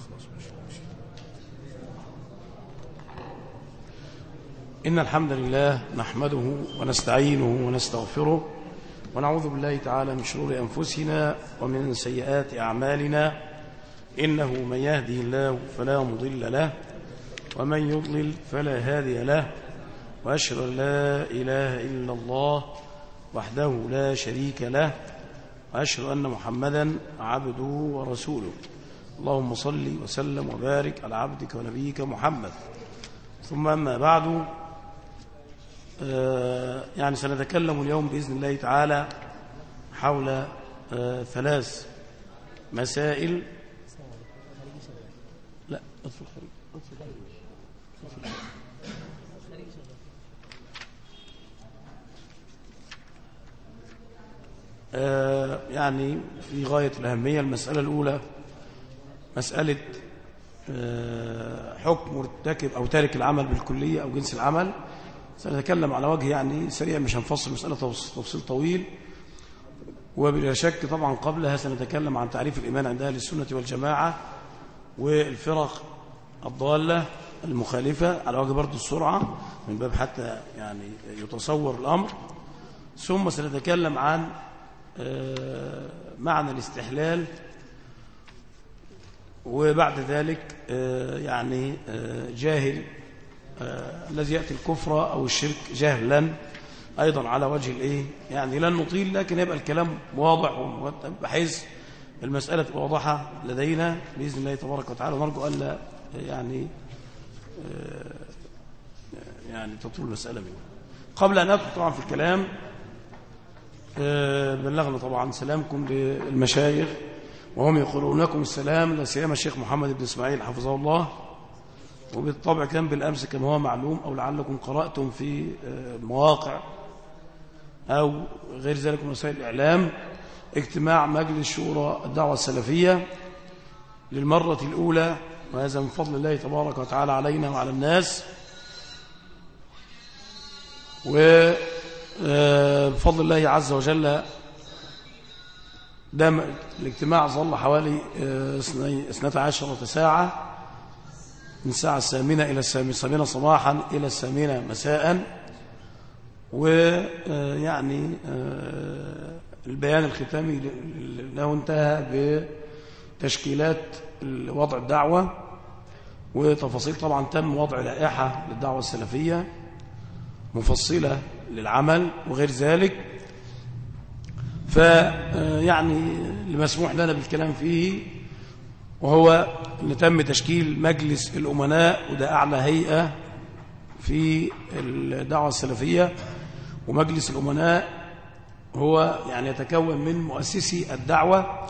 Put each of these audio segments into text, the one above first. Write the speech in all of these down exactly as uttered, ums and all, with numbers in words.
إن الحمد لله نحمده ونستعينه ونستغفره ونعوذ بالله تعالى من شرور أنفسنا ومن سيئات أعمالنا، إنه من يهده الله فلا مضل له ومن يضلل فلا هادي له، وأشهد أن لا إله إلا الله وحده لا شريك له، وأشهد أن محمدا عبده ورسوله. اللهم صل وسلم وبارك على عبدك ونبيك محمد. ثم أما بعد، آه يعني سنتكلم اليوم بإذن الله تعالى حول آه ثلاث مسائل. لا أدخل خارج آه يعني في غاية الأهمية. المسألة الأولى مسألة آه حكم مرتكب أو تارك العمل بالكلية أو جنس العمل. سنتكلم على وجه يعني سريع، مش هنفصل مسألة تفصيل طويل. وبلا شك طبعا قبلها سنتكلم عن تعريف الإيمان عند أهل السنة والجماعة والفرق الضالة المخالفة على وجه برضو السرعة من باب حتى يعني يتصور الأمر. ثم سنتكلم عن معنى الاستحلال، وبعد ذلك يعني جاهل الذي يأتي الكفر أو الشرك جهلا أيضا على وجه الإيه يعني لن نطيل، لكن يبقى الكلام واضح ومرتب بحيث المسألة واضحة لدينا بإذن الله تبارك وتعالى، ونرجو أن لا يعني يعني تطول المسألة منه. قبل أن أدخل طبعا في الكلام، بلغنا طبعا سلامكم للمشايخ وهم يقولون لكم السلام، لا سيما الشيخ محمد بن إسماعيل حفظه الله. وبالطبع كان بالأمس كما هو معلوم أو لعلكم قرأتم في مواقع أو غير ذلك من وسائل الإعلام اجتماع مجلس شورى الدعوة السلفية للمرة الأولى، وهذا من فضل الله تبارك وتعالى علينا وعلى الناس. وبفضل الله عز وجل دام الاجتماع ظل حوالي اثنتا عشرة ساعة، من الساعة الثامنة إلى الثامنة صباحا إلى الثامنة مساء. ويعني البيان الختامي له انتهى بتشكيلات وضع الدعوة وتفاصيل. طبعا تم وضع لائحة للدعوة السلفية مفصلة للعمل وغير ذلك، فيعني المسموح لنا بالكلام فيه وهو أن تم تشكيل مجلس الأمناء، وده أعلى هيئة في الدعوة السلفية. ومجلس الأمناء هو يعني يتكون من مؤسسي الدعوة،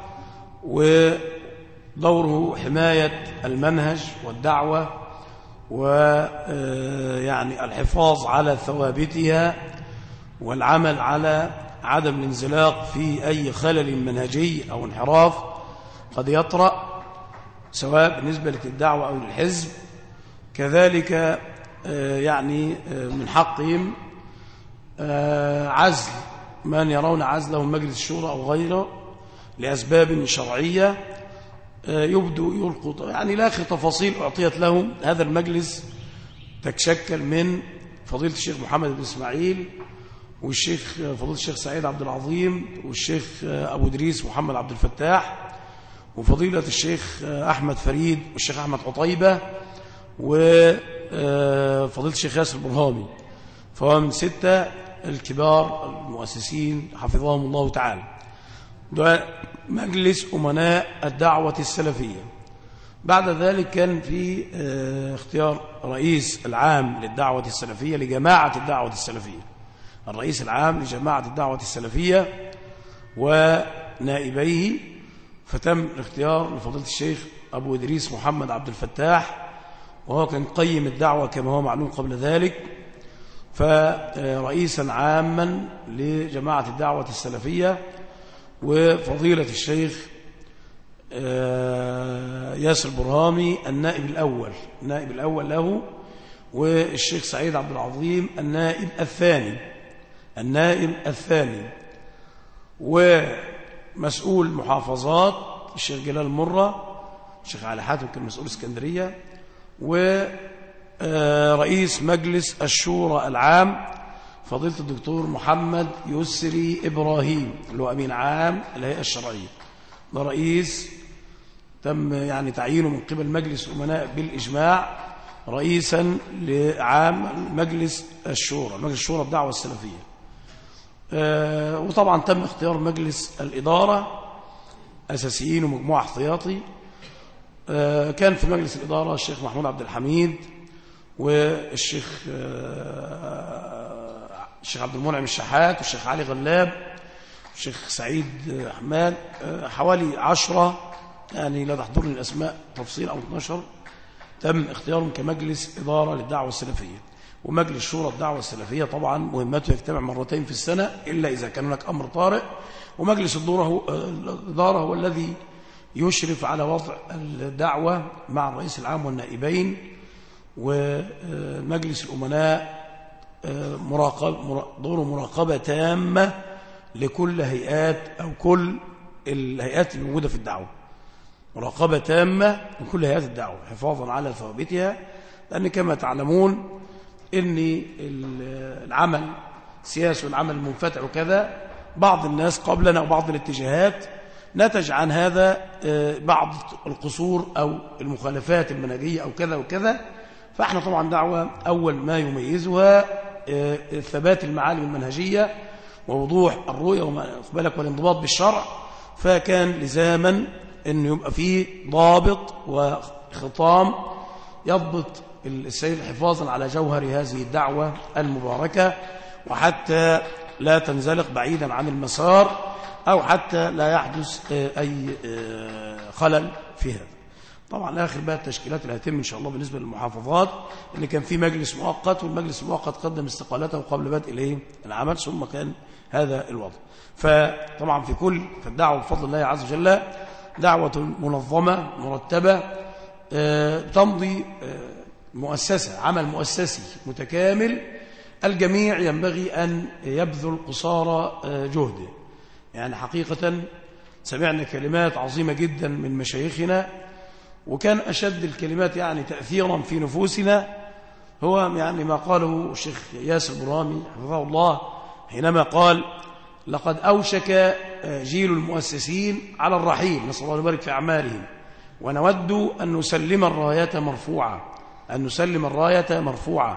ودوره حماية المنهج والدعوة ويعني الحفاظ على ثوابتها والعمل على عدم الانزلاق في أي خلل منهجي أو انحراف قد يطرأ سواء بالنسبة للدعوة أو للحزب. كذلك يعني من حقهم عزل من يرون عزله من مجلس الشورى أو غيره لأسباب شرعية يبدو يلقوا يعني لا آخر تفاصيل أعطيت لهم. هذا المجلس تتشكل من فضيلة الشيخ محمد بن إسماعيل والشيخ فضيلة الشيخ سعيد عبد العظيم والشيخ أبو إدريس محمد عبد الفتاح وفضيلة الشيخ أحمد فريد والشيخ أحمد عطيبة وفضيلة الشيخ ياسر برهامي. فهو من ستة الكبار المؤسسين حفظهم الله تعالى. ده مجلس أمناء الدعوة السلفية. بعد ذلك كان في اختيار رئيس العام للدعوة السلفية لجماعة الدعوة السلفية، الرئيس العام لجماعة الدعوة السلفية ونائبيه. فتم الاختيار لفضيلة الشيخ أبو إدريس محمد عبد الفتاح، وهو كان قيم الدعوة كما هو معلوم قبل ذلك، فرئيسا عاما لجماعة الدعوة السلفية. وفضيلة الشيخ ياسر برهامي النائب الأول النائب الأول له، والشيخ سعيد عبد العظيم النائب الثاني النائب الثاني ومسؤول محافظات الشيخ جلال مرة، الشيخ علي حاتم كان مسؤول اسكندرية، ورئيس مجلس الشورى العام فضيلة الدكتور محمد يسري إبراهيم اللي هو أمين عام الهيئة الشرعية. ده رئيس تم يعني تعيينه من قبل مجلس الأمناء بالإجماع رئيسا لعام مجلس الشورى، مجلس الشورى الدعوة السلفية. آه وطبعا تم اختيار مجلس الإدارة أساسيين ومجموعة احتياطي. آه كان في مجلس الإدارة الشيخ محمود عبد الحميد والشيخ آه الشيخ عبد المنعم الشحات والشيخ علي غلاب والشيخ سعيد حماد، آه حوالي عشرة، يعني لا تحضرني الأسماء تفصيل أو اثناشر تم اختيارهم كمجلس إدارة للدعوة السلفية. ومجلس شورى الدعوة السلفية طبعا مهمته يجتمع مرتين في السنة إلا إذا كان هناك أمر طارئ، ومجلس الإدارة هو الذي يشرف على وضع الدعوة مع الرئيس العام والنائبين. ومجلس الأمناء مراقب دوره مراقبة تامة لكل هيئات أو كل الهيئات الموجودة في الدعوة، مراقبة تامة لكل هيئات الدعوة حفاظا على ثوابتها، لأن كما تعلمون أن العمل السياسي والعمل المنفتح وكذا بعض الناس قبلنا وبعض الاتجاهات نتج عن هذا بعض القصور أو المخالفات المنهجية أو كذا وكذا. فإحنا طبعا دعوة أول ما يميزها ثبات المعالم المنهجية ووضوح الرؤية ومقبلك والانضباط بالشرع، فكان لزاما أن يبقى فيه ضابط وخطام يضبط السيد حفاظا على جوهر هذه الدعوة المباركة، وحتى لا تنزلق بعيدا عن المسار أو حتى لا يحدث أي خلل في هذا. طبعا آخر بقى التشكيلات اللي هتم إن شاء الله بالنسبة للمحافظات إن كان في مجلس مؤقت، والمجلس المؤقت قدم استقالته قبل بدء العمل، ثم كان هذا الوضع. فطبعا في كل في الدعوة بفضل الله عز وجل دعوة منظمة مرتبة تمضي مؤسسة، عمل مؤسسي متكامل، الجميع ينبغي أن يبذل قصارى جهده. يعني حقيقة سمعنا كلمات عظيمة جدا من مشايخنا، وكان أشد الكلمات يعني تأثيرا في نفوسنا هو يعني ما قاله الشيخ ياسر برامي حفظه الله حينما قال: لقد أوشك جيل المؤسسين على الرحيل، نسأل الله يبارك في أعمالهم، ونود أن نسلم الراية مرفوعة، أن نسلم الراية مرفوعة.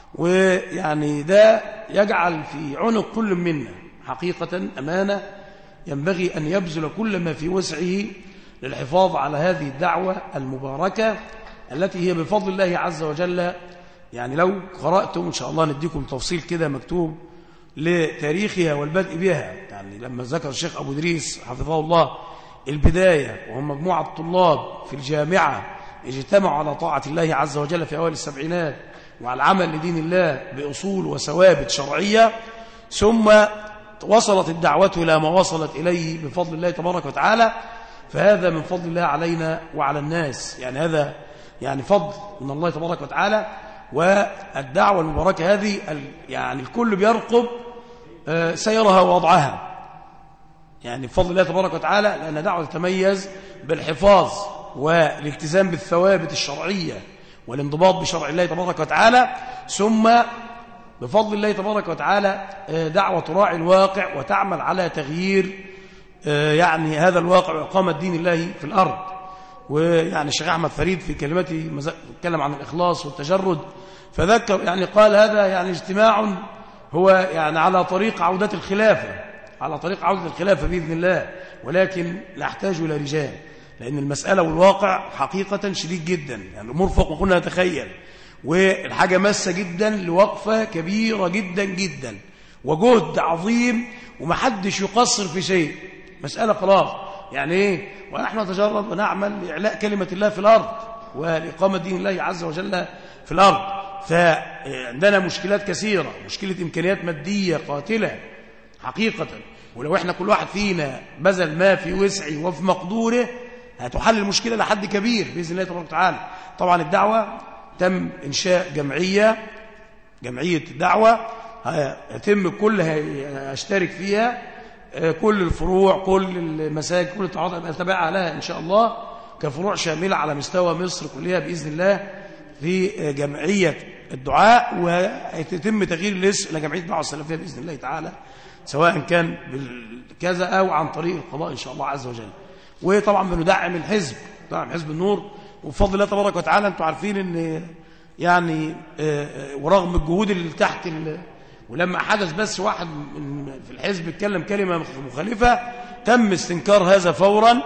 ويعني ده يجعل في عنق كل منا حقيقة أمانة ينبغي أن يبذل كل ما في وسعه للحفاظ على هذه الدعوة المباركة التي هي بفضل الله عز وجل. يعني لو قرأتم إن شاء الله نديكم تفصيل كده مكتوب لتاريخها والبدء بها، يعني لما ذكر الشيخ أبو إدريس حفظه الله البداية وهم مجموعة طلاب في الجامعة اجتمعوا على طاعة الله عز وجل في أوائل السبعينات وعلى العمل لدين الله بأصول وثوابت شرعية، ثم وصلت الدعوة إلى ما وصلت إليه بفضل الله تبارك وتعالى. فهذا من فضل الله علينا وعلى الناس، يعني هذا يعني فضل من الله تبارك وتعالى. والدعوة المباركة هذه يعني الكل بيرقب سيرها ووضعها، يعني بفضل الله تبارك وتعالى، لأن دعوة تتميز بالحفاظ والالتزام بالثوابت الشرعية والانضباط بشرع الله تبارك وتعالى، ثم بفضل الله تبارك وتعالى دعوة تراعي الواقع وتعمل على تغيير يعني هذا الواقع وإقامة دين الله في الأرض. ويعني الشيخ أحمد فريد في كلمته تكلم عن الإخلاص والتجرد، فذكر يعني قال هذا يعني اجتماع هو يعني على طريق عودة الخلافة، على طريق عودة الخلافة بإذن الله، ولكن نحتاج إلى رجال، لأن المسألة والواقع حقيقة شديد جدا، يعني الأمور فوق ما كنا نتخيل، والحاجة مسة جدا لوقفة كبيرة جدا جدا وجهد عظيم، ومحدش يقصر في شيء. مسألة خلاص يعني إيه، ونحن نتجرد ونعمل لإعلاء كلمة الله في الأرض ولإقامة دين الله عز وجل في الأرض. فعندنا مشكلات كثيرة، مشكلة إمكانيات مادية قاتلة حقيقة، ولو إحنا كل واحد فينا بذل ما في وسعه وفي مقدوره هتحل المشكلة لحد كبير بإذن الله تبارك وتعالى. طبعا الدعوة تم إنشاء جمعية، جمعية الدعوة هيتم كل هيشترك فيها كل الفروع، كل المساجد، كل التعاطي تبعها لها إن شاء الله. كفروع شاملة على مستوى مصر كلها بإذن الله في جمعية الدعاء، ويتم تغيير الاسم إلى جمعية الدعوة السلفية بإذن الله تعالى، سواء كان بالكذا أو عن طريق القضاء إن شاء الله عز وجل. وطبعا بندعم الحزب، ندعم حزب النور، وبفضل الله تبارك وتعالى أنتم عارفين أن يعني ورغم الجهود اللي تحت، ولما حدث بس واحد في الحزب اتكلم كلمة مخالفة تم استنكار هذا فورا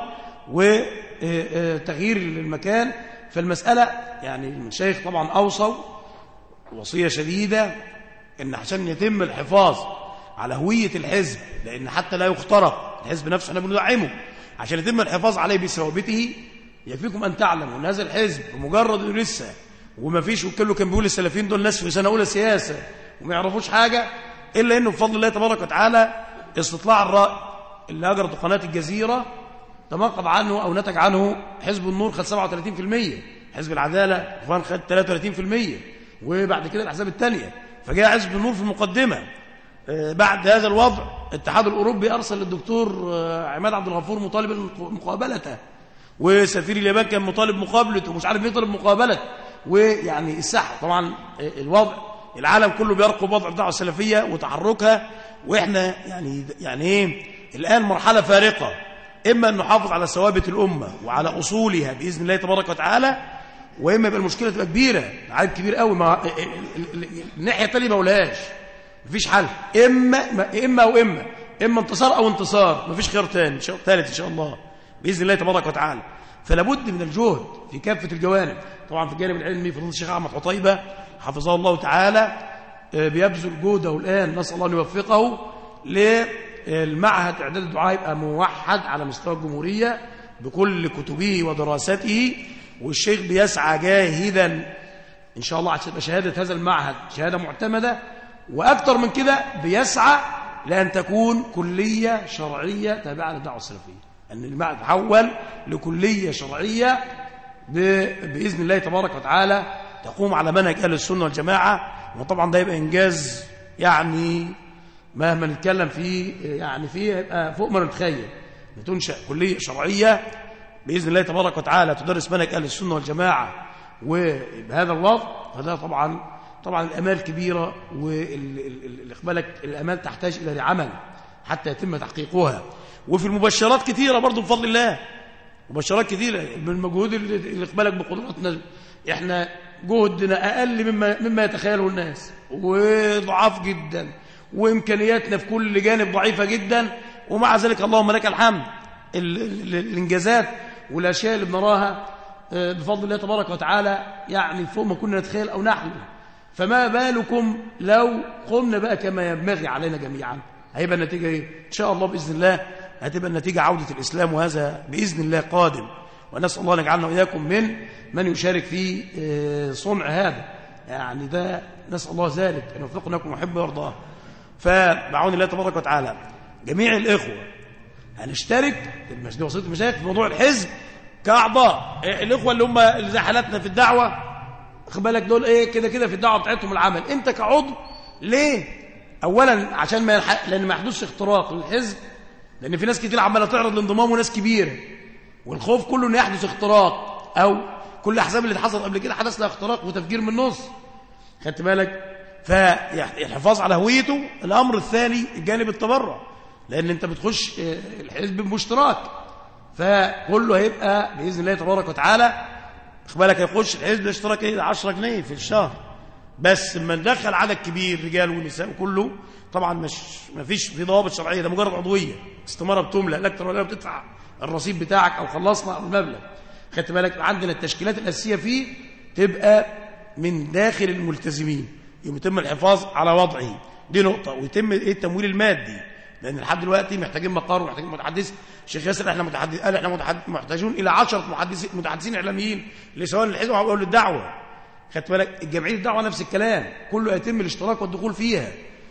وتغيير المكان. فالمسألة يعني المشايخ طبعا أوصوا وصية شديدة إن عشان يتم الحفاظ على هوية الحزب، لأن حتى لا يخترق الحزب نفسه احنا بندعمه، عشان يتم الحفاظ عليه بثوابته يكفيكم أن تعلموا أن هذا الحزب بمجرد إنه لسه وما فيش، وكله كان بيقول السلفيين دول ناس في سنة أولى سياسة وما يعرفوش حاجة، إلا إنه بفضل الله تبارك وتعالى استطلاع الرأي اللي أجرته قناة الجزيرة تناقض عنه أو نتج عنه حزب النور خد سبعة وثلاثين بالمئة، حزب العدالة إخوان خد ثلاثة وثلاثين بالمئة، وبعد كده الأحزاب الثانية، فجاء حزب النور في المقدمة. بعد هذا الوضع الاتحاد الأوروبي أرسل للدكتور عماد عبد الغفور مطالب مقابلته، وسفير اليابان كان مطالب مقابلته، ومش عارف مين طالب مقابلته، ويعني الساحة طبعا الوضع العالم كله بيرقب وضع الدعوة السلفية وتحركها، وإحنا يعني يعني إيه الآن مرحلة فارقة، إما أن نحافظ على ثوابت الأمة وعلى أصولها بإذن الله تبارك وتعالى، وإما يبقى المشكلة تبقى كبيرة، عيب كبير قوي، ما الناحية التانية ما قولهاش، مفيش حل، إما إما وإما إما انتصار أو انتصار، مفيش خير تاني ثالث إن شاء الله بإذن الله تبارك وتعالى. فلا بد من الجهد في كافة الجوانب، طبعا في الجانب العلمي فضيلة الشيخ أحمد حطيبة حفظه الله تعالى بيبذل جهده الآن، نسأل الله أن يوفقه للمعهد إعداد الدعاء يبقى موحد على مستوى الجمهورية بكل كتبه ودراسته، والشيخ بيسعى جاهدا إن شاء الله عشان شهادة هذا المعهد شهادة معتمدة، وأكثر من كده بيسعى لأن تكون كلية شرعية تابعة للدعوة السلفية، أن المعهد تحول لكلية شرعية بإذن الله تبارك وتعالى تقوم على منهج أهل السنة والجماعة. وطبعا ده يبقى إنجاز يعني مهما نتكلم فيه يعني فيه يبقى فوق ما نتخيل، بتنشأ كلية شرعية بإذن الله تبارك وتعالى تدرس منهج أهل السنة والجماعة، وبهذا الوضع فده طبعا طبعا الأمال كبيرة، والإقبالك الأمال تحتاج إلى عمل حتى يتم تحقيقها. وفي المبشرات كثيرة برضو بفضل الله، مبشرات كثيرة من المجهود اللي إقبالك بقدراتنا، إحنا جهدنا أقل مما مما يتخيله الناس، وضعاف جدا، وإمكانياتنا في كل جانب ضعيفة جدا، ومع ذلك اللهم لك الحمد الإنجازات والأشياء اللي بنراها بفضل الله تبارك وتعالى يعني فوق ما كنا نتخيل أو نحلم. فما بالكم لو قمنا بقى كما ينبغي علينا جميعا، هيبقى النتيجة إيه؟ إن شاء الله بإذن الله هتبقى النتيجة عودة الإسلام، وهذا بإذن الله قادم، ونسأل الله أن يجعلنا وإياكم من من يشارك في صنع هذا، يعني ده نسأل الله ذلك أن يوفقنا لكم ويحب ويرضاه. فبعون الله تبارك وتعالى جميع الإخوة هنشترك دي وصية المشايخ في موضوع الحزب كأعضاء، الإخوة اللي هم اللي زي حالتنا في الدعوة خد بالك دول إيه كده كده في الدعوة بتاعتهم العمل، أنت كعضو ليه؟ أولا عشان ما يلحق، لأن ما يحدثش اختراق للحزب، لأن في ناس كتير عمالة تعرض الانضمام وناس كبيرة، والخوف كله أن يحدث اختراق، أو كل الأحزاب اللي حصلت قبل كده حدث لها اختراق وتفجير من النص، خدت بالك؟ فالحفاظ على هويته. الأمر الثاني الجانب التبرع، لأن أنت بتخش الحزب باشتراك، فكله هيبقى بإذن الله تبارك وتعالى خد بالك هيخش الحزب اشتراك ايه عشرة جنيه في الشهر، بس لما ندخل عدد كبير رجال ونساء وكله طبعا مش ما فيش في ضوابط شرعيه، ده مجرد عضويه استماره بتملى لا اكتر ولا بتدفع الرصيد بتاعك او خلصنا المبلغ، خدت بالك؟ عندنا التشكيلات الاساسيه فيه تبقى من داخل الملتزمين، يتم الحفاظ على وضعه، دي نقطه، ويتم ايه التمويل المادي، لان لحد دلوقتي محتاجين مقر ومحتاجين متحدث. الشيخ ياسر احنا متحدث قال احنا محتاجون الى عشرة محدثين متحدثين اعلاميين لسواء للحزب او للدعوه، خدت بالك؟ الجمعيه الدعوه نفس الكلام، كله يتم الاشتراك والدخول فيها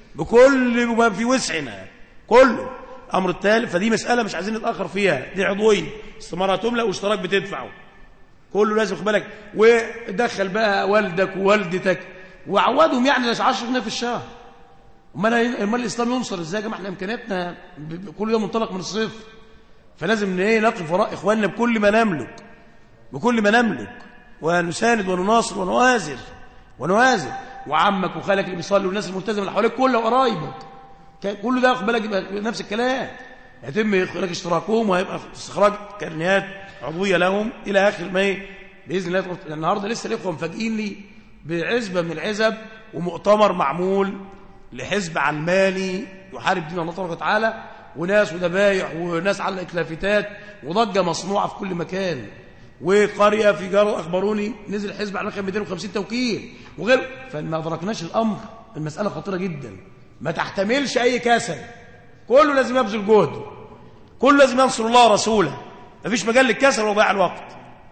بكل ما في وسعنا كله. امر التالي فدي مساله مش عايزين نتاخر فيها، دي عضويه استماره تملأ واشتراك بتدفعه، كله لازم خد بالك، ودخل بقى والدك ووالدتك وعودهم يعني عشرة جنيه في الشهر. امال امال الاسلام ينصر ازاي يا جماعه؟ احنا امكانياتنا كل ده منطلق من الصفر، فلازم ايه نقف وراء اخواننا بكل ما نملك، بكل ما نملك، ونساند ونناصر ونوازر ونوازر وعمك وخالك اللي بيصلي والناس الملتزمه اللي حواليك كلها وقرايبك، كل ده خد بالك يبقى نفس الكلام، يتم لك اشتراكهم وهيبقى استخراج كارنيات عضويه لهم الى اخر ما ايه باذن الله. النهارده لسه الاخوه مفاجئين لي بعزبه من العزب ومؤتمر معمول لحزب علماني يحارب دين الله تبارك وتعالى، وناس وذبايح وناس علقت لافتات وضجه مصنوعه في كل مكان، وقريه في جار اخبروني نزل حزب على مئتين وخمسين توكيل وغير. فما ادركناش الامر، المساله خطيره جدا، ما تحتملش اي كسل، كله لازم يبذل جهد، كله لازم ينصر الله ورسوله، مفيش مجال للكسل وضياع الوقت،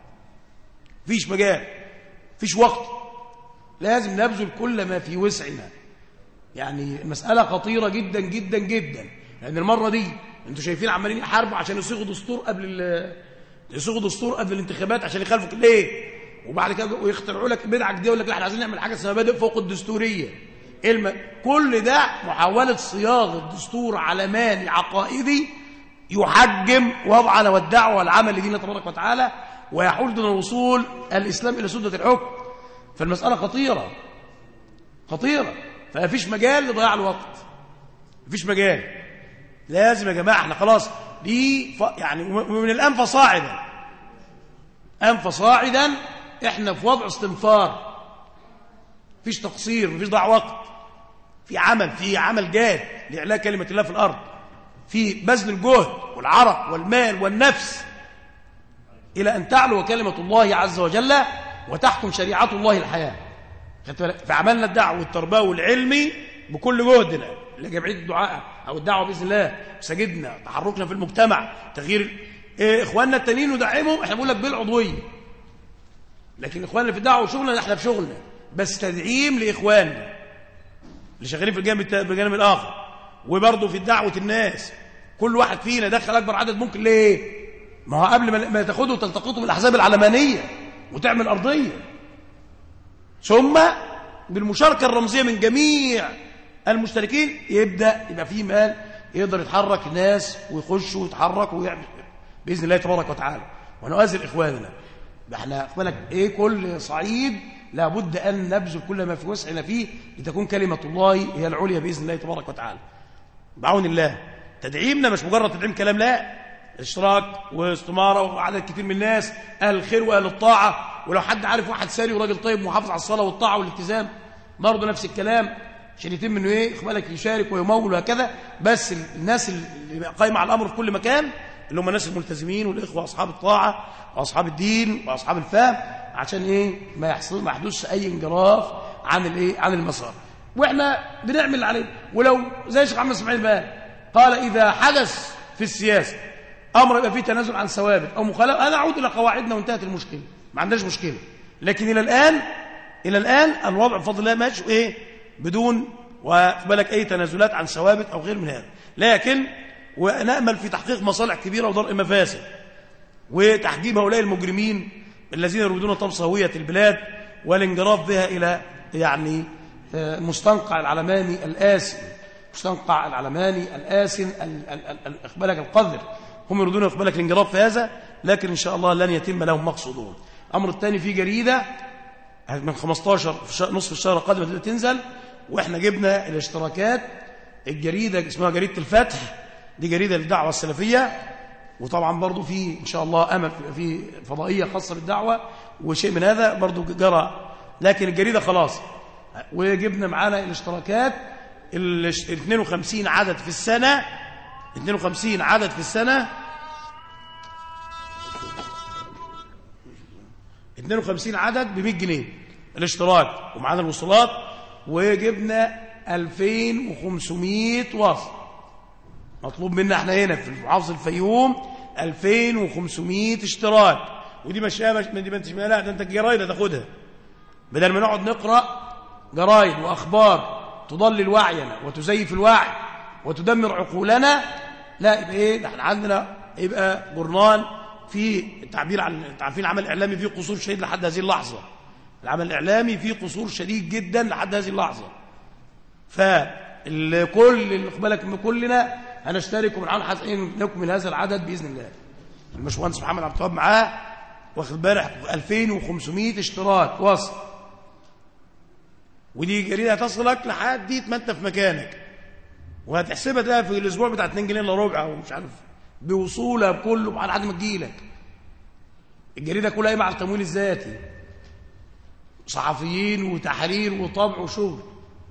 مفيش مجال، مفيش وقت، لازم نبذل كل ما في وسعنا. يعني المساله خطيره جدا جدا جدا، لان المره دي انتوا شايفين عمالين يحاربوا عشان يصيغوا دستور قبل ال يصيغوا دستور قبل الانتخابات عشان يخالفوا ليه، وبعد كده ويخترعوا لك بدعه جديده يقول لك لا احنا عايزين نعمل حاجه اسمها مبادئ فوق الدستوريه. الم... كل ده محاوله صياغه دستور علماني عقائدي يحجم وضعنا والدعوه والعمل لدين الله تبارك وتعالى، ويحول دون الوصول الاسلام الى سده الحكم. فالمساله خطيره خطيره، فمفيش مجال لضياع الوقت، مفيش مجال. لازم يا جماعه احنا خلاص دي ف... يعني من الان فصاعدا ان فصاعدا احنا في وضع استنفار، مفيش تقصير، مفيش ضياع وقت، في عمل، في عمل جاد لاعلاء كلمه الله في الارض، في بذل الجهد والعرق والمال والنفس الى ان تعلو كلمه الله عز وجل وتحكم شريعه الله الحياه. فعملنا الدعوه والتربيه والعلمي بكل جهدنا لجمعيه الدعاء او الدعوه باذن الله، سجدنا، تحركنا في المجتمع، تغيير إيه اخواننا التانيين ندعمهم، احنا بنقول لك بالعضويه، لكن اخواننا في الدعوه وشغلنا احنا في شغلنا، بس تدعيم لاخواننا اللي شغالين في الجانب الجانب الاخر، وبرضه في دعوه الناس كل واحد فينا دخل اكبر عدد ممكن. ليه؟ ما هو قبل ما تاخده وتلتقطه بالاحزاب العلمانيه وتعمل ارضيه، ثم بالمشاركه الرمزيه من جميع المشتركين يبدا يبقى في مال يقدر يتحرك الناس ويخشوا ويتحركوا ويعمل باذن الله تبارك وتعالى. ونؤازر اخواننا، احنا بالك ايه كل صعيد لابد ان نبذل كل ما في وسعنا فيه لتكون كلمه الله هي العليا باذن الله تبارك وتعالى بعون الله. تدعيمنا مش مجرد تدعيم كلام، لا، اشتراك واستماره وعدد كتير من الناس اهل الخير واهل الطاعه، ولو حد عارف واحد ساري وراجل طيب محافظ على الصلاه والطاعه والالتزام برضه نفس الكلام عشان يتم انه ايه اخوانك يشارك ويمول وهكذا. بس الناس اللي قايمه على الامر في كل مكان اللي هم الناس الملتزمين والاخوه اصحاب الطاعه واصحاب الدين واصحاب الفهم، عشان ايه ما يحصل ما يحدثش اي انجراف عن الايه عن المسار، واحنا بنعمل اللي علينا. ولو زي الشيخ محمد اسماعيل بقى قال اذا حدث في السياسه امر يبقى فيه تنازل عن ثوابت او مخالفه، انا اعود الى قواعدنا وانتهت المشكله، ما عندناش مشكله. لكن الى الان الى الان الوضع بفضل الله ماشي ايه بدون وبالك اي تنازلات عن ثوابت او غير من هذا، لكن ونامل في تحقيق مصالح كبيره ودرء مفاسد وتحجيم هؤلاء المجرمين الذين يريدون طمس هويه البلاد والانجراف بها الى يعني مستنقع العلماني الآسن، مستنقع العلماني الآسن اخبالك القذر، هم يريدون اخبالك الانجراف في هذا، لكن ان شاء الله لن يتم لهم مقصودون. الامر الثاني في جريده من خمستاشر في نصف الشهر القادم تنزل، واحنا جبنا الاشتراكات، الجريده اسمها جريده الفتح، دي جريده للدعوه السلفيه، وطبعا برضو في ان شاء الله امل في فضائيه خاصه بالدعوه وشيء من هذا برضو جرى، لكن الجريده خلاص. وجبنا معانا الاشتراكات ال اثنين وخمسين عدد في السنه، اثنين وخمسين عدد في السنه، اثنين وخمسين عدد ب مئة جنيه الاشتراك، ومعانا الوصولات، وجبنا ألفين وخمسمائة وصل. مطلوب منا احنا هنا في محافظه الفيوم ألفين وخمسمائة اشتراك، ودي مش دي مش لا ده انت الجرايد هتاخدها، بدل ما نقعد نقرا جرايد واخبار تضلل وعينا وتزيف الوعي وتدمر عقولنا، لا يبقى ايه، احنا عندنا يبقى جورنال في التعبير عن تعرفين العمل الاعلامي فيه قصور شديد لحد هذه اللحظه، العمل الاعلامي فيه قصور شديد جدا لحد هذه اللحظه. فالكل اللي بالك كلنا هنشترك ونحاول نكمل هذا العدد باذن الله. الباشمهندس محمد عبد الوهاب معاه واخد بالك ألفين وخمسمائة اشتراك وصل، ودي جريدة هتصلك لحد ما انت في مكانك، وهتحسبها تلاقي في الاسبوع بتاع اتنين جنيه الا ربع ومش عارف بوصولها بكله على حد ما تجيلك. الجريدة كلها مع التمويل الذاتي، صحفيين وتحرير وطبع وشغل.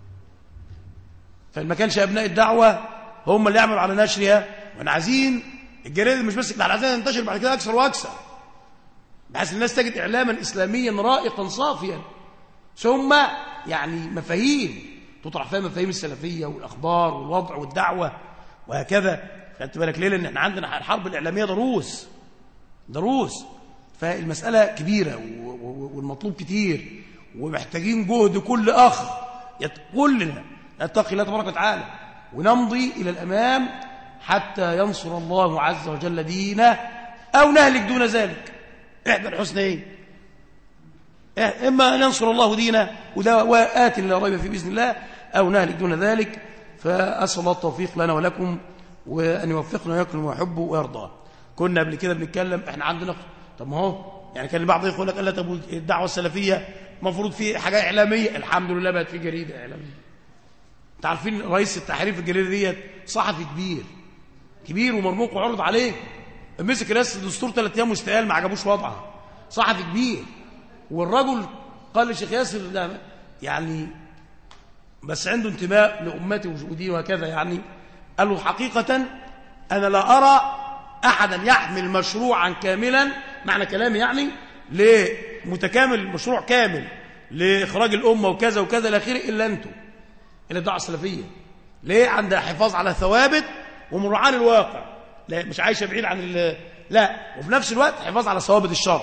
فما كانش ابناء الدعوة هم اللي يعملوا على نشرها، واحنا عايزين الجريدة مش بس احنا عايزينها تنتشر بعد كده اكثر واكثر، بحيث الناس تجد اعلاما اسلاميا رائقا صافيا، ثم يعني مفاهيم تطرح فيها مفاهيم السلفيه والاخبار والوضع والدعوه وهكذا. خدت بالك ليه؟ لان احنا عندنا الحرب الاعلاميه دروس دروس، فالمساله كبيره والمطلوب كتير، ومحتاجين جهد كل اخ كلنا نتقي الله تبارك وتعالى ونمضي الى الامام حتى ينصر الله عز وجل دينه او نهلك دون ذلك. احدى الحسنيين، اما ان ينصر الله دينه وده وآت لا ريب فيه باذن الله، او نهلك دون ذلك. فاسال الله التوفيق لنا ولكم، وان يوفقنا ويكرم ويحبه ويرضاه. كنا قبل كده بنتكلم احنا عندنا، طب ما هو يعني كان البعض يقول لك لا طب الدعوه السلفيه المفروض في حاجه اعلاميه، الحمد لله بقت في جريده اعلاميه. انت عارفين رئيس التحرير في الجريده ديت صحفي كبير كبير ومرموق وعرض عليه، مسك رئاسه الدستور ثلاث ايام واستقال، ما عجبوش وضعها، صحفي كبير. والرجل قال للشيخ ياسر لا يعني بس عنده انتماء لامتي ودي وكذا، يعني قال له حقيقه انا لا ارى احدا يحمل مشروعا كاملا، معنى كلامي يعني لمتكامل مشروع كامل لاخراج الامه وكذا وكذا الى اخره الا انتم، الا الدعوه السلفيه. ليه؟ عندها حفاظ على ثوابت ومراعاه للواقع، لا مش عايشه بعيد عن ال... لا، وفي نفس الوقت حفاظ على ثوابت الشرع.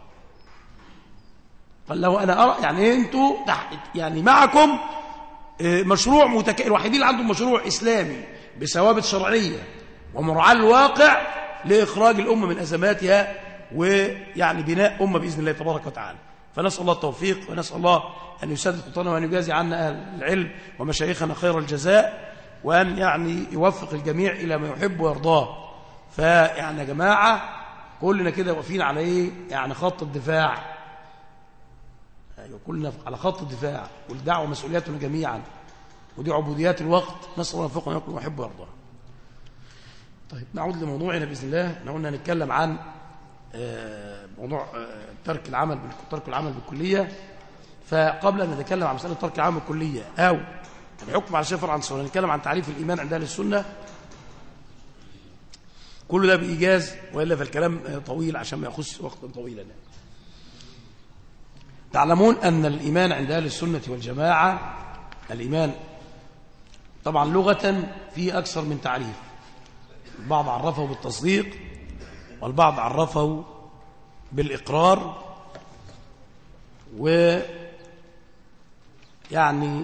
قال له انا ارى يعني انتوا يعني معكم مشروع متك... الوحيدين اللي عندهم مشروع اسلامي بثوابت شرعيه ومراعاه للواقع لاخراج الامه من ازماتها ويعني بناء امه باذن الله تبارك وتعالى. فنسال الله التوفيق، ونسال الله ان يسدد خطانا وان يجازي عنا اهل العلم ومشايخنا خير الجزاء، وان يعني يوفق الجميع الى ما يحب ويرضاه. فيعني يا جماعه كلنا كده واقفين على ايه؟ يعني خط الدفاع، كلنا على خط الدفاع، والدعوه مسؤولياتنا جميعا، ودي عبوديات الوقت. نسال الله يوفقنا ويكون يحب ويرضاه. طيب نعود لموضوعنا باذن الله. احنا قلنا نتكلم عن موضوع ترك العمل ترك العمل بالكليه. فقبل ان نتكلم عن مساله ترك العمل بالكليه او الحكم على شيء فرعا صغير، نتكلم عن تعريف الايمان عند اهل السنه. كل ده بايجاز، والا فالكلام طويل عشان ما ياخذ وقتا طويلا. تعلمون ان الايمان عند اهل السنه والجماعه، الايمان طبعا لغه فيه اكثر من تعريف. البعض عرفه بالتصديق، والبعض عرفه بالإقرار، ويعني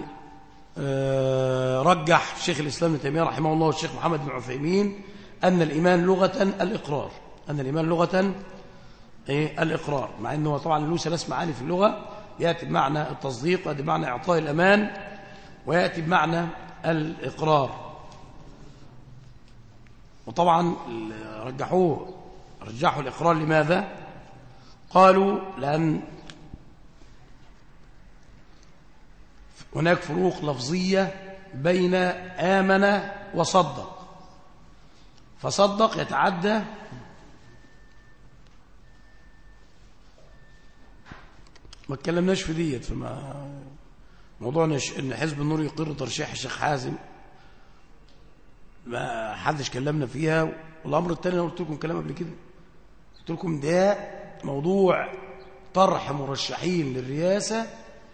رجح شيخ الإسلام ابن تيمية رحمه الله والشيخ محمد بن عثيمين أن الإيمان لغة الإقرار، أن الإيمان لغة الإقرار، مع أنه طبعا له ثلاث معاني في اللغة، يأتي بمعنى التصديق، ويأتي بمعنى إعطاء الأمان، ويأتي بمعنى الإقرار. وطبعا رجحوه رجحوا الإقرار. لماذا؟ قالوا لأن هناك فروق لفظية بين آمن وصدق، فصدق يتعدى ما اتكلمناش في ديت، فما موضوعنا ان حزب النور يقر ترشيح الشيخ حازم، ما حدش كلمنا فيها. والامر الثاني انا قلت لكم كلام قبل كده، قلت لكم ده موضوع طرح مرشحين للرئاسه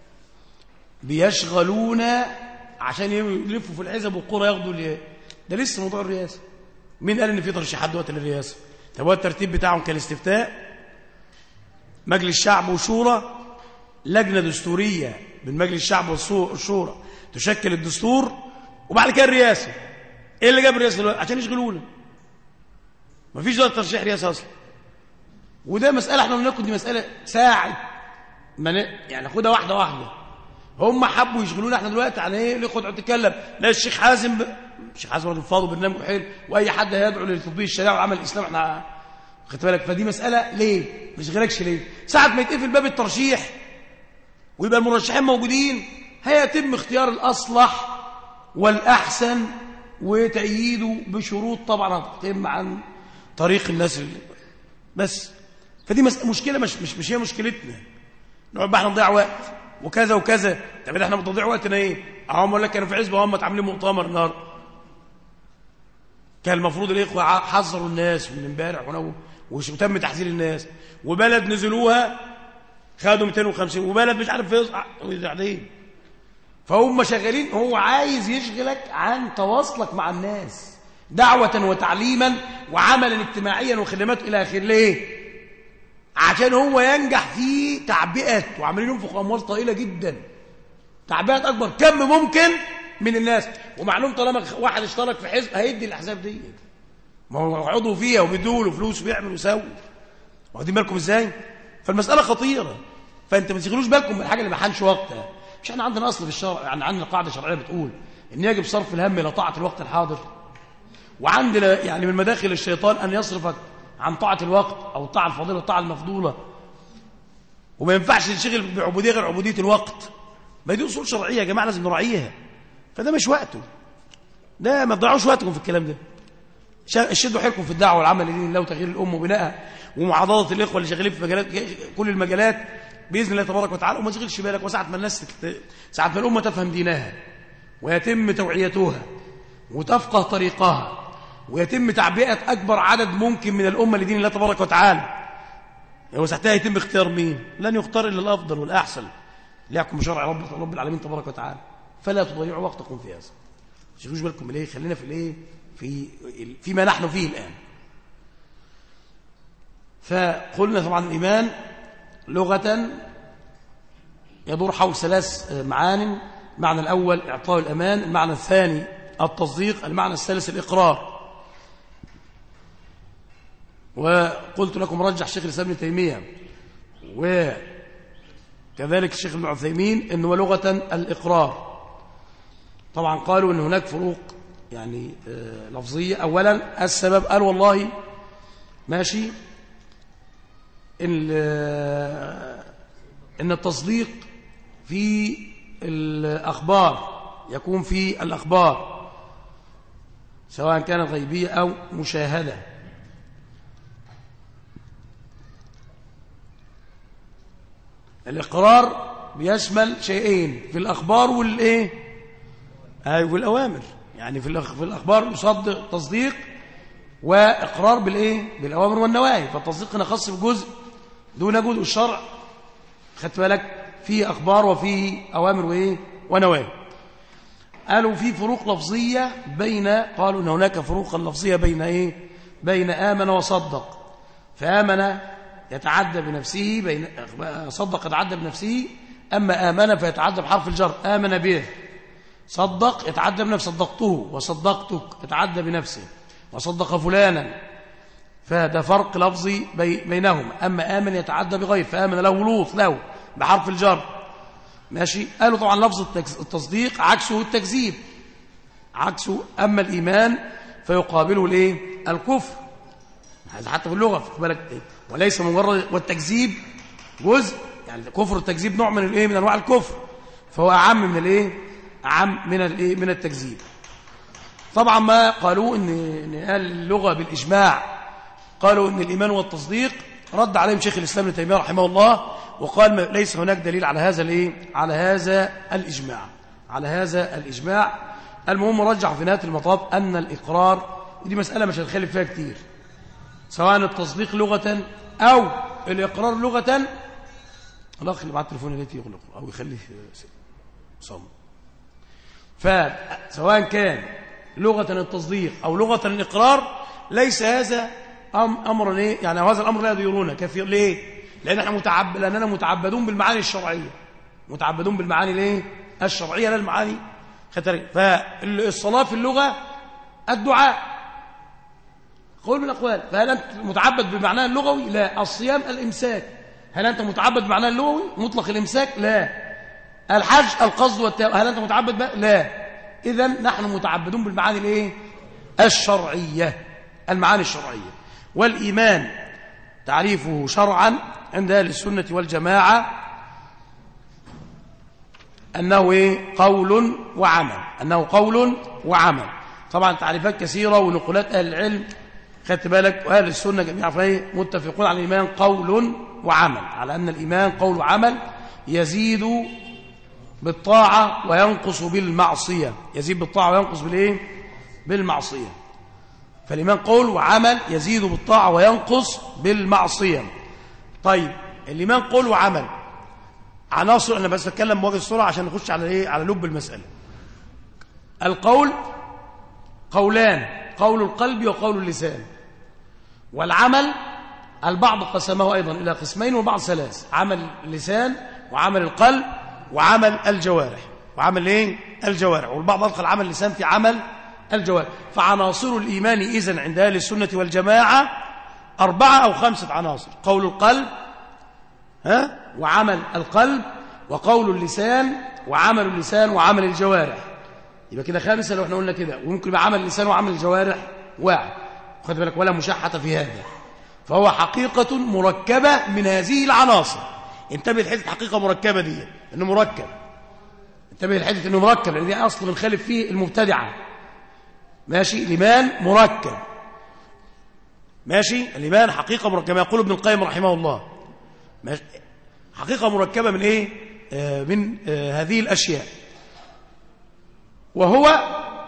بيشغلونا عشان يلفوا في الحزب والقرى ياخدوا اللي ده لسه موضوع الرئاسه. مين قال ان في ترشيحات دلوقتي للرئاسه؟ طب هو الترتيب بتاعهم كان استفتاء، مجلس الشعب وشورى، لجنه دستوريه من مجلس الشعب والشورى تشكل الدستور، وبعد كده الرئاسه. ايه اللي جاب الرئاسه دلوقتي؟ عشان يشغلونا. مفيش دلوقتي ترشيح رئاسه اصلا، وده مساله احنا بناخد دي مساله ساعه ما يعني ناخدها واحده واحده. هم حبوا يشغلونا احنا دلوقتي عن ايه؟ اللي يقعد يتكلم لا الشيخ حازم ب... الشيخ حازم راجل فاضي برنامجه حلو، واي حد هيدعو لتطبيق الشريعه والعمل الاسلامي احنا خدت بالك؟ فدي مسألة ليه مش غيركش ليه ساعة ما يتقفل باب الترشيح ويبقى المرشحين موجودين هيتم اختيار الأصلح والأحسن وتأييده بشروط طبعا هتتم عن طريق الناس اللي بس. فدي مشكلة مش, مش, مش هي مشكلتنا نقعد بقى احنا نضيع وقت وكذا وكذا. طب احنا بنضيع وقتنا ايه؟ اهم اقول لك كانوا في عزبه هم عاملين مؤتمر النهارده، كان المفروض الاخوه حذروا الناس من امبارح وتم تحذير الناس، وبلد نزلوها خدوا مئتين وخمسين وبلد مش عارف ايه، فهم شغالين. هو عايز يشغلك عن تواصلك مع الناس دعوة وتعليما وعملا اجتماعيا وخدمات الى اخره. ليه؟ عشان هو ينجح في تعبئة، وعمالين ينفق اموال طائلة جدا، تعبئة اكبر كم ممكن من الناس. ومعلوم طالما واحد اشترك في حزب هيدي الاحزاب دي، ما هو عضو فيها وبيدوا له فلوس وبيعمل ويسوي. واخدين بالكم ازاي؟ فالمسألة خطيرة. فانت ما تشغلوش بالكم من الحاجة اللي ما حانش وقتها. مش احنا عندنا اصل في الشرع، يعني عندنا قاعدة شرعية بتقول ان يجب صرف الهم الى طاعة الوقت الحاضر، وعندنا يعني من مداخل الشيطان ان يصرفك عن طاعة الوقت او الطاعة الفاضلة والطاعة المفضولة، وما ينفعش نشغل بعبودية غير عبودية الوقت. ما دي اصول شرعية يا جماعة لازم نراعيها. فده مش وقته، ده ما تضيعوش وقتكم في الكلام ده. شدوا حيلكم في الدعوة والعمل لدين الله وتغيير الأمة وبنائها ومعاضدة الإخوة اللي شغالين في مجالات كل المجالات بإذن الله تبارك وتعالى. وما تشغلش بالك، وساعة ما الناس ساعة ما الأمة تفهم دينها ويتم توعيتها وتفقه طريقها ويتم تعبئة أكبر عدد ممكن من الأمة لدين الله تبارك وتعالى، وساعتها يتم اختيار مين؟ لن يختار إلا الأفضل والأحسن ليحكم شرع رب رب العالمين تبارك وتعالى. فلا تضيعوا وقتكم في هذا. ما تشغلوش بالكم ليه، خلينا في الايه في فيما نحن فيه الآن. فقلنا طبعا الإيمان لغة يدور حول ثلاث معان. المعنى الأول إعطاء الأمان، المعنى الثاني التصديق، المعنى الثالث الإقرار. وقلت لكم رجح شيخ الإسلام ابن تيمية وكذلك الشيخ ابن عثيمين إنه لغة الإقرار. طبعا قالوا إن هناك فروق يعني لفظية. أولا السبب، قال والله ماشي إن إن التصديق في الأخبار يكون في الأخبار سواء كانت غيبية أو مشاهدة. الإقرار بيشمل شيئين في الأخبار والإيه أيوة والأوامر. يعني في في الأخبار يصدق تصديق وإقرار بالإيه بالأوامر والنواهي. فالتصديق هنا خاص بجزء دون جزء. الشرع خدت بالك فيه أخبار وفيه أوامر وإيه ونواهي. قالوا في فروق لفظية بين قالوا إن هناك فروق لفظية بين إيه بين آمن وصدق. فآمن يتعدى بنفسه، بين صدق يتعدى بنفسه. أما آمن فيتعدى بحرف الجر، آمن به. صدق يتعدى بنفسه، صدقته وصدقتك يتعدى بنفسه، وصدق فلانا. فهذا فرق لفظي بينهم. أما آمن يتعدى بغير، فآمن له لوط له بحرف الجر ماشي. قالوا طبعا لفظ التصديق عكسه التكذيب، عكسه. أما الإيمان فيقابله الايه الكفر، هذا حتى في اللغة في بالك إيه؟ وليس مجرد. والتكذيب جزء، يعني كفر التكذيب نوع من الايه من انواع الكفر، فهو اعم من الايه اعم من الايه من التكذيب. طبعا ما قالوا ان ان قال اللغة بالاجماع قالوا ان الايمان والتصديق رد عليهم شيخ الاسلام ابن تيمية رحمه الله وقال ليس هناك دليل على هذا الايه على هذا الاجماع على هذا الاجماع. المهم رجح في نهاية المطاف ان الاقرار، ودي مسألة مش هنخالف فيها كتير، سواء التصديق لغة أو الإقرار لغة. الأخ اللي بعد التليفون اللي يغلق أو يخليه صام. فسواء كان لغة التصديق أو لغة الإقرار ليس هذا أمر إيه يعني هذا الأمر لا يديرونه كثير. ليه؟ لأن احنا متعب لأننا متعبدون بالمعاني الشرعية، متعبدون بالمعاني الايه الشرعية لا المعاني خطرية. فالصلاة في اللغة الدعاء قول من الأقوال. فهل أنت متعبد بمعناه اللغوي؟ لا. الصيام الإمساك. هل أنت متعبد بمعناه اللغوي مطلق الإمساك؟ لا. الحج القصد والتوبة. هل أنت متعبد بقى؟ لا. إذن نحن متعبدون بالمعاني الايه الشرعية، المعاني الشرعية. والإيمان تعريفه شرعا عند أهل السنة والجماعة أنه إيه؟ قول وعمل، أنه قول وعمل. طبعا تعريفات كثيرة ونقولات أهل العلم، خدت بالك، وأهل السنة جميعا فإيه؟ متفقون على الإيمان قول وعمل، على أن الإيمان قول وعمل يزيد بالطاعة وينقص بالمعصية، يزيد بالطاعة وينقص بالإيه؟ بالمعصية. فالإيمان قول وعمل يزيد بالطاعة وينقص بالمعصية. طيب الإيمان قول وعمل عناصر، أنا بس أتكلم بوجه السرعة عشان نخش على إيه؟ على لب المسألة. القول قولان، قول القلب وقول اللسان. والعمل البعض قسمه أيضا إلى قسمين والبعض ثلاث: عمل اللسان وعمل القلب وعمل الجوارح، وعمل إيه؟ الجوارح. والبعض أدخل عمل اللسان في عمل الجوارح. فعناصر الإيمان إذن عند أهل السنة والجماعة أربعة أو خمسة عناصر: قول القلب، ها، وعمل القلب، وقول اللسان، وعمل اللسان، وعمل الجوارح. يبقى كده خامسة لو احنا قلنا كده. وممكن يبقى عمل اللسان وعمل الجوارح واحد، خد بالك، ولا مشحة في هذا. فهو حقيقة مركبة من هذه العناصر. انتبه لحته الحقيقة مركبة دي، انه مركب. انتبه لحته انه مركب، لان دي اصل بنخالف فيه المبتدعة. ماشي، الإيمان مركب. ماشي، الإيمان حقيقة مركبة، يقول ابن القيم رحمه الله. ماشي، حقيقة مركبة من إيه؟ آه من آه هذه الأشياء، وهو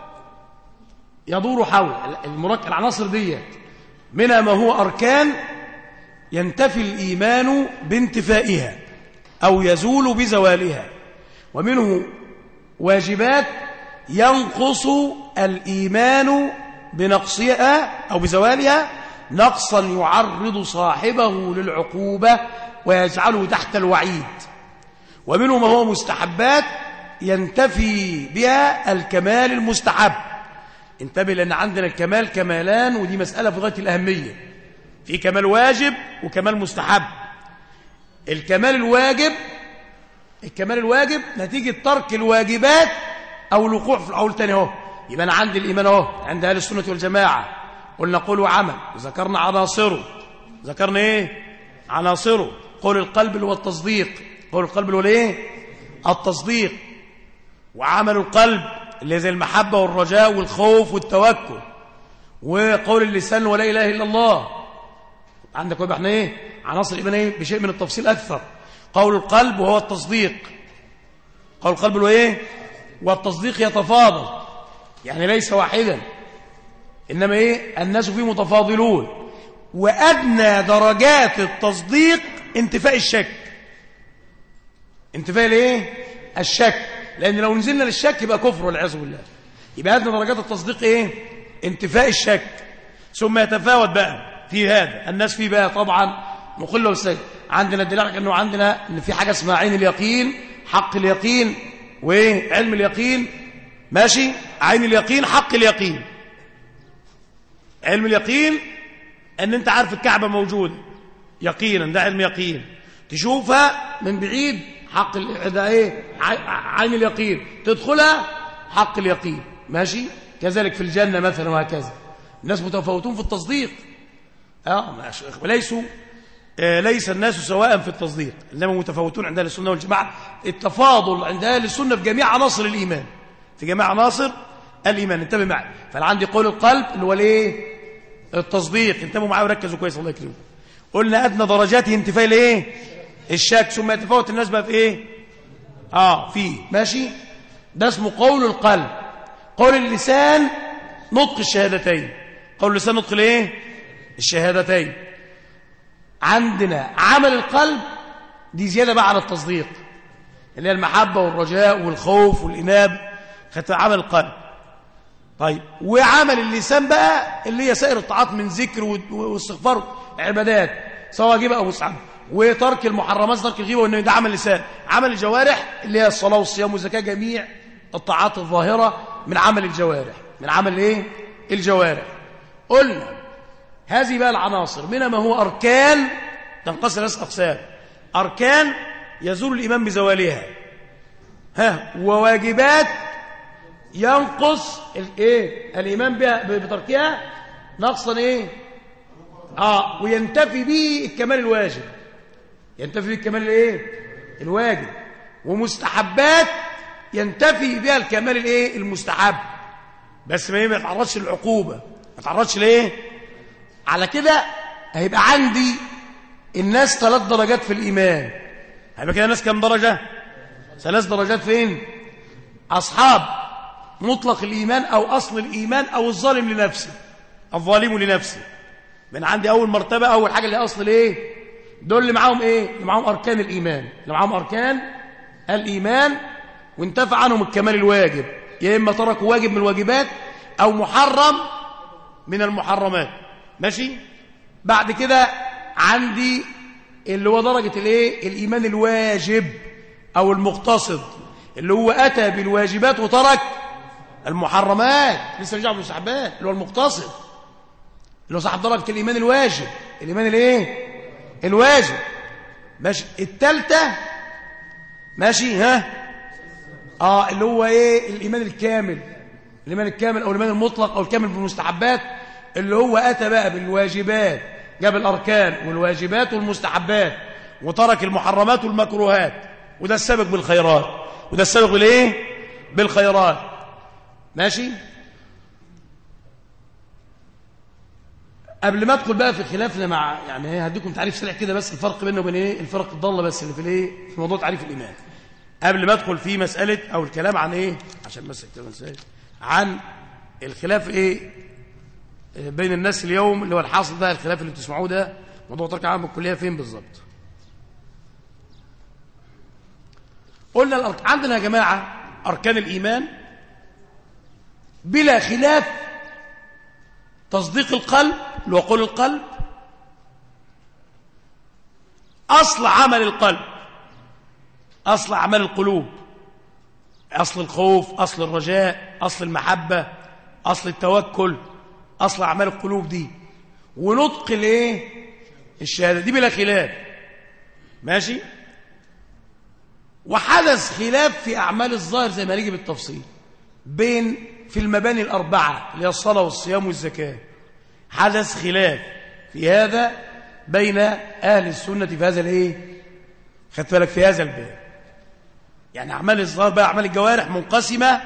يدور حول المركب. العناصر دي منها ما هو أركان ينتفي الإيمان بانتفائها أو يزول بزوالها، ومنه واجبات ينقص الإيمان بنقصها أو بزوالها نقصا يعرض صاحبه للعقوبة ويجعله تحت الوعيد، ومنه ما هو مستحبات ينتفي بها الكمال المستحب. انتبه، لأن عندنا الكمال كمالان، ودي مسألة في غاية الأهمية. في كمال واجب وكمال مستحب. الكمال الواجب الكمال الواجب نتيجة ترك الواجبات أو الوقوع في العول تاني. اهو يبقى أنا عندي الإيمان اهو عند أهل السنة والجماعة، قلنا قول وعمل، وذكرنا عناصره. ذكرنا إيه؟ عناصره. قول القلب اللي هو التصديق، قول القلب اللي هو إيه؟ التصديق. وعمل القلب اللي زي المحبة والرجاء والخوف والتوكل. وقول اللسان ولا إله إلا الله. عندك ويبقى احنا إيه؟ عناصر الإيمان إيه؟ بشيء من التفصيل أكثر. قول القلب وهو التصديق. قول القلب اللي هو إيه؟ والتصديق يتفاضل، يعني ليس واحدا، إنما إيه؟ الناس فيه متفاضلون. وأدنى درجات التصديق انتفاء الشك. انتفاء الايه؟ الشك. لأن لو نزلنا للشك يبقى كفر والعياذ بالله. يبقى أدنى درجات التصديق إيه؟ انتفاء الشك. ثم يتفاوت بقى في هذا الناس فيه بقى طبعا مقل والسيد. عندنا الدليل على أنه عندنا إن في حاجة اسمها عين اليقين، حق اليقين، وإيه؟ علم اليقين. ماشي، عين اليقين، حق اليقين. علم اليقين ان انت عارف الكعبة موجودة يقينا، ده علم يقين. تشوفها من بعيد، حق ده ايه؟ عين اليقين. تدخلها، حق اليقين. ماشي، كذلك في الجنة مثلا، وهكذا. الناس متفاوتون في التصديق. اه وليسوا آه ليس الناس سواء في التصديق، انما متفاوتون عند اهل السنة والجماعة. التفاضل عند اهل السنة في جميع عناصر الايمان، في جميع عناصر الايمان. انتبه معي. فانا عندي قول القلب اللي هو الايه؟ التصديق. انتبهوا معايا وركزوا كويس، الله يكرمكم. قلنا ادنى درجاته انتفاء الايه؟ الشك. ثم يتفاوت الناس بقى في ايه؟ اه فيه. ماشي، ده اسمه قول القلب. قول اللسان نطق الشهادتين. قول اللسان نطق الايه؟ الشهادتين. عندنا عمل القلب، دي زياده بقى على التصديق، اللي هي المحبه والرجاء والخوف والانابه. خدت عمل القلب. طيب، وعمل اللسان بقى اللي هي سائر الطاعات من ذكر واستغفار، عبادات سواء واجبه او مستحبه، وترك المحرمات، ترك الغيبه، وان ده عمل لسان. عمل الجوارح اللي هي الصلاه والصيام والزكاه، جميع الطاعات الظاهره من عمل الجوارح، من عمل ايه؟ الجوارح. قلنا هذه بقى العناصر، منها ما هو اركان تنقسم ثلاث اقسام: اركان يزول الايمان بزوالها، ها، وواجبات ينقص الايه؟ الايمان بها بتركها نقصا ايه؟ اه وينتفي به الكمال الواجب، ينتفي به الكمال الايه الواجب، ومستحبات ينتفي بها الكمال الايه المستحب، بس ما يتعرضش للعقوبه، ما يتعرضش لايه. على كده هيبقى عندي الناس ثلاث درجات في الايمان. هيبقى كده الناس كم درجه؟ ثلاث درجات. فين؟ اصحاب مطلق الايمان او اصل الايمان او الظالم لنفسه، الظالم لنفسه. من عندي اول مرتبه، اول حاجه اللي هي اصل الايه، دول اللي معاهم ايه؟ اللي معاهم اركان الايمان، اللي معاهم اركان الايمان وانتفع عنهم الكمال الواجب، يا اما تركوا واجب من الواجبات او محرم من المحرمات. ماشي. بعد كده عندي اللي هو درجه الايه الايمان الواجب او المقتصد، اللي هو اتى بالواجبات وترك المحرمات، لسه رجع بالمستحبات، اللي هو المقتصد، اللي هو صاحب درجه الايمان الواجب، الايمان الايه الواجب. ماشي. الثالثه ماشي ها اه اللي هو ايه الايمان الكامل، الايمان الكامل او الايمان المطلق او الكامل بالمستحبات، اللي هو اتى بقى بالواجبات، جاب الاركان والواجبات والمستحبات وترك المحرمات والمكروهات، وده السابق بالخيرات، وده السابق بالايه بالخيرات. ماشي. قبل ما ادخل بقى في خلافنا مع يعني هديكم تعريف سريع كده بس الفرق بينه وبين ايه الفرق الضاله بس اللي في الايه في موضوع تعريف الايمان، قبل ما ادخل في مساله او الكلام عن ايه عشان بس كده نسال عن الخلاف ايه بين الناس اليوم، اللي هو الحاصل ده الخلاف اللي بتسمعوه ده موضوع ترك عام الكليه فين بالظبط. قلنا الأرك... عندنا يا جماعه اركان الايمان بلا خلاف: تصديق القلب اللي هو قول القلب، اصل عمل القلب، اصل اعمال القلوب، اصل الخوف، اصل الرجاء، اصل المحبه، اصل التوكل، اصل اعمال القلوب دي، ونطق الايه الشهاده دي بلا خلاف. ماشي. وحدث خلاف في اعمال الظاهر زي ما نيجي بالتفصيل بين في المباني الاربعه اللي هي الصلاه والصيام والزكاه، حدث خلاف في هذا بين اهل السنه في هذا الايه خدت بالك في هذا الباب. يعني اعمال الظاهر بقى اعمال الجوارح منقسمه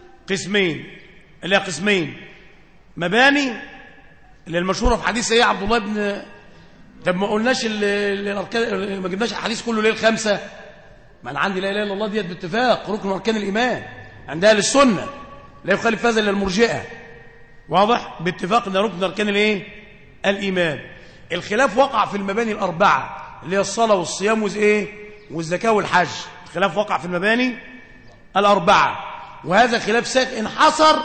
قسمين، اللي هي قسمين: مباني اللي المشهوره في حديث ايه عبد الله بن طب ما قلناش الاركان، ما جبناش الحديث كله ليه الخمسه؟ ما انا عندي لا اله الا الله ديت باتفاق ركن من اركان الايمان عند اهل السنه، لا يخالف هذا الا المرجئه، واضح باتفاق ان ركن من اركان الايه الايمان. الخلاف وقع في المباني الاربعه اللي هي الصلاه والصيام وايه والزكاه والحج، الخلاف وقع في المباني الاربعه، وهذا خلاف ساق انحصر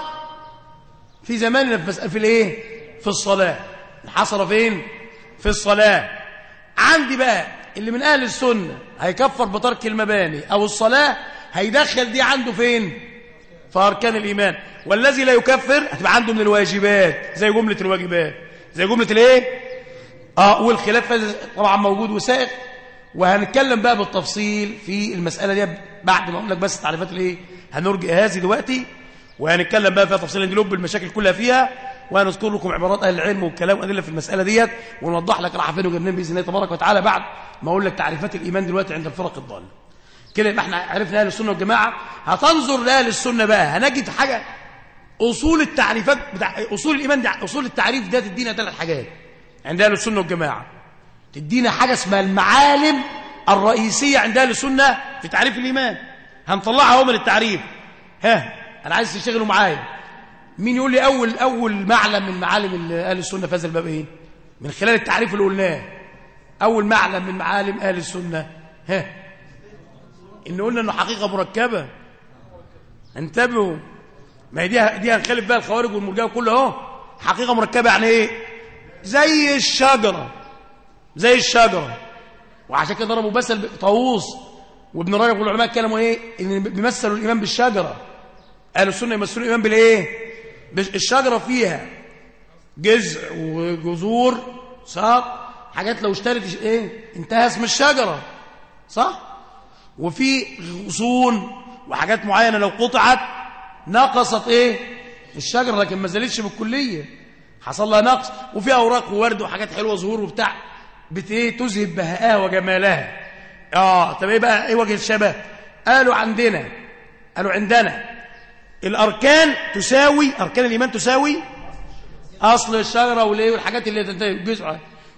في زماننا في مسألة في الايه في الصلاه، انحصر فين في الصلاه. عندي بقى اللي من اهل السنه هيكفر بترك المباني او الصلاه، هيدخل دي عنده فين في اركان الايمان، والذي لا يكفر هتبقى عنده من الواجبات زي جمله الواجبات، زي جمله الايه اه والخلاف طبعا موجود وسائق، وهنتكلم بقى بالتفصيل في المساله دي بعد ما اقول لك بس تعريفات الايه هنرجع هذه دلوقتي، وهنتكلم بقى فيها تفصيلا نلب المشاكل كلها فيها، وهنذكر لكم عبارات اهل العلم والكلام وادله في المساله ديت، ونوضح لك راح فين وجنين باذن الله تبارك وتعالى بعد ما اقول لك تعريفات الايمان دلوقتي عند الفرق الضاله. كده يبقى احنا عرفنا اهل السنه والجماعه. هتنظر لاهل السنه بقى هنجد حاجه اصول التعريفات بتاع اصول الايمان دي، اصول التعريف ده تدينا ثلاث حاجات عند اهل السنه والجماعه، تدينا حاجه اسمها المعالم الرئيسيه عند اهل السنه في تعريف الايمان، هنطلعها اهو من التعريف. ها انا عايز تشتغلوا معايا. مين يقول لي اول اول معلم من معالم اهل السنه في هذا الباب ايه من خلال التعريف اللي قلناه؟ اول معلم من معالم اهل السنه ها ان قلنا انه حقيقه مركبه. انتبهوا، ما هي دي دي هنخالف بقى الخوارج والمرجئه كله اهو. حقيقه مركبه يعني ايه؟ زي الشجره، زي الشجره. وعشان كده ضربوا مثل طاووس وابن رجب والعلماء اتكلموا ايه ان بيمثلوا الايمان بالشجره. اهل السنه يمثلوا الايمان بالايه؟ الشجره فيها جذع وجذور ساق، حاجات لو اشترت ايه انتهى اسم الشجره، صح؟ وفي غصون وحاجات معينه لو قطعت نقصت ايه الشجره، لكن ما زالتش بالكليه. حصل لها نقص، وفي اوراق وورد وحاجات حلوه زهور وبتاع بت ايه تذهب بهاءها وجمالها. اه طب ايه بقى ايه وجه الشبه؟ قالوا عندنا قالوا عندنا الاركان تساوي اركان الايمان تساوي اصل الشجره والايه والحاجات اللي تنتهي الجزء،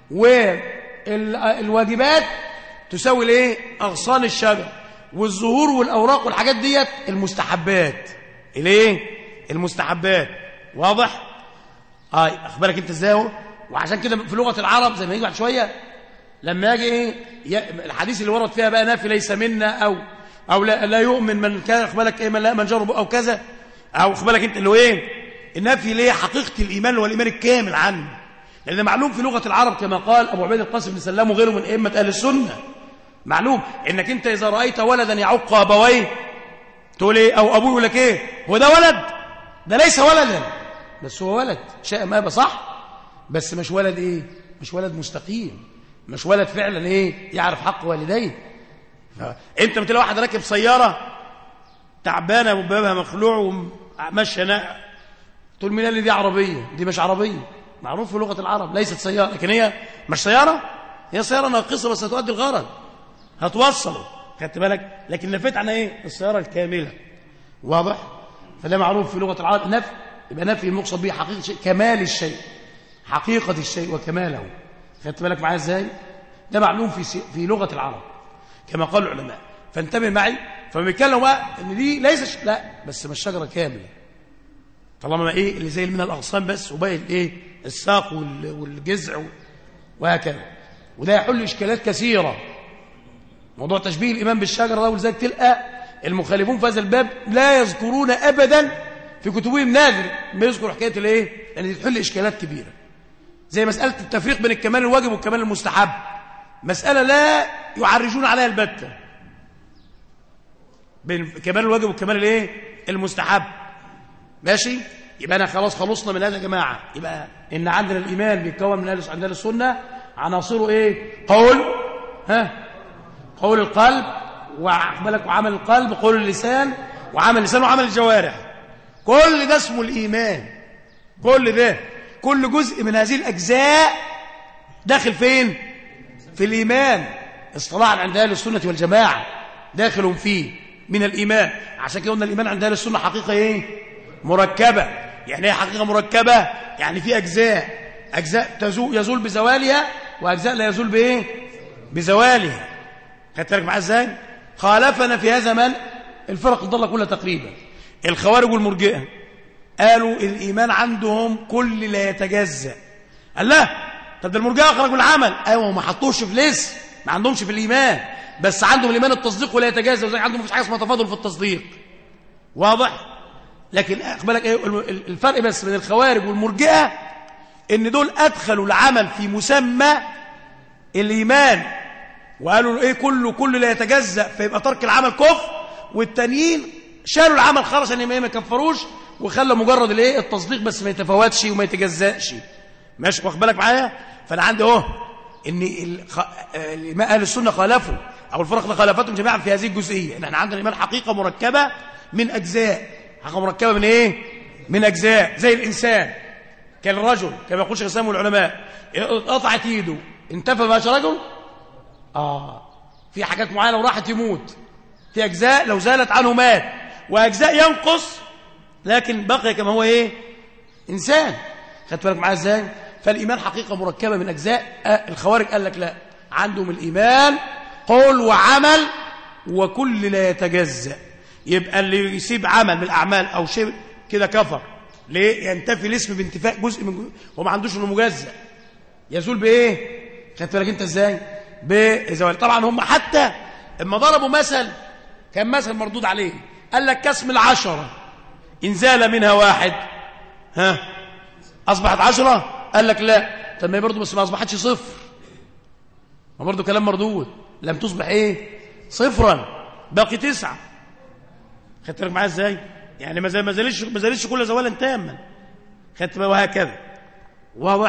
والواجبات تساوي الايه اغصان الشجر، والزهور والاوراق والحاجات ديت المستحبات الايه المستحبات. واضح؟ اه اخبارك انت ازاي اهو. وعشان كده في لغه العرب زي ما يجي بعد شويه لما يجي ايه الحديث اللي ورد فيها بقى نافي ليس منا او او لا, لا يؤمن من كان اخبارك ايه من لا من جرب او كذا، او اخبارك انت اللي هو ايه النفي ليه حقيقه الايمان والايمان الكامل عنه. لان معلوم في لغه العرب كما قال ابو عبيد القاسم بن سلام وغيره من ائمه اهل السنه، معلوم انك انت اذا رايت ولدا يعق ابويه تقول ايه؟ او ابوه يقول لك ايه؟ هو ده ولد؟ ده ليس ولدا، بس هو ولد شاء ما صح، بس مش ولد ايه؟ مش ولد مستقيم، مش ولد فعلا ايه يعرف حق والديه. انت بتلاقي واحد راكب سياره تعبانه وبابها مخلوع وماشيه ناقع، تقول مين قال لي دي عربيه؟ دي مش عربيه، معروف في لغه العرب ليست سياره، لكن هي مش سياره، هي سياره ناقصه بس هتؤدي الغرض، هتوصله، خدت بالك؟ لكن نفيت عن ايه؟ السياره الكامله. واضح؟ فده معروف في لغه العرب نفي، يبقى نفي المقصد به حقيقه الشيء، كمال الشيء، حقيقه الشيء وكماله. خدت بالك معايا ازاي؟ ده معلوم في في لغه العرب كما قال العلماء. فانتبه معي، فما بيتكلموا بقى ان دي ليس لا بس مش شجره كامله، طالما ايه اللي زي من الاغصان بس وباقي الايه الساق والجذع وهكذا. وده يحل اشكالات كثيره، موضوع تشبيه الايمان بالشجره ده، ولذلك تلقى المخالفون في هذا الباب لا يذكرون ابدا في كتبهم، نادر ما يذكر حكايه الايه، لان دي تحل اشكالات كبيره، زي مساله التفريق بين الكمال الواجب والكمال المستحب، مساله لا يعرجون عليها البتة، بين الكمال الواجب والكمال الايه المستحب. ماشي؟ يبقى انا خلاص خلصنا من هذا يا جماعه. يبقى ان عندنا الايمان بيتكون من اهل عند السنه عناصره ايه؟ قول ها قول القلب وعملك وعمل القلب، قول اللسان وعمل اللسان وعمل الجوارح، كل ده اسمه الايمان. كل ده كل جزء من هذه الاجزاء داخل فين؟ في الايمان اصطلاحا عند اهل السنه والجماعه، داخل فيه من الايمان. عشان كده قلنا الايمان عند اهل السنه حقيقه ايه؟ مركبه. يعني ايه حقيقه مركبه؟ يعني في اجزاء اجزاء تزول يزول بزوالها، واجزاء لا يزول بايه؟ بزوالها. خدت بالك معايا ازاي؟ خالفنا في هذا من الفرق الضاله كلها تقريبا، الخوارج والمرجئه، قالوا الايمان عندهم كل لا يتجزأ. قال لا طب ده المرجئه اخرجوا العمل، ايوه ما حطوش في الاسم، ما عندهمش في الايمان، بس عندهم الايمان التصديق ولا يتجزأ، وزي عندهم مفيش حاجه اسمها تفاضل في التصديق. واضح؟ لكن اقبلك ايه الفرق بس بين الخوارج والمرجئه؟ ان دول ادخلوا العمل في مسمى الايمان وقالوا ايه كله كله لا يتجزأ، فيبقى ترك العمل كفر، والتانيين شالوا العمل خالص عشان ما يكفروش وخلى مجرد الايه التصديق بس ما يتفاوتش وما يتجزأش. ماشي واخد بالك معايا؟ فانا عندي اهو ان اهل السنه خالفوا او الفرق خالفتهم جميعا في هذه الجزئيه، ان احنا عندنا الايمان حقيقه مركبه من اجزاء، حقيقه مركبه من ايه؟ من اجزاء. زي الانسان كالرجل كما يقول شيخ الاسلام والعلماء، قطعت ايده انتفى ماش رجل؟ اه في حاجات معينه لو راحت يموت، في اجزاء لو زالت عنه مات، واجزاء ينقص لكن بقي كما هو ايه؟ انسان. خدت بالك معايا ازاي؟ فالايمان حقيقه مركبه من اجزاء. آه الخوارج قال لك لا، عندهم الايمان قول وعمل وكل لا يتجزأ. يبقى اللي يسيب عمل من الاعمال او شيء كده كفر. ليه؟ ينتفي الاسم بانتفاء جزء من جزء، وما عندوش انه مجزأ، يزول بايه؟ خدت بالك انت ازاي؟ بزوال. طبعا هم حتى اما ضربوا مثل كان مثل مردود عليه، قال لك كاسم العشره ان زال منها واحد ها اصبحت عشره؟ قال لك لا، طب ما هي برضه بس ما اصبحتش صفر، ما برضه كلام مردود، لم تصبح ايه؟ صفرا، باقي تسعه. خدت بالك معايا ازاي؟ يعني ما ما زالش ما زالش كل زوالا تاما. خدت بالك؟ وهكذا. واضح؟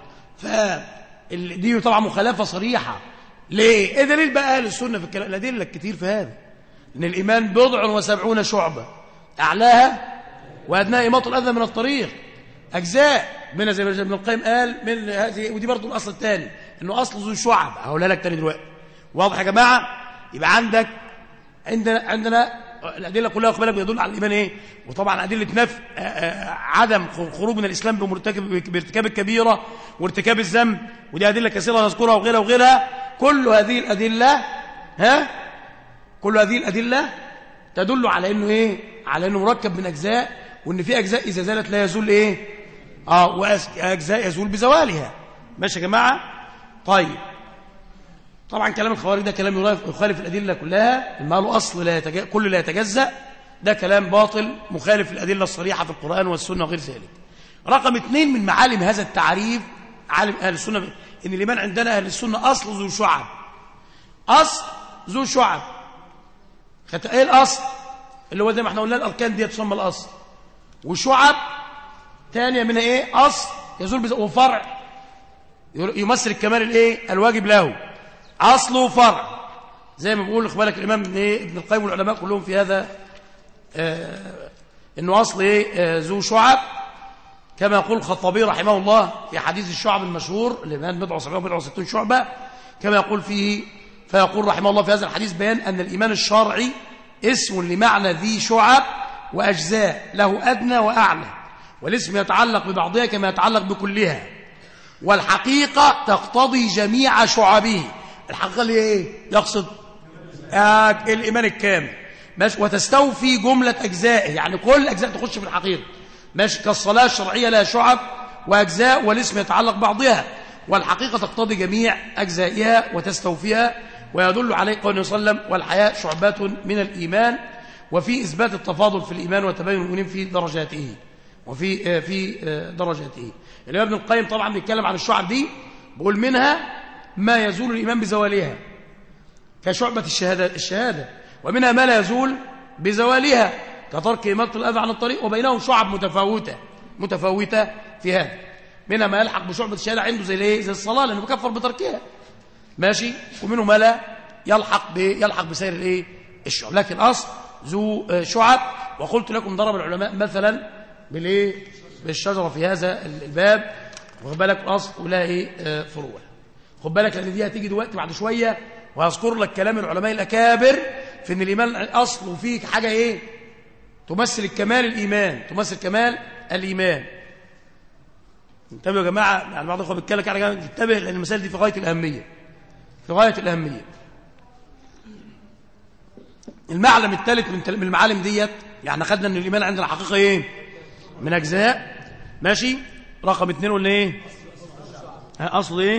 فدي طبعا مخالفه صريحه. ليه؟ ايه دليل بقى اهل السنه في الكلام؟ الادله كتير في هذا، ان الايمان بضع وسبعون شعبه، اعلاها وادناها اماطه الاذى من الطريق. أجزاء منها زي ما ابن القيم قال من هذه، ودي برضو الأصل الثاني إنه أصل ذو شعب. هقولها لك تاني دلوقتي، واضح يا جماعة؟ يبقى عندك عندنا عندنا الأدلة كلها خد بالك بيدل على الإيمان إيه؟ وطبعا أدلة نفي عدم خروج من الإسلام بمرتكب بارتكاب الكبيرة وارتكاب الذنب، ودي أدلة كثيرة نذكرها وغيرها وغيرها. كل هذه الأدلة ها كل هذه الأدلة تدل على إنه إيه؟ على إنه مركب من أجزاء، وإن في أجزاء إذا زالت لا يزول إيه؟ آه وأجزاء يزول بزوالها. ماشي يا جماعة؟ طيب طبعا كلام الخوارج ده كلام يخالف الأدلة كلها، ما له أصل لا يتج... كل لا يتجزأ، ده كلام باطل مخالف الأدلة الصريحة في القرآن والسنة وغير ذلك. رقم اثنين من معالم هذا التعريف عالم أهل السنة إن الإيمان عندنا أهل السنة أصل ذو شعب. أصل ذو شعب. إيه الأصل؟ اللي هو زي ما احنا قلنا الأركان دي تسمى الأصل، وشعب ثانية منها إيه؟ أصل يزول بز... وفرع يمثل الكمال الإيه؟ الواجب له. أصل وفرع زي ما بيقول خد بالك الإمام ابن, إيه؟ ابن القيم والعلماء كلهم في هذا آه إنه أصل إيه؟ آه ذو شعب، كما يقول الخطابي رحمه الله في حديث الشعب المشهور الإيمان بضع وسبعين وبضع وستون شعبة، كما يقول فيه فيقول رحمه الله في هذا الحديث بيان أن الإيمان الشرعي اسم لمعنى ذي شعب وأجزاء له أدنى وأعلى، والاسم يتعلق ببعضها كما يتعلق بكلها، والحقيقة تقتضي جميع شعبه. الحقيقة اللي ايه؟ يقصد آه الإيمان الكامل، ماشي، وتستوفي جملة أجزائه، يعني كل أجزاء تخش في الحقيقة، ماشي، كالصلاة الشرعية لها شعب وأجزاء والاسم يتعلق بعضها، والحقيقة تقتضي جميع أجزائها وتستوفيها، ويدل عليه قوله صلى الله عليه وسلم والحياء شعبات من الإيمان، وفي إثبات التفاضل في الإيمان وتبين المؤمنين في درجاته وفي في درجاته. الإمام ابن القيم طبعا بيتكلم عن الشعب دي، بيقول منها ما يزول الإيمان بزوالها كشعبة الشهادة الشهادة ومنها ما لا يزول بزوالها كترك إماطة الأذى عن الطريق، وبينهم شعب متفاوتة متفاوتة في هذا. منها ما يلحق بشعبة الشهادة عنده زي الايه؟ زي الصلاة لأنه بكفر بتركها، ماشي، ومنه ما لا يلحق ب يلحق بسائر الايه؟ الشعب، لكن أصل ذو شعب. وقلت لكم ضرب العلماء مثلا بالايه؟ بالشجرة في هذا الباب، واخد بالك أصل ولا ايه؟ فروع. خد بالك لأن دي هتيجي دلوقتي بعد شوية، وهذكر لك كلام العلماء الأكابر في ان الإيمان أصل وفيك حاجة ايه؟ تمثل الكمال الإيمان، تمثل كمال الإيمان. انتبهوا يا جماعة، يعني بعض الأخوة بيتكلم على جماعة انتبه، لأن المسائل دي في غاية الأهمية، في غاية الأهمية. المعلم الثالث من المعالم ديت، يعني خدنا ان الإيمان عندنا حقيقة ايه؟ من أجزاء، ماشي. رقم اثنين قلنا ايه؟ أصل ايه؟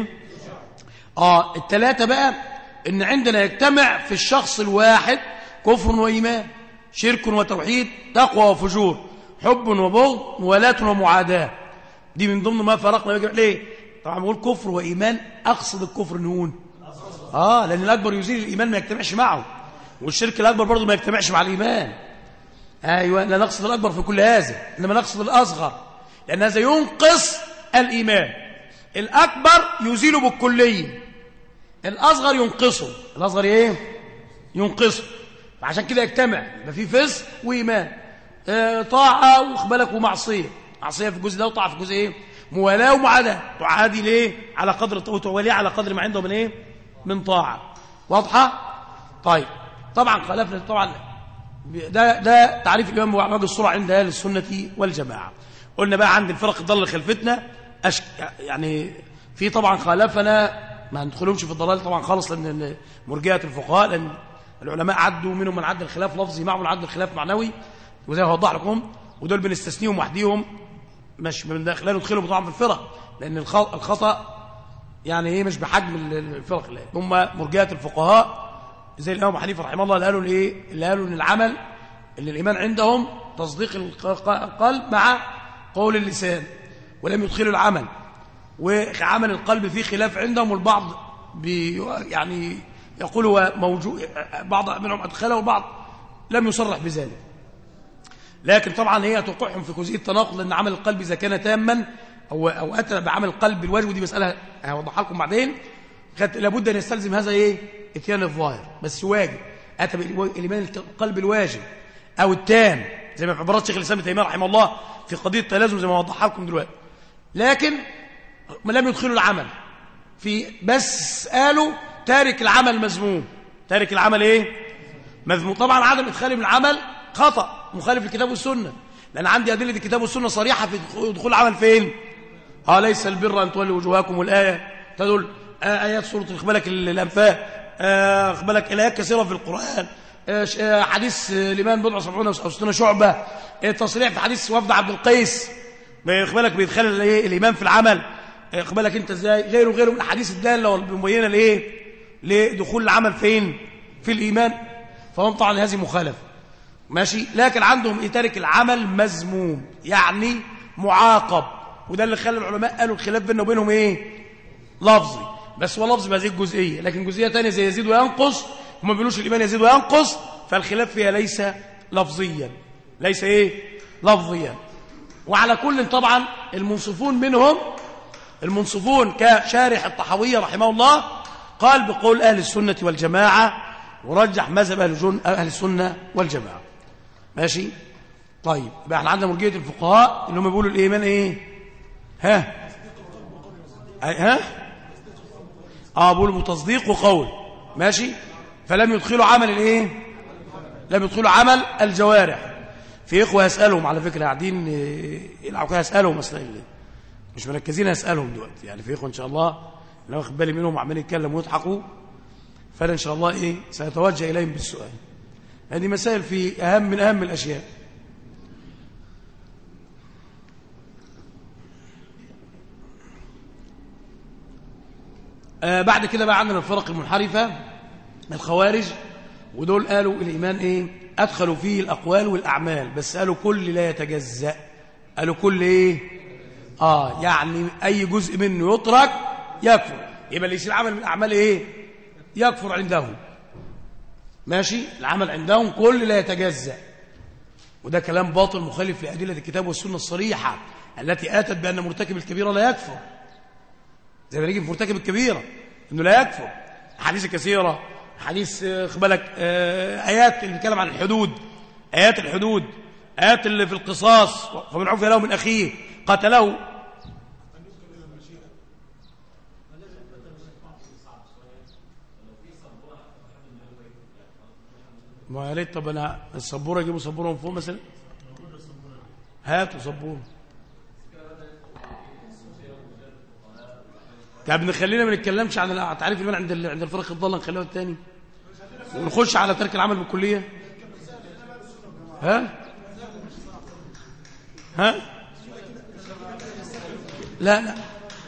اه الثلاثة بقى ان عندنا يجتمع في الشخص الواحد كفر وإيمان، شرك وتوحيد، تقوى وفجور، حب وبغض، موالاة ومعاداة. دي من ضمن ما فرقنا يجب ليه؟ طبعا بقول كفر وإيمان، أقصد الكفر نون آه لأن الأكبر يزيل الإيمان ما يجتمعش معه، والشرك الأكبر برضه ما يجتمعش مع الإيمان. أيوة، لا نقصد الأكبر في كل هذا، إنما نقصد الأصغر، لأن هذا ينقص الإيمان. الأكبر يزيل بالكلية، الأصغر ينقصه. الأصغر إيه؟ ينقصه. فعشان كده يجتمع، يبقى في فسق وإيمان، آه طاعة وخبالك ومعصية، معصية في الجزء ده وطاعة في الجزء إيه؟ موالاة ومعاداة. تعادي ليه؟ على قدر وتوليه على قدر ما عنده من إيه؟ من طاعة. واضحة؟ طيب طبعا خالفنا طبعا ده ده تعريف الإمام وجه الصورة عند أهل السنة والجماعة. قلنا بقى عند الفرق الضالة اللي خلفتنا أشك... يعني في طبعا خالفنا، ما ندخلهمش في الضلال طبعا خالص، لأن مرجئة الفقهاء، لأن العلماء عدوا منهم من عد الخلاف لفظي معهم من عد الخلاف معنوي، وزي ما هوضح لكم، ودول بنستثنيهم وحديهم، مش من داخل ندخلهم طبعا في الفرق، لأن الخطأ يعني ايه مش بحجم الفرق اللي هم مرجئة الفقهاء زي الإمام أبو حنيفة رحمه الله، اللي قالوا الايه اللي قالوا ان العمل اللي الإيمان عندهم تصديق القلب مع قول اللسان، ولم يدخلوا العمل، وعمل القلب فيه خلاف عندهم، والبعض بي يعني يقول هو موجود، بعض منهم أدخله والبعض لم يصرح بذلك. لكن طبعا هي توقعهم في جزئية التناقض، لأن عمل القلب إذا كان تاما أو أو أتى بعمل القلب الواجب، ودي مسألة هوضحها لكم بعدين، لابد أن يستلزم هذا إيه إتيان الظاهر، بس واجب أتى بالإيمان القلب الواجب أو التام زي ما في عبارات شيخ الإسلام ابن تيمية رحمه الله في قضية التلازم زي ما وضحها لكم دلوقتي. لكن لم يدخلوا العمل في، بس قالوا تارك العمل مذموم. تارك العمل ايه؟ مذموم. طبعا عدم ادخالهم العمل خطأ مخالف للكتاب والسنة، لأن عندي أدلة الكتاب والسنة صريحة في دخول العمل فين؟ اه ليس البر أن تولوا وجوهكم، والآية تدل آه آيات سورة اخبالك الأنفال، آه اخبالك الآيات كثيرة في القرآن، آه حديث آه الإيمان بضع سبعون أو ستون شعبة، آه تصريح في حديث وفد عبد القيس اخبالك بيدخل الإيمان في العمل، اخبالك انت ازاي، غيره غيره من الأحاديث الدالة والمبينة لإيه؟ لدخول العمل فين؟ في الإيمان. فهم طبعا هذه مخالفة ماشي. لكن عندهم إيه؟ تارك العمل مذموم يعني معاقب، وده اللي خلى العلماء قالوا الخلاف بيننا وبينهم ايه؟ لفظي، بس هو لفظي بهذه الجزئيه، لكن جزئيه ثانيه زي يزيد وينقص هم ما بيقولوش الايمان يزيد وينقص، فالخلاف فيها ليس لفظيا، ليس ايه؟ لفظيا. وعلى كل طبعا المنصفون منهم، المنصفون كشارح الطحاوية رحمه الله قال بقول اهل السنه والجماعه، ورجح مذهب اهل اهل السنه والجماعه ماشي. طيب يبقى احنا عندنا مرجئه الفقهاء اللي هم بيقولوا الايمان ايه؟ ها ها اه بيقولوا تصديق وقول ماشي. فلم يدخلوا عمل الايه؟ لم يدخلوا عمل الجوارح. في اخوه هسالهم على فكره قاعدين يلعبوا كده، هسالهم اصلا مش مركزين، هسالهم دلوقتي يعني. في اخوه ان شاء الله انا واخد بالي منهم عمالين يتكلموا ويضحكوا، فانا ان شاء الله ايه ساتوجه اليهم بالسؤال. هذه مسائل في اهم من اهم الاشياء. آه بعد كده بقى عندنا الفرق المنحرفة الخوارج، ودول قالوا الإيمان إيه؟ أدخلوا فيه الأقوال والأعمال، بس قالوا كل لا يتجزأ. قالوا كل إيه؟ آه يعني أي جزء منه يترك يكفر، يبقى اللي يصير عمل من الأعمال إيه؟ يكفر عندهم ماشي. العمل عندهم كل لا يتجزأ، وده كلام باطل مخالف لأدلة الكتاب والسنة الصريحة التي آتت بأن مرتكب الكبيرة لا يكفر، زي ما نيجي في مرتكب الكبيرة انه لا يكفر. حديث كثيرة، حديث خبالك آيات اللي بتتكلم عن الحدود، آيات الحدود، آيات اللي في القصاص، فمن عفي له من أخيه قتله. ما يا ريت. طب انا السبوره اجيبوا سبوره من فوق مثلا، هاتوا سبوره. طب نخلينا ما نتكلمش عن تعريف الايمان عند عند الفرق الضاله، نخليها الثاني ونخش على ترك العمل بالكليه. ها ها لا لا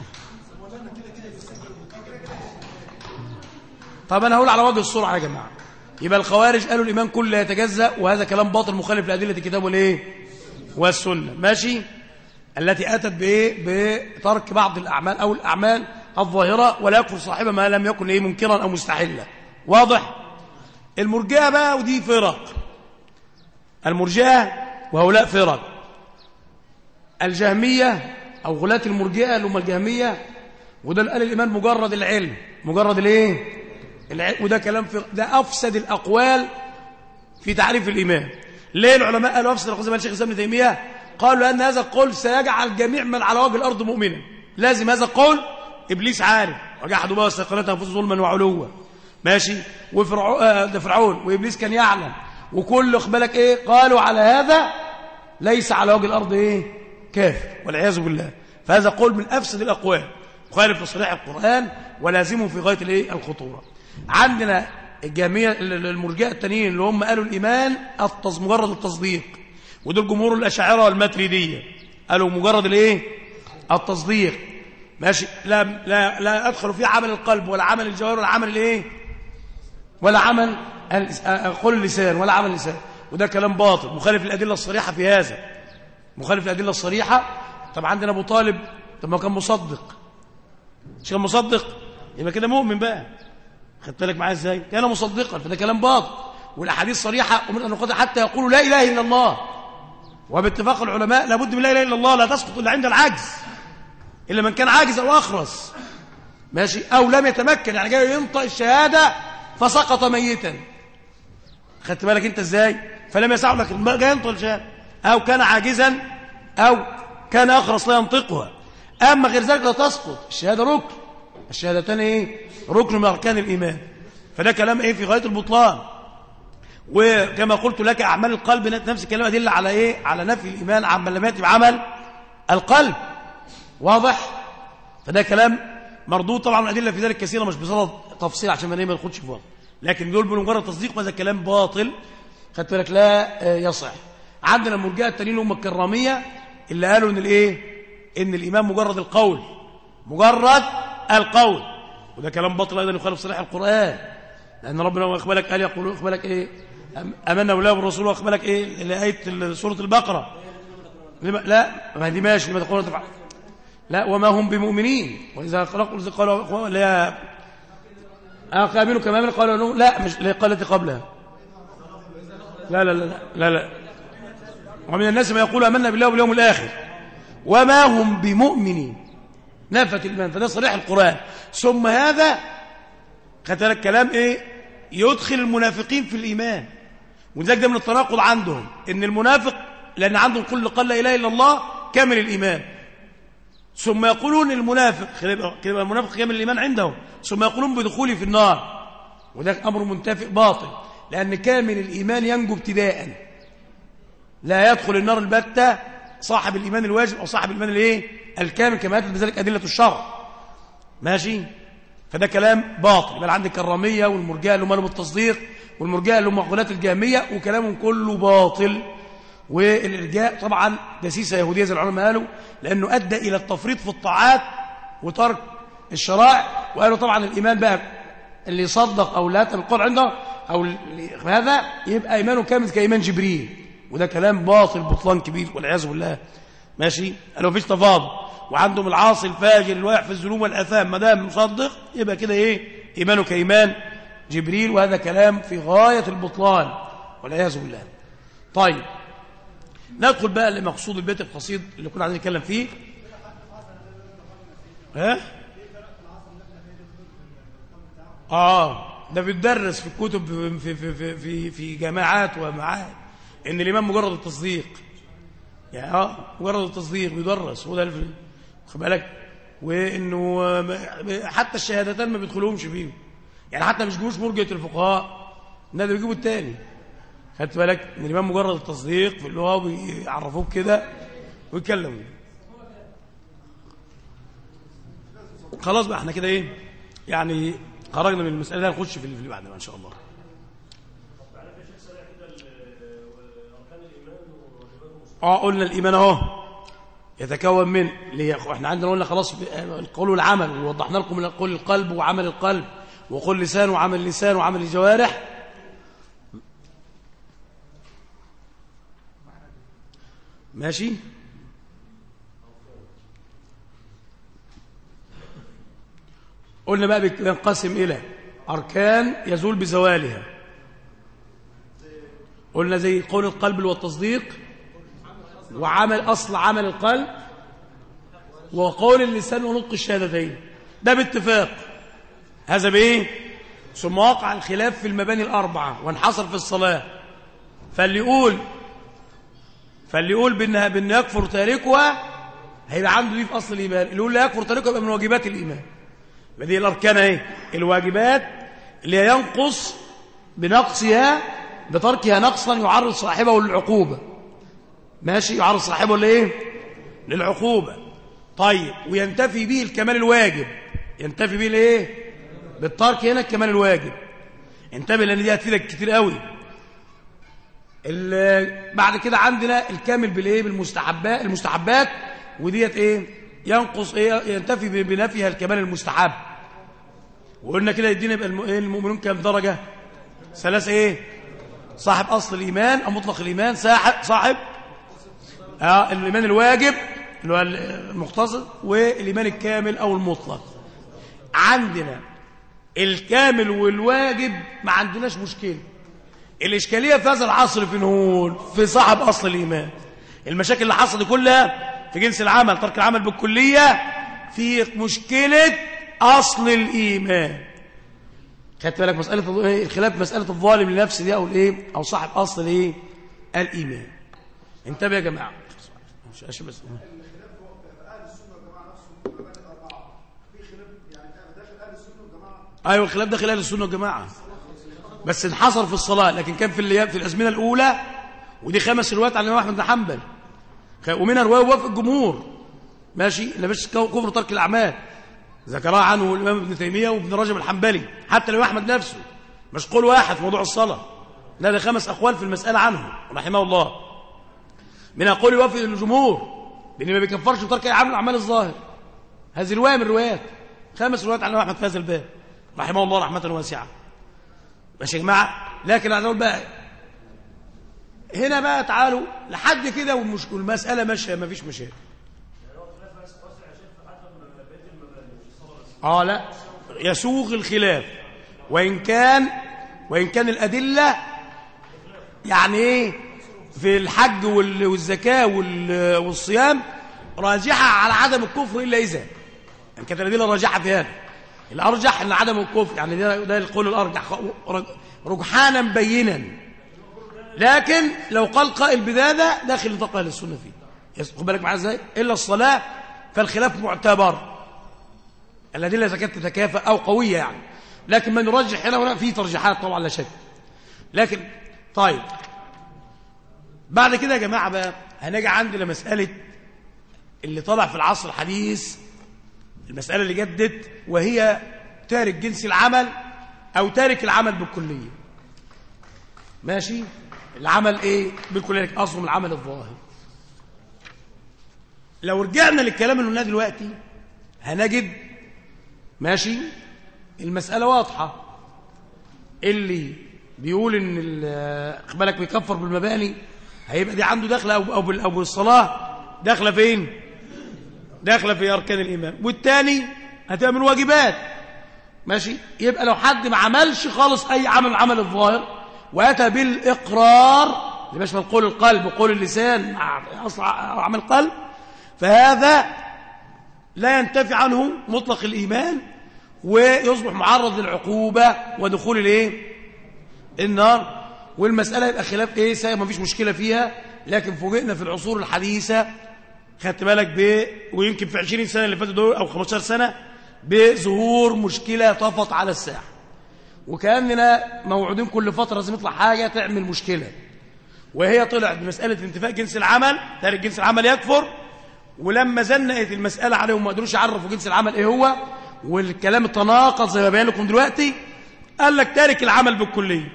طب انا هقول على وجه السرعه يا جماعه. يبقى الخوارج قالوا الايمان كله لا يتجزأ، وهذا كلام باطل مخالف لادله الكتاب والايه والسنه ماشي، التي اتت بايه؟ بترك بعض الاعمال او الاعمال الظاهره، ولا يكفر صاحبها ما لم يكن ايه منكرا او مستحلا. واضح؟ المرجئه بقى، ودي فرق المرجئه وهؤلاء فرق الجهميه او غلاة المرجئه اللي هم الجهميه، وده اللي قال الايمان مجرد العلم، مجرد الايه العلم، وده كلام فرق، ده افسد الاقوال في تعريف الايمان. ليه العلماء قالوا افسد الاقوال زي ما الشيخ الاسلام ابن تيميه؟ قالوا لان هذا القول سيجعل جميع من على وجه الارض مؤمنا. لازم هذا القول ابليس عارف، وجحدوا بها واستيقنتها انفسهم ظلما وعلوا ماشي، وفرعون ده فرعون وابليس كان يعلم، وكل اخبالك ايه قالوا على هذا ليس على وجه الارض ايه كافر والعياذ بالله. فهذا قول من افسد الاقوال مخالف لصريح القران ولازمه في غايه الايه الخطوره. عندنا الجميع المرجئه التانيين اللي هم قالوا الايمان التص... مجرد التصديق، ودول جمهور الاشاعره والماتريديه قالوا مجرد الايه التصديق ماشي، لا لا لا ادخلوا فيه عمل القلب ولا عمل الجوارح ولا عمل الايه ولا عمل قول اللسان ولا عمل اللسان، وده كلام باطل مخالف للادله الصريحه في هذا، مخالف للادله الصريحه. طب عندنا ابو طالب، طب ما كان مصدق، مش كان مصدق يبقى كده مؤمن بقى، خدت بالك معايا ازاي؟ كان مصدقا، فده كلام باطل، والاحاديث صريحه ومن ان نقاط حتى يقولوا لا اله الا الله، وباتفاق العلماء لابد من لا اله الا الله، لا تسقط الا عند العجز، الا من كان عاجز او اخرس ماشي، او لم يتمكن يعني جاي ينطق الشهاده فسقط ميتا، خدت بالك انت ازاي؟ فلم يسع لك جاي ينطق الشهاده أو كان عاجزا أو كان أخرس لا ينطقها. أما غير ذلك لا تسقط. الشهادة ركن، الشهادتان إيه؟ ركن من أركان الإيمان. فده كلام إيه؟ في غاية البطلان. وكما قلت لك أعمال القلب نفس الكلام أدل على إيه؟ على نفي الإيمان عما لم يأتي بعمل القلب. واضح؟ فده كلام مردود. طبعا الأدلة في ذلك كثيرة مش بصدد تفصيل عشان ما نخدش في وقت، لكن دول بمجرد تصديق هذا كلام باطل خدت بالك لا يصح. عندنا المرجئه التانيين هم الكراميه اللي قالوا ان الايه ان الايمان مجرد القول، مجرد القول، وده كلام باطل ايضا يخالف صريح القران، لان ربنا اخبرك قال يقول اخبرك ايه امنا بالله والرسول واخبرك ايه لايه سوره البقره. لا ما دي ماشي لما تقولوا تفعل لا وما هم بمؤمنين واذا قالوا قالوا لا اقاملوا كما قالوا لا مش قالت قبلها لا لا لا لا لا ومن الناس ما يقول آمنا بالله واليوم الآخر وما هم بمؤمنين، نفت الإيمان. فده صريح القرآن. ثم هذا خدت لك كلام إيه يدخل المنافقين في الإيمان، وذلك ده من التناقض عندهم إن المنافق لأن عندهم كل قال لا إله إلا الله كامل الإيمان، ثم يقولون المنافق كده المنافق كامل الإيمان عندهم، ثم يقولون بدخوله في النار، وده أمر منتفق باطل، لأن كامل الإيمان ينجو ابتداء، لا يدخل النار البتة صاحب الإيمان الواجب أو صاحب الإيمان الايه الكامل كما يثبت بذلك أدلة الشرع. ماشي؟ فده كلام باطل. بل عندك الكرامية والمرجئة اللي هم قالوا بالتصديق، والمرجئة اللي هم معقولات الجهمية، وكلامهم كله باطل. والإرجاء طبعا دسيسة يهودية زي العلماء قالوا، لأنه أدى إلى التفريط في الطاعات وترك الشرائع. وقالوا طبعا الإيمان بقى اللي يصدق أو لا القول عنده أو هذا يبقى إيمانه كامل كإيمان جبريل، وده كلام باطل بطلان كبير والعياذ بالله. ماشي؟ قالوا مفيش تفاضل، وعندهم العاصي الفاجر الواقع في الذنوب والآثام ما دام مصدق يبقى كده إيه إيمانه كإيمان جبريل، وهذا كلام في غاية البطلان والعياذ بالله. طيب ندخل بقى لمقصود البيت القصيد اللي كنا عايزين نتكلم فيه. ها؟ آه ده بيتدرس في الكتب في في في في, في جامعات ومعاهد ان الإيمان مجرد التصديق، يعني اه مجرد التصديق بيدرس، وده خد بالك، وانه حتى الشهادتان ما بيدخلهمش فيه، يعني حتى مش جوش مرجئة الفقهاء ده بيجيبوا الثاني. خدت بالك ان الإيمان مجرد التصديق في اللي هو بيعرفوه كده ويتكلموا. خلاص بقى احنا كده ايه يعني خرجنا من المسألة دي، نخش في اللي بعدها ان شاء الله. اه قلنا الإيمان اهو يتكون من ليه احنا عندنا قلنا خلاص القول والعمل، ووضحنا لكم من قول القلب وعمل القلب وقول لسان وعمل لسان وعمل الجوارح. ماشي؟ قلنا بقى بينقسم إلى أركان يزول بزوالها، قلنا زي قول القلب والتصديق، وعمل أصل عمل القلب، وقول اللسان ونطق الشهادتين، ده باتفاق. هذا بإيه؟ ثم وقع الخلاف في المباني الأربعة وانحصر في الصلاة، فاللي يقول فاللي يقول بأنها بأن يكفر تاركها هيبقى عنده دي في أصل الإيمان، اللي يقول لا يكفر تاركها يبقى من واجبات الإيمان. هذه الأركان اهي الواجبات اللي ينقص بنقصها بتركها نقصا يعرض صاحبه للعقوبة. ماشي؟ يعرض صاحبه لإيه؟ للعقوبة. طيب وينتفي به الكمال الواجب، ينتفي به لإيه؟ بالترك هنا الكمال الواجب. انتبه لأن دي هتفيدك كتير قوي. بعد كده عندنا الكامل بالإيه؟ بالمستحبات، المستحبات وديت إيه؟ ينقص إيه؟ ينتفي بنفيها الكمال المستحب. وقلنا كده يدينا يبقى المؤمنون كام درجة؟ ثلاثة إيه؟ صاحب أصل الإيمان أو مطلق الإيمان، صاحب صاحب آه الإيمان الواجب اللي هو المختصر، والإيمان الكامل أو المطلق. عندنا الكامل والواجب ما عندناش مشكلة. الإشكالية في هذا العصر في نقول في صاحب أصل الإيمان. المشاكل اللي حصلت كلها في جنس العمل، ترك العمل بالكلية، في مشكلة أصل الإيمان. خدت بالك مسألة الخلاف مسألة الظالم لنفسه دي أو الإيه أو صاحب أصل الإيه الإيمان. انتبه يا جماعه مش بس الخلاف في اهل السنه والجماعه نفسهم مبادئ اربعه في خلاف يعني داخل اهل السنه والجماعه. ايوه الخلاف داخل اهل السنه والجماعه بس انحصر في الصلاه، لكن كان في اللي في الازمنه الاولى، ودي خمس روايات عن الامام احمد بن حنبل ومنها روايه وافق الجمهور ماشي لا بس كفر ترك الاعمال ذكرها عنه الامام ابن تيميه وابن رجب الحنبلي، حتى الامام احمد نفسه مش قول واحد في موضوع الصلاه، لا ده خمس اقوال في المساله عنه رحمه الله. منها قول يوافق الجمهور لان ما بيكفرش بترك الاعمال الاعمال الظاهر، هذه روايه من الروايات، خمس روايات عن الامام احمد في هذا الباب رحمه الله رحمه واسعه ماشي يا جماعه. لكن انا اقول بقى هنا بقى تعالوا لحد كده والمساله ماشيه ما فيش مشاكل. اه لا يسوغ الخلاف وان كان وان كان الادله يعني ايه في الحج والزكاه والصيام راجحه على عدم الكفر الا اذا يعني كانت الادله راجحه في هذا. الارجح ان عدم الكفر يعني ده, ده القول الارجح رجحانا بينا، لكن لو قال قائل بذا داخل نطاق اهل السنه فيه. خد بالك معايا ازاي؟ الا الصلاه فالخلاف معتبر، الادله اذا كانت تتكافئ او قويه يعني، لكن من يرجح هنا وهنا في ترجيحات طبعا لا شك. لكن طيب بعد كده يا جماعه بقى هنيجي عندنا مساله اللي طلع في العصر الحديث، المساله اللي جدت وهي تارك جنس العمل او تارك العمل بالكليه. ماشي العمل ايه بالكليه اصله من العمل الظاهر. لو رجعنا للكلام اللي قلناه دلوقتي هنجد ماشي المساله واضحه. اللي بيقول ان خد بالك بيكفر بالمباني هيبقى دي عنده داخله او او او بالصلاه داخله فين؟ داخله في اركان الايمان، والثاني هتبقى من واجبات ماشي. يبقى لو حد ما عملش خالص اي عمل عمل الظاهر واتى بالاقرار اللي بيشمل قول القلب وقول اللسان مع اصل عمل القلب، فهذا لا ينتفي عنه مطلق الايمان ويصبح معرض للعقوبه ودخول الايه النار. والمساله يبقى خلاف ايه ما فيش مشكله فيها، لكن فوجئنا في العصور الحديثه خدت بالك ب ويمكن في عشرين سنه اللي فاتوا دول او خمستاشر سنه بظهور مشكله طفت على الساحه، وكاننا موعودين كل فتره لازم يطلع حاجه تعمل مشكله، وهي طلعت بمساله انتفاء جنس العمل، تارك جنس العمل يكفر. ولما زنقت المساله عليهم ما قدروش يعرفوا جنس العمل ايه هو، والكلام تناقض زي ما بيان لكم دلوقتي، قال لك تارك العمل بالكليه،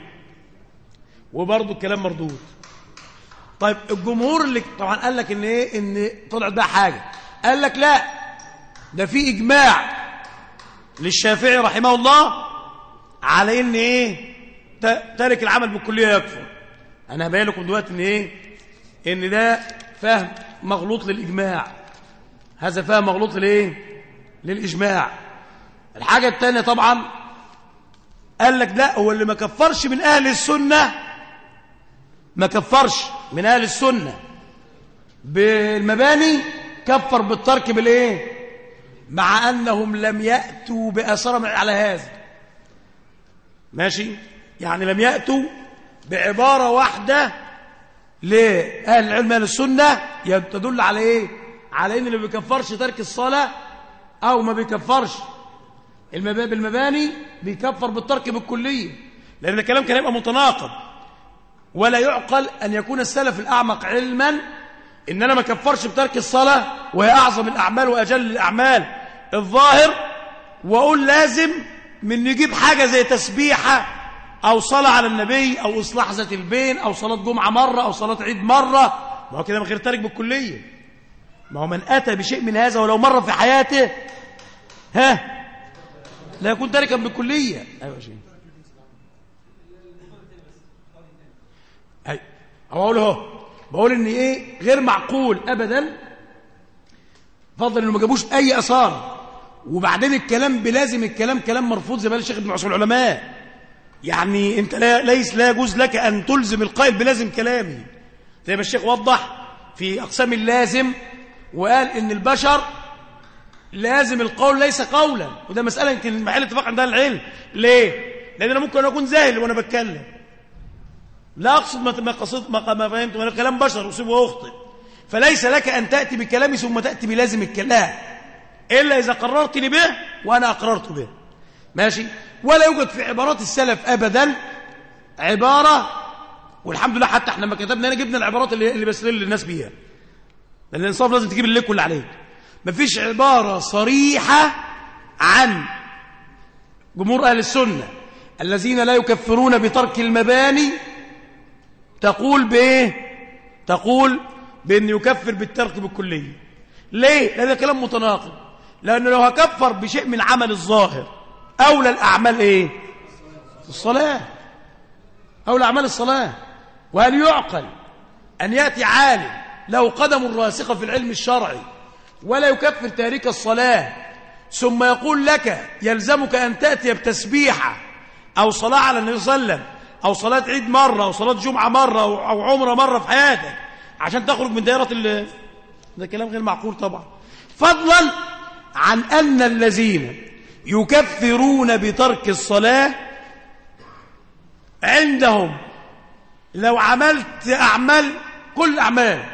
وبرضه الكلام مردود. طيب الجمهور اللي طبعا قال لك ان ايه ان طلعت بقى حاجه، قال لك لا ده في اجماع للشافعي رحمه الله على ان ايه تارك العمل بالكليه يكفر. انا هبين لكم دلوقتي ان ايه ان ده فهم مغلوط للاجماع، هذا فهم مغلوط للايه للاجماع. الحاجه الثانيه طبعا قال لك لا هو اللي ما كفرش من اهل السنه ما كفرش من اهل السنه بالمباني، كفر بالترك بالايه مع انهم لم ياتوا باثار على هذا ماشي. يعني لم ياتوا بعباره واحده لاهل العلم اهل السنه تدل على ايه على ان اللي ما بيكفرش ترك الصلاه او ما بيكفرش بالمباني بيكفر بالترك بالكليه، لان الكلام كان يبقى متناقض. ولا يعقل أن يكون السلف الأعمق علما إن أنا ما كفرش بترك الصلاة وهي أعظم الأعمال وأجل الأعمال الظاهر، وأقول لازم من نجيب حاجة زي تسبيحة أو صلاة على النبي أو إصلاح ذات البين أو صلاة جمعة مرة أو صلاة عيد مرة، ما هو كده من غير تارك بالكلية. ما هو من أتى بشيء من هذا ولو مرة في حياته ها لا يكون تاركا بالكلية. أيوة شيء أي أقول له بقول إن إيه غير معقول أبدا، فضل إنه ما جابوش أي أثار، وبعدين الكلام بلازم الكلام كلام مرفوض زي ما قال الشيخ ابن عثمان العلماء. يعني أنت لا ليس لا يجوز لك أن تلزم القائل بلازم كلامي، زي ما الشيخ وضح في أقسام اللازم وقال إن البشر لازم القول ليس قولا، وده مسألة يمكن محل اتفاق عند أهل العلم. ليه؟ لأن أنا ممكن أكون زاهل وأنا بتكلم لا أقصد ما قصدت ما, ما فهمت، أنا كلام بشر أصيب وأخطئ، فليس لك أن تأتي بكلامي ثم تأتي بلازم الكلام إلا إذا قررتني به وأنا أقررت به. ماشي. ولا يوجد في عبارات السلف أبدا عبارة، والحمد لله حتى احنا ما كتبنا هنا جبنا العبارات اللي, اللي بسلل للناس بيها، لأن الإنصاف لازم تجيب اللي كل عليك. ما فيش عبارة صريحة عن جمهور أهل السنة الذين لا يكفرون بترك المباني تقول بإيه؟ تقول بأن يكفر بالترك بالكلية. ليه؟ لأن كلام متناقض، لأنه لو هكفر بشيء من عمل الظاهر أولى الأعمال إيه؟ الصلاة، أولى أعمال الصلاة. وهل يعقل أن يأتي عالم له قدم راسخة في العلم الشرعي ولا يكفر تارك الصلاة ثم يقول لك يلزمك أن تأتي بتسبيحة أو صلاة على النبي صلى الله عليه وسلم أو صلاة عيد مرة أو صلاة جمعة مرة أو عمرة مرة في حياتك عشان تخرج من دائرة ال... ده كلام غير معقول طبعا. فضلا عن أن الذين يكفرون بترك الصلاة عندهم لو عملت أعمال كل أعمال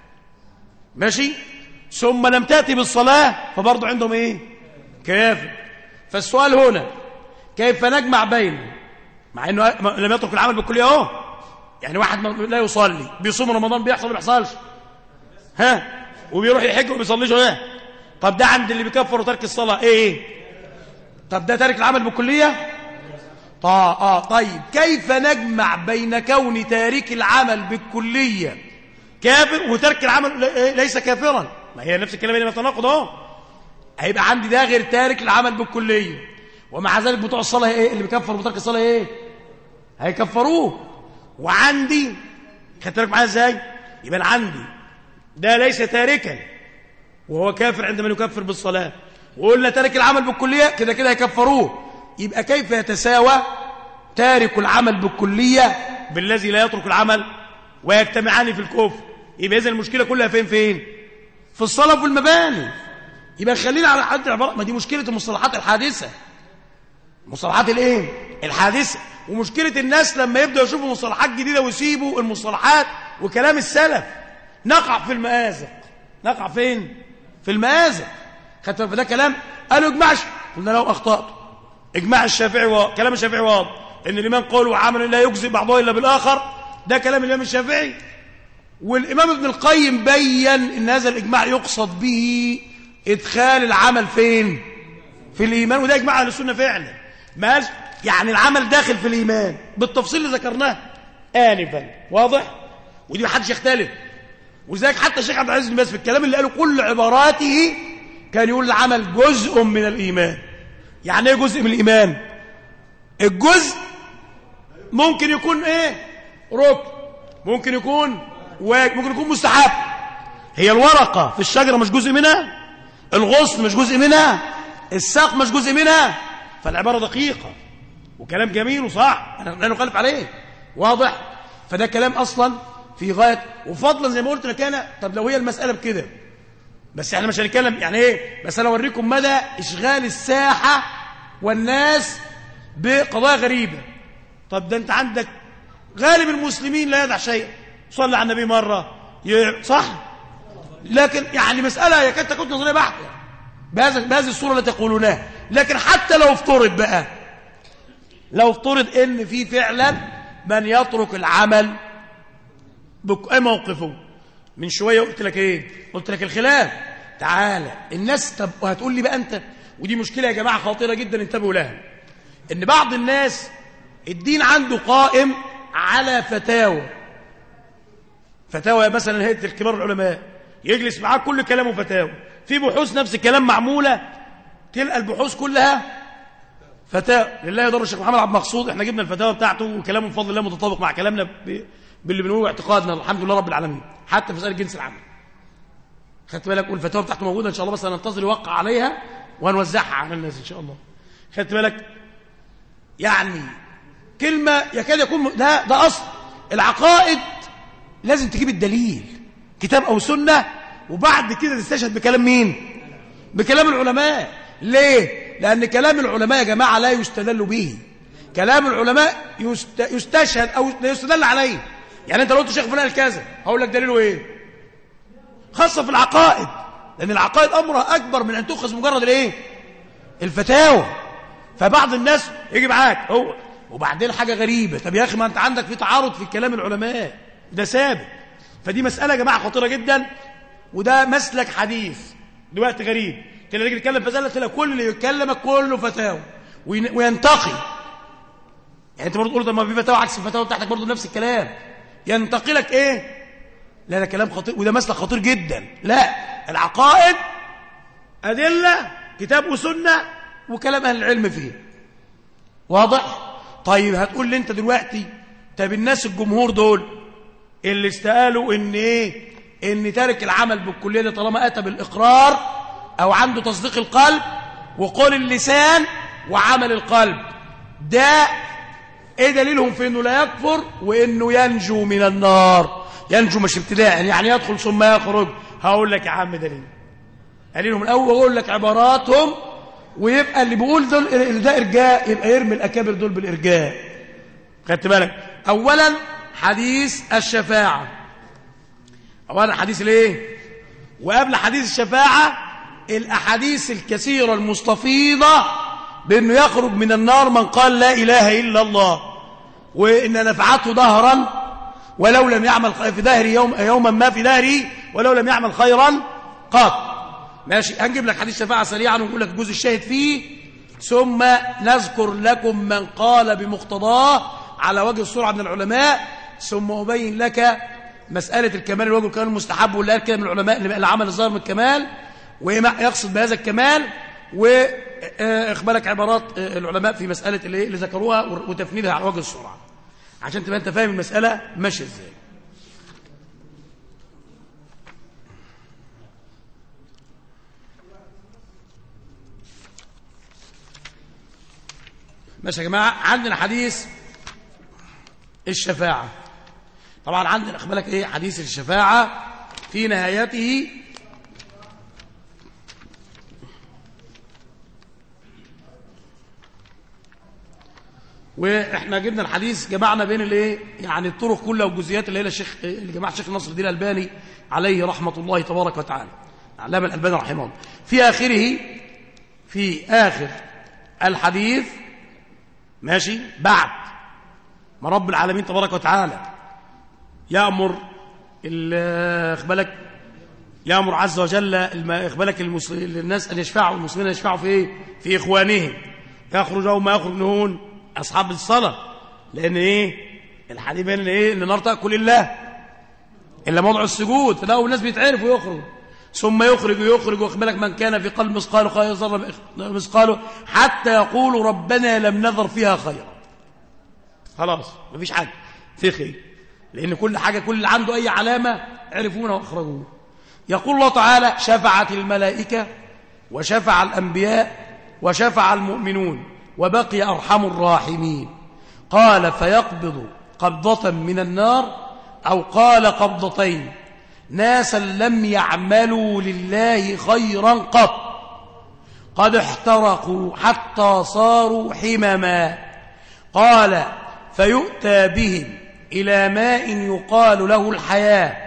ماشي ثم لم تأتي بالصلاة فبرضو عندهم إيه؟ كافر. فالسؤال هنا كيف نجمع بينه مع أنه لم يترك العمل بالكلية اهو؟ يعني واحد لا يصلي بيصوم رمضان بيحصل ما بيحصلش ها وبيروح يحج وما بيصليش ايه؟ طب ده عند اللي بيكفر وترك الصلاة ايه؟ طب ده تارك العمل بالكلية؟ طيب اه طيب كيف نجمع بين كون تارك العمل بالكلية كافر وترك العمل ليس كافرا؟ ما هي نفس الكلام اللي متناقض اهو. هيبقى عندي ده غير تارك العمل بالكلية ومع ذلك بتوع الصلاة ايه اللي بيكفر بترك الصلاة ايه؟ هيكفروه. وعندي خدت بالك معايا ازاي؟ يبقى عندي ده ليس تاركا وهو كافر عندما يكفر بالصلاة، وقلنا تارك العمل بالكلية كده كده هيكفروه. يبقى كيف يتساوى تارك العمل بالكلية بالذي لا يترك العمل ويجتمعان في الكفر؟ يبقى إذن المشكلة كلها فين فين؟ في الصلاة وفي المباني. يبقى خلينا على حد العبارة، ما دي مشكلة المصطلحات الحادثة، مصطلحات الايه؟ الحادثة. ومشكلة الناس لما يبدأوا يشوفوا مصطلحات جديدة ويسيبوا المصطلحات وكلام السلف نقع في المآزق. نقع فين؟ في المآزق. خدت بالك؟ ده كلام قالوا اجمعش، قلنا لو اخطأت. اجماع الشافعي وكلام الشافعي واضح ان الامام قول وعمل لا يجزئ بعضه الا بالاخر، ده كلام الامام الشافعي. والامام ابن القيم بين ان هذا الاجماع يقصد به ادخال العمل فين؟ في الايمان، وده اجماع اهل السنه فعلا. ما قالش يعني العمل داخل في الايمان بالتفصيل اللي ذكرناه انفا، واضح؟ ودي ما حدش يختلف. وذلك حتى الشيخ عبد العزيز بن باز في الكلام اللي قاله كل عباراته كان يقول العمل جزء من الايمان. يعني ايه جزء من الايمان؟ الجزء ممكن يكون ايه؟ ركن، ممكن يكون واجب، ممكن يكون مستحب. هي الورقه في الشجره مش جزء منها، الغصن مش جزء منها، الساق مش جزء منها. فالعباره دقيقه وكلام جميل وصح، انا لا نخالف عليه، واضح؟ فده كلام اصلا في غايه. وفضلا زي ما قلت لك انا، طب لو هي المساله بكده بس احنا مش هنتكلم يعني ايه، بس انا اوريكم مدى اشغال الساحه والناس بقضايا غريبه. طب ده انت عندك غالب المسلمين لا يدع شيء، صلى على النبي مره صح، لكن يعني مساله يكاد تكون نظريه بحته بهذه بهذه الصوره التي تقولونها. لكن حتى لو افترض بقى، لو افترض ان في فعلا من يترك العمل ايه موقفه؟ من شويه قلت لك ايه؟ قلت لك الخلاف. تعالى الناس، طب وهتقول لي بقى انت، ودي مشكله يا جماعه خطيره جدا انتبهوا لها، ان بعض الناس الدين عنده قائم على فتاوى، فتاوى مثلا هيئه الكبار العلماء يجلس معاه كل كلامه فتاوى، في بحوث نفس الكلام معموله تلقى البحوث كلها فتاوى. لله يضر الشيخ محمد عبد المقصود احنا جبنا الفتاوى بتاعته وكلامه بفضل الله متطابق مع كلامنا ب... باللي بنقوله اعتقادنا الحمد لله رب العالمين، حتى في مساله جنس العمل. خدت بالك؟ والفتاوى بتاعته موجوده ان شاء الله، بس هننتظر يوقع عليها وهنوزعها على الناس ان شاء الله. خدت بالك؟ يعني كلمه يكاد يكون ده ده اصل العقائد. لازم تجيب الدليل كتاب او سنه، وبعد كده تستشهد بكلام مين؟ بكلام العلماء. ليه؟ لان كلام العلماء يا جماعه لا يستدل به. كلام العلماء يست... يستشهد أو يستدل عليه. يعني أنت لو قلت شيخ فلان الكذا هقول لك دليله إيه؟ خاصة في العقائد، لأن العقائد أمرها أكبر من أن تؤخذ مجرد الإيه؟ الفتاوى. فبعض الناس يجي معاك هو، وبعدين حاجة غريبة، طب يا أخي ما أنت عندك في تعارض في كلام العلماء ده ثابت. فدي مسألة يا جماعة خطيرة جدا، وده مسلك حديث دلوقتي غريب. كده نيجي نتكلم في مسألة تلاقي كل اللي يتكلمك كله فتاوى وينتقي. يعني انت برضه تقول طب ما في فتاوى عكس الفتاوى بتاعتك برضه نفس الكلام، ينتقي لك ايه؟ لا ده كلام خطير، وده مسلك خطير جدا. لا، العقائد أدلة كتاب وسنة وكلام أهل العلم فيه واضح. طيب هتقول لي انت دلوقتي طب الناس الجمهور دول اللي استقالوا ان ايه؟ ان تارك العمل بالكلية ده طالما اتى بالاقرار او عنده تصديق القلب وقول اللسان وعمل القلب، ده ايه دليلهم في انه لا يكفر وانه ينجو من النار؟ ينجو مش ابتداء، يعني يدخل ثم يخرج. هقول لك يا عم دليل دليلهم الاول، واقول لك عباراتهم، ويبقى اللي بيقول دول ده ارجاء يبقى يرمي الاكابر دول بالارجاء. خدت بالك؟ اولا حديث الشفاعه، اولا حديث الايه؟ وقبل حديث الشفاعه الاحاديث الكثيره المستفيضه بانه يخرج من النار من قال لا اله الا الله، وان نفعته دهرا ولو لم يعمل في دهري يوم يوما ما في دهري ولو لم يعمل خيرا قط. ماشي، هنجيب لك حديث الشفاعه سريعا ونقول لك الجزء الشاهد فيه، ثم نذكر لكم من قال بمقتضاه على وجه السرعه من العلماء، ثم أبين لك مسألة الكمال الواجب والكمال المستحب، واللي قال كده من العلماء اللي العمل الظاهر من الكمال وما يقصد بهذا الكمال، واخبارك عبارات العلماء في مسألة اللي, اللي ذكروها وتفنيدها على وجه السرعة عشان تبقى انت فاهم المسألة ماشية ازاي. ماشي يا جماعة، عندنا حديث الشفاعة. طبعا عندنا اخبارك ايه حديث الشفاعة في نهايته واحنا جبنا الحديث جمعنا بين الايه يعني الطرق كلها والجزئيات اللي هي الشيخ اللي جماعه الشيخ نصر الدين الألباني عليه رحمه الله تبارك وتعالى، علامه الألباني رحمه الله، في اخره في اخر الحديث ماشي بعد ما رب العالمين تبارك وتعالى يأمر اخبالك يأمر عز وجل اخبالك الناس ان يشفعوا، المسلمين يشفعوا في ايه؟ في اخوانهم، يخرجوا ما يخرجون أصحاب الصلاة، لأن إيه الحديث بين إيه إن النار تأكل الله إلا موضع السجود، فده الناس بيتعرف ويخرج، ثم يخرج ويخرج واخد بالك من كان في قلب مثقال خير ذرة مثقاله حتى يقول ربنا لم نذر فيها خيرا. خلاص مفيش حاجة في خير، لأن كل حاجة كل اللي عنده أي علامة عرفونا واخرجوه. يقول الله تعالى شفعت الملائكة وشفع الأنبياء وشفع المؤمنون وبقي أرحم الراحمين. قال فيقبض قبضة من النار أو قال قبضتين ناسا لم يعملوا لله خيرا قط قد احترقوا حتى صاروا حمما. قال فيؤتى بهم إلى ماء يقال له الحياة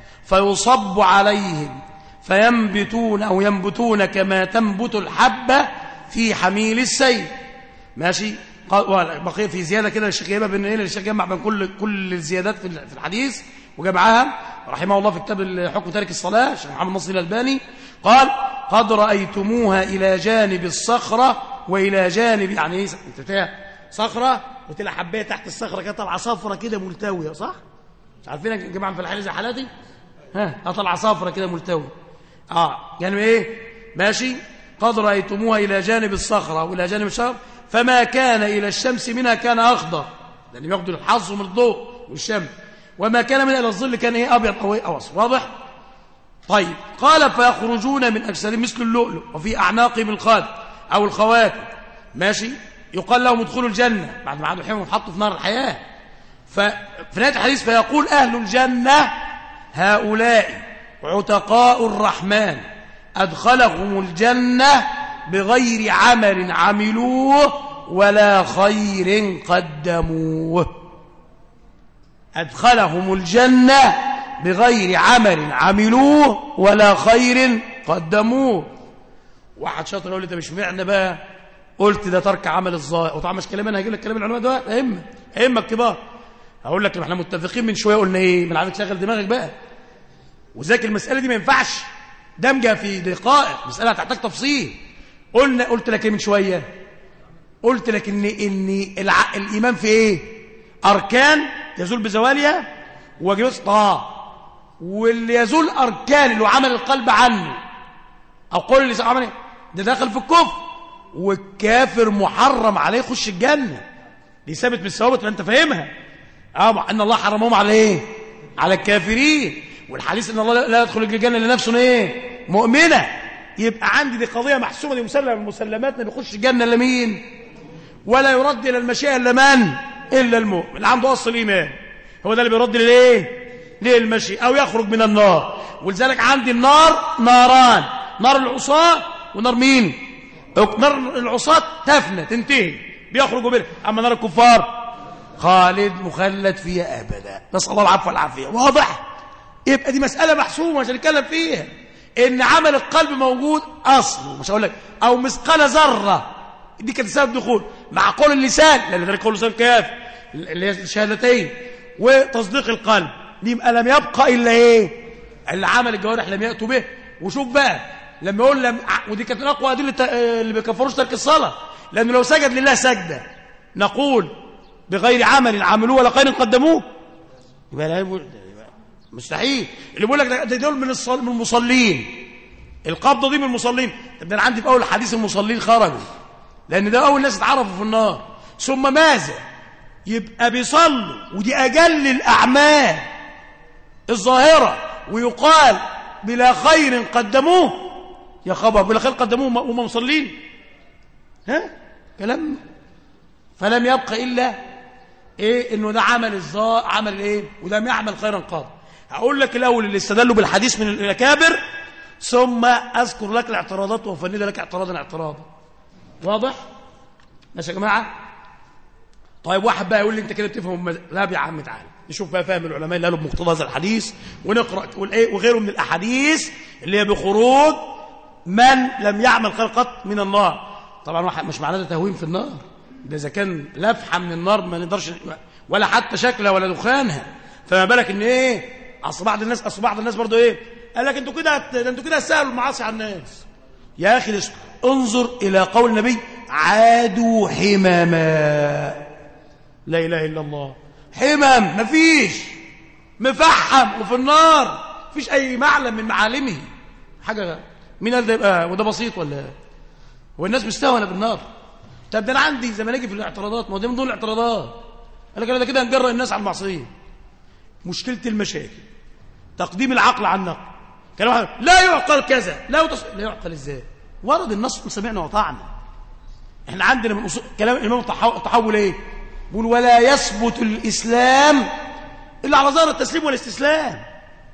فيصب عليهم فينبتون أو ينبتون كما تنبت الحبة في حميل السيل. ماشي، بقي في زيادة كده للشيخ جايبها بين ايه للشيخ جمع بين كل كل الزيادات في الحديث وجمعها رحمه الله في كتاب حكم تارك الصلاة الشيخ محمد نصر الألباني. قال قد رأيتموها إلى جانب الصخرة وإلى جانب يعني ايه انت صخرة وتلاقي حبايه تحت الصخرة كده طالعه صفرة كده ملتوية، صح؟ مش عارفين يا جماعة في الحال زي حالاتي ها طالعه صفرة كده ملتوية اه يعني ايه ماشي. قد رأيتموها إلى جانب الصخرة وإلى جانب الشجر فما كان إلى الشمس منها كان أخضر، لأن ياخد الحظ من الضوء والشمس، وما كان منها إلى الظل كان إيه أبيض أو إيه أوصف. واضح؟ طيب قال فيخرجون من أجسادهم مثل اللؤلؤ وفي أعناقهم الخاتم أو الخواتم. ماشي، يقال لهم ادخلوا الجنة بعد ما عادوا حيهم وتحطوا في نار الحياة. ففي نهاية الحديث فيقول أهل الجنة هؤلاء عتقاء الرحمن أدخلهم الجنة بغير عمل عملوه ولا خير قدموه. أدخلهم الجنة بغير عمل عملوه ولا خير قدموه. واحد شاطر يقول لي ده مش معنى بقى قلت ده ترك عمل الظاهر. وطبعا مش كلام انا هجيب لك كلام العلماء ده ائمه ائمه الكبار. هقول لك احنا متفقين من شويه قلنا ايه؟ من عندك شغل دماغك بقى وذاك المساله دي ما ينفعش دمجها في دقائق، مساله هتحتاج تفصيل. قلنا قلت لك ايه من شويه؟ قلت لك ان ان الع... الايمان في ايه؟ اركان يزول بزوالها وواجبات طاعه، واللي يزول اركان اللي هو عمل القلب عنه او قول اللي عمل ده داخل في الكفر، والكافر محرم عليه يخش الجنه. دي ثابت بالثوابت اللي انت فاهمها. اه ان الله حرمهم على ايه؟ على الكافرين. والحديث ان الله لا يدخل الجنه الا نفس ايه؟ مؤمنه. يبقى عندي دي قضيه محسومه، دي مسلمه من مسلمات ما بيخش الجنه الا مين؟ ولا يرد الى المشيئه الا من؟ الا المؤمن اللي عنده اصل الايمان. هو ده اللي بيرد للايه؟ للمشيئه او يخرج من النار. ولذلك عندي النار ناران، نار العصاه ونار مين؟ نار العصاه تفنى تنتهي بيخرجوا منها، اما نار الكفار خالد مخلد فيها ابدا. نسال الله العفو والعافيه. واضح؟ يبقى دي مساله محسومه عشان نتكلم فيها. ان عمل القلب موجود اصله، مش هقول لك او مثقال ذره، دي كانت سبب دخول مع قول اللسان، لان ذلك قول اللسان كاف اللي هي الشهادتين، وتصديق القلب. دي يبقى لم يبقى الا ايه؟ اللي عمل الجوارح لم ياتوا به. وشوف بقى لما يقول لم، ودي كانت اقوى ادله اللي بيكفروش ترك الصلاه، لانه لو سجد لله سجده نقول بغير عمل عملوه ولا خير قدموه، يبقى لا يقول مستحيل. اللي بيقول لك ده دول من الصل... من المصلين، القبضه دي من المصلين. طب ده انا عندي في اول الحديث المصلين خرجوا، لان ده اول ناس اتعرفوا في النار. ثم ماذا؟ يبقى بيصلوا، ودي اجل الاعمال الظاهره، ويقال بلا خير قدموه. يا خبر، بلا خير قدموه وهم مصلين؟ ها كلام. فلم يبقى الا ايه؟ انه ده عمل الظاهر، عمل ايه؟ ولم يعمل خيرا قط. هقول لك الاول اللي استدلوا بالحديث من الاكابر، ثم اذكر لك الاعتراضات وافند لك اعتراضا اعتراضا. واضح؟ ماشي يا جماعه؟ طيب واحد بقى يقول لي انت كده بتفهم. لا يا عم تعالى نشوف بقى فهم العلماء اللي قالوا بمقتضى هذا الحديث، ونقرا تقول ايه وغيره من الاحاديث اللي هي بخروج من لم يعمل خير قط من النار. طبعا مش معناه ده تهوين في النار، ده اذا كان لفحه من النار ما نقدرش ولا حتى شكلها ولا دخانها، فما بالك ان ايه؟ اصل بعض الناس اصل بعض الناس برضه ايه؟ قال لك انتوا كده ده انتوا كده سهلوا المعاصي على الناس. يا اخي انظر الى قول النبي عادوا حماما. لا اله الا الله. حمم مفيش، مفحم وفي النار مفيش اي معلم من معالمه حاجه. مين قال ده يبقى وده بسيط ولا والناس مستهونه بالنار؟ طب ده انا عندي زي ما نيجي في الاعتراضات، ما هو ده من دول الاعتراضات. قال لك انا كده هنجرأ الناس على المعصيه. مشكله المشاكل تقديم العقل على النقل. كان واحد لا يعقل كذا، لا يتص... لا يعقل ازاي؟ ورد النص سمعنا وطعنا. احنا عندنا من أصول كلام الامام التحول ايه؟ بيقول ولا يثبت الاسلام الا على ظاهر التسليم والاستسلام.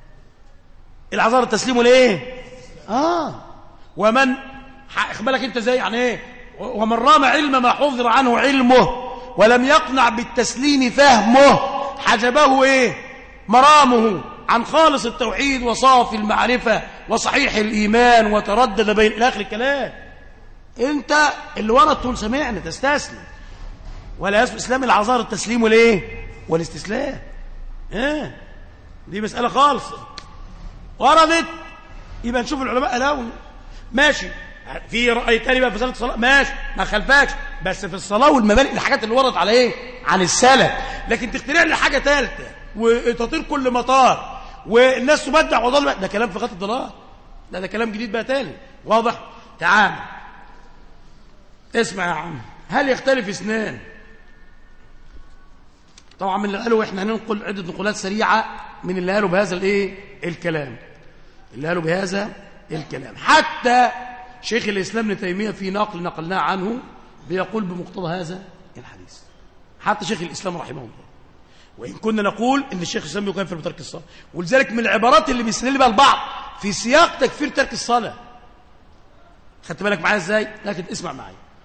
على ظاهر التسليم والايه؟ اه ومن اخبالك انت ازاي يعني ايه؟ ومن رام علم ما حضر عنه علمه ولم يقنع بالتسليم فهمه حجبه ايه؟ مرامه عن خالص التوحيد وصافي المعرفة وصحيح الإيمان وتردد بين إلى آخر الكلام. انت اللي ورد تقول سمعنا تستسلم، ولا يثبت الإسلام إلا على ظاهر التسليم والايه؟ والاستسلام. اه دي مسألة خالصة وردت، يبقى نشوف العلماء قالوا ماشي. في رأي تاني بقى في مسألة الصلاة ماشي ما خلفكش، بس في الصلاة والمبادئ الحاجات اللي وردت على ايه؟ عن السلف. لكن تخترع لي حاجة ثالثة وتطير كل مطار والناس تبدع وضل، ده كلام في غاية الضلال. ده ده كلام جديد بقى تاني. واضح؟ تعال اسمع يا عم. هل يختلف اثنان؟ طبعا من اللي قالوا احنا هننقل عدة نقولات سريعة من اللي قالوا بهذا الايه؟ الكلام. اللي قالوا بهذا الكلام حتى شيخ الإسلام ابن تيمية في نقل نقلناه عنه بيقول بمقتضى هذا الحديث. حتى شيخ الإسلام رحمه الله، وإن كنا نقول إن الشيخ الإسلام يكفر بترك الصلاة. ولذلك من العبارات اللي بيستدل بها البعض في سياق تكفير ترك الصلاة. خدت بالك معايا ازاي؟ لكن اسمع معايا.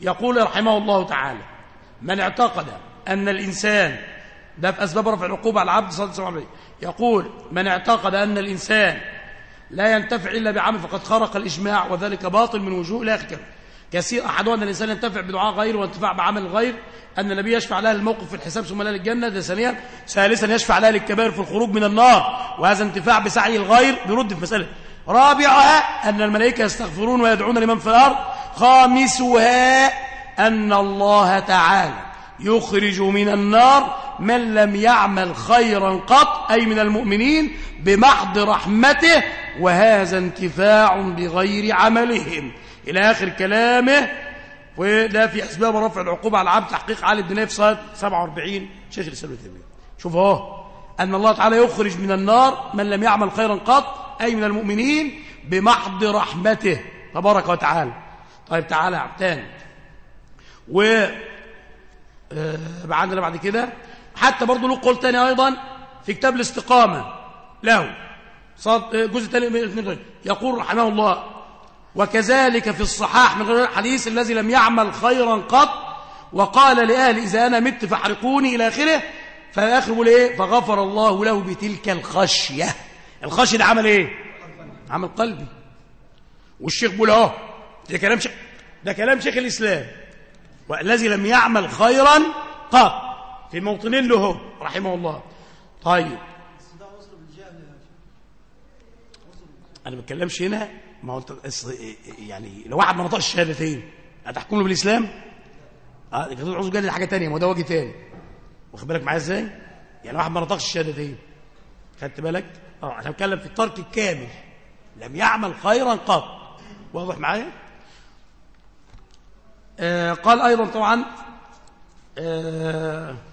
يقول رحمه الله تعالى: من اعتقد أن الإنسان، ده في أسباب رفع العقوبة على العبد صلى الله عليه وسلم، يقول: من اعتقد أن الإنسان لا ينتفع إلا بعمل فقد خرق الإجماع وذلك باطل من وجوه لا يخكر. كثير أحدها أن الإنسان ينتفع بدعاء غيره وانتفاع بعمل الغير، أن النبي يشفع لها الموقف في الحساب ثم لها للجنة، ده ثانيا. ثالثا يشفع لها للكبائر في الخروج من النار، وهذا انتفاع بسعي الغير بيرد في مسألة. رابعها أن الملائكة يستغفرون ويدعون لمن في الأرض. خامسها أن الله تعالى يخرج من النار من لم يعمل خيرا قط، أي من المؤمنين، بمحض رحمته، وهذا انتفاع بغير عملهم، إلى آخر كلامه. وده في أسباب رفع العقوبة على العبد، تحقيق علي بن نافع صفحة سبعة وأربعين شيخ الإسلام ابن تيمية. شوف اهو، أن الله تعالى يخرج من النار من لم يعمل خيرا قط، أي من المؤمنين، بمحض رحمته تبارك وتعالى. طيب تعالى تاني، و آه عندنا بعد كده حتى برضه له قول تاني أيضا في كتاب الاستقامة له جزء تاني، يقول رحمه الله: وكذلك في الصحاح من غير الحديث الذي لم يعمل خيرا قط وقال لأهل إذا أنا مت فاحرقوني إلى آخره، فآخر يقول إيه؟ فغفر الله له بتلك الخشية. الخشية ده عمل إيه؟ عمل قلبي. والشيخ بيقول أهو، ده كلام شيخ، ده كلام شيخ الإسلام: والذي لم يعمل خيرا قط، في موطنين له رحمه الله. طيب أنا ما بتكلمش هنا، ما هو انت يعني لو واحد ما نطقش الشهادتين هتحكم له بالاسلام؟ اه كده عاوز جاي حاجه ثانيه، ما ده وجه ثاني. واخد بالك معايا ازاي؟ يعني واحد ما نطقش الشهادتين، خدت بالك؟ اه عشان اتكلم في الترك الكامل، لم يعمل خيرا قط. واضح معايا؟ آه قال ايضا طبعا آه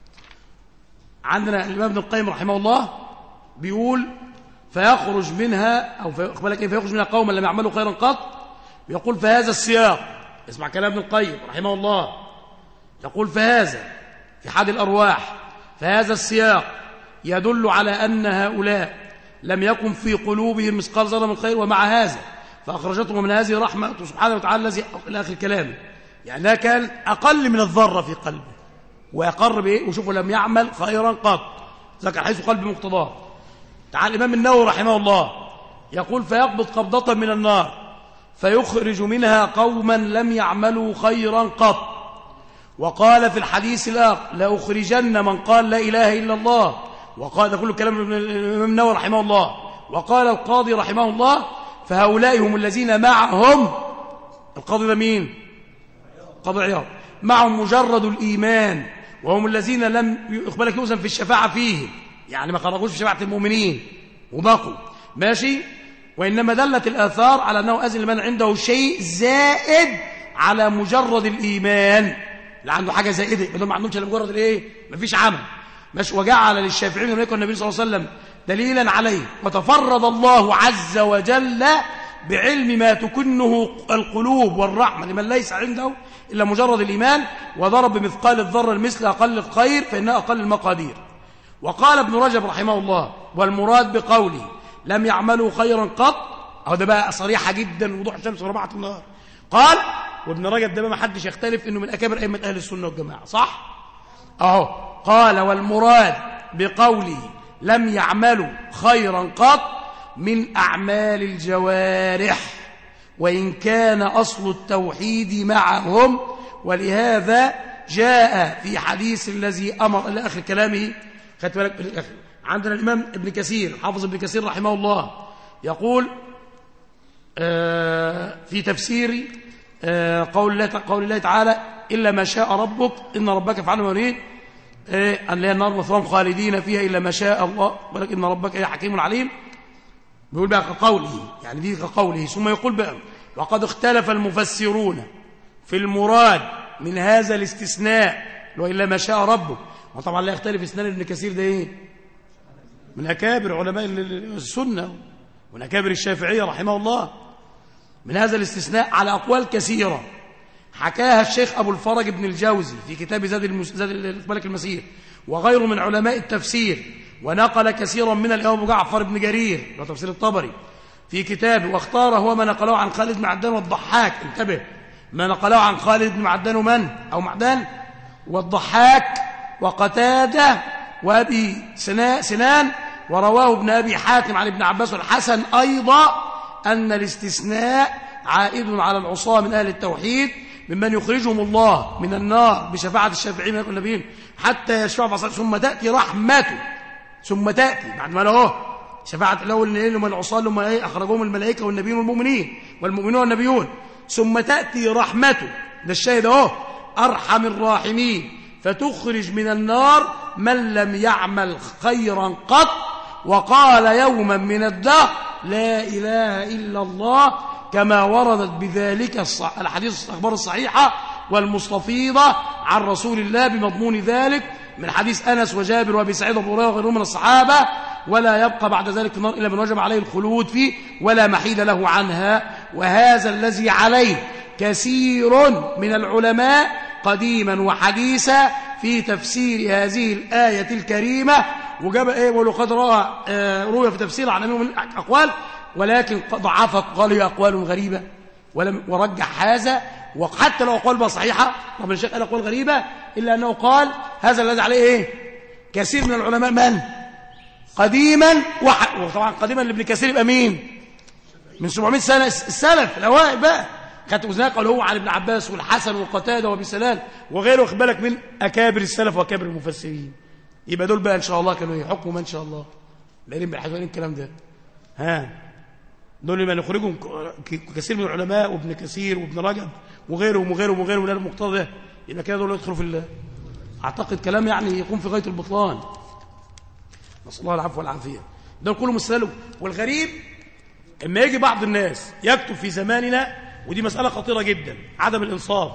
عندنا الامام ابن القيم رحمه الله بيقول: فيخرج منها أو بالك إيه فيخرج منها قوما لم يعملوا خيرا قط. يقول: فهذا السياق، اسمع كلام ابن القيم رحمه الله، يقول: فهذا في حد الأرواح، فهذا السياق يدل على أن هؤلاء لم يكن في قلوبهم مثقال ذرة من خير، ومع هذا فأخرجتهم من هذه الرحمة سبحانه وتعالى الذي إلى آخر الكلام. يعني ده كان أقل من الذرة في قلبه، ويقر بإيه؟ وشوفوا لم يعمل خيرا قط، ذكر حيث قلب مقتضاه. تعال الإمام النووي رحمه الله يقول: فيقبض قبضة من النار فيخرج منها قوما لم يعملوا خيرا قط. وقال في الحديث الآخر: لأخرجن من قال لا إله إلا الله. وقال ده كل كلام الإمام النووي رحمه الله. وقال القاضي رحمه الله: فهؤلاء هم الذين معهم، القاضي ده مين؟ قاضي عياض، معهم مجرد الإيمان، وهم الذين لم يقبلك يؤذن في الشفاعة فيهم، يعني ما خرجوش في شفاعة المؤمنين وبقوا ماشي. وإنما دلت الآثار على أنه أذن لمن عنده شيء زائد على مجرد الإيمان، اللي عنده حاجة زائدة، بدون ما عندهمش إلا مجرد الإيه؟ مفيش عمل ماشي. وجعل للشافعين وليكن النبي صلى الله عليه وسلم دليلا عليه. وتفرد الله عز وجل بعلم ما تكنه القلوب والرحمة لمن ليس عنده إلا مجرد الإيمان، وضرب بمثقال الذرة المثل أقل الخير فإنها أقل المقادير. وقال ابن رجب رحمه الله: والمراد بقوله لم يعملوا خيرا قط، أو ده بقى صريحة جدا وضوح الشمس وربعة النهار. قال، وابن رجب ده ما حدش يختلف إنه من أكابر أئمة أهل السنة والجماعة، صح؟ أهو قال: والمراد بقوله لم يعملوا خيرا قط من أعمال الجوارح، وإن كان أصل التوحيد معهم، ولهذا جاء في حديث الذي أمر إلى آخر كلامه. خدت بالك؟ عندنا الإمام ابن كثير، حافظ ابن كثير رحمه الله، يقول آه في تفسير آه قول الله قول الله تعالى: إلا ما شاء ربك إن ربك فعل ما يريد، آه أن لا النار مثواهم خالدين فيها إلا ما شاء الله، ولكن إن ربك إيه حكيم عليم. بيقول بقى كقوله، يعني دي كقوله. ثم يقول بقى: وقد اختلف المفسرون في المراد من هذا الاستثناء لو إلا ما شاء ربك. وطبعا لا يختلف اسنان ابن كثير ده ايه؟ من أكابر علماء السنة ومن أكابر الشافعية رحمه الله. من هذا الاستثناء على أقوال كثيرة حكاها الشيخ أبو الفرج بن الجوزي في كتاب زاد المس... زاد ملك المسير، وغيره من علماء التفسير. ونقل كثيرا من الإمام أبو جعفر بن جرير وتفسير الطبري في كتابه، واختار هو ما نقله عن خالد بن عدنان والضحاك، انتبه، ما نقله عن خالد بن معدان ومن أو معدان والضحاك وقتادة وأبي سنان، ورواه ابن أبي حاتم عن ابن عباس والحسن أيضا أن الاستثناء عائد على العصاة من أهل التوحيد ممن يخرجهم الله من النار بشفاعة الشافعين من النبيين حتى يشفع ثم تأتي رحمته، ثم تأتي بعد ما له شفاعة الأول اللي هم العصاة اللي هم أخرجهم الملائكة والنبيين والمؤمنين والمؤمنون والنبيون، ثم تأتي رحمته، ده الشاهد اهو، أرحم الراحمين، فتخرج من النار من لم يعمل خيرا قط وقال يوما من الدهر لا إله إلا الله، كما وردت بذلك الحديث الأخبار الصحيحة والمستفيضة عن رسول الله بمضمون ذلك من حديث أنس وجابر وأبي سعيد وأبو هريرة وغيرهم من الصحابة، ولا يبقى بعد ذلك في النار إلا من وجب عليه الخلود فيه ولا محيد له عنها. وهذا الذي عليه كثير من العلماء قديما وحديثا في تفسير هذه الآية الكريمة، وجاب إيه ولقد روى روى في تفسير عن من أقوال، ولكن ضعفت قال هي أقوال غريبة ولم ورجح هذا، وحتى لو أقوال بها صحيحة طبعا الشيخ قال أقوال غريبة إلا أنه قال هذا الذي عليه إيه كثير من العلماء من قديما وح... وطبعا قديما لابن كثير يبقى مين من سبعمائة سنة السلف الأوائل بقى كانت وزنها قال هو عن ابن عباس والحسن وقتادة وابي سلال وغيره، واخد بالك من أكابر السلف وأكابر المفسرين، يبقى دول بقى إن شاء الله كانوا يحكموا ما إن شاء الله لأنهم بالحديث الكلام ده. ها دول اللي نخرجهم كثير من العلماء وابن كثير وابن رجب وغيرهم وغيرهم وغيرهم من المقتضى ده، يبقى كده دول يدخلوا في الله. أعتقد كلام يعني يقوم في غاية البطلان، نسأل الله العفو والعافية. دول كله مستهلك. والغريب اما يجي بعض الناس يكتب في زماننا، ودي مسألة خطيرة جدا، عدم الإنصاف،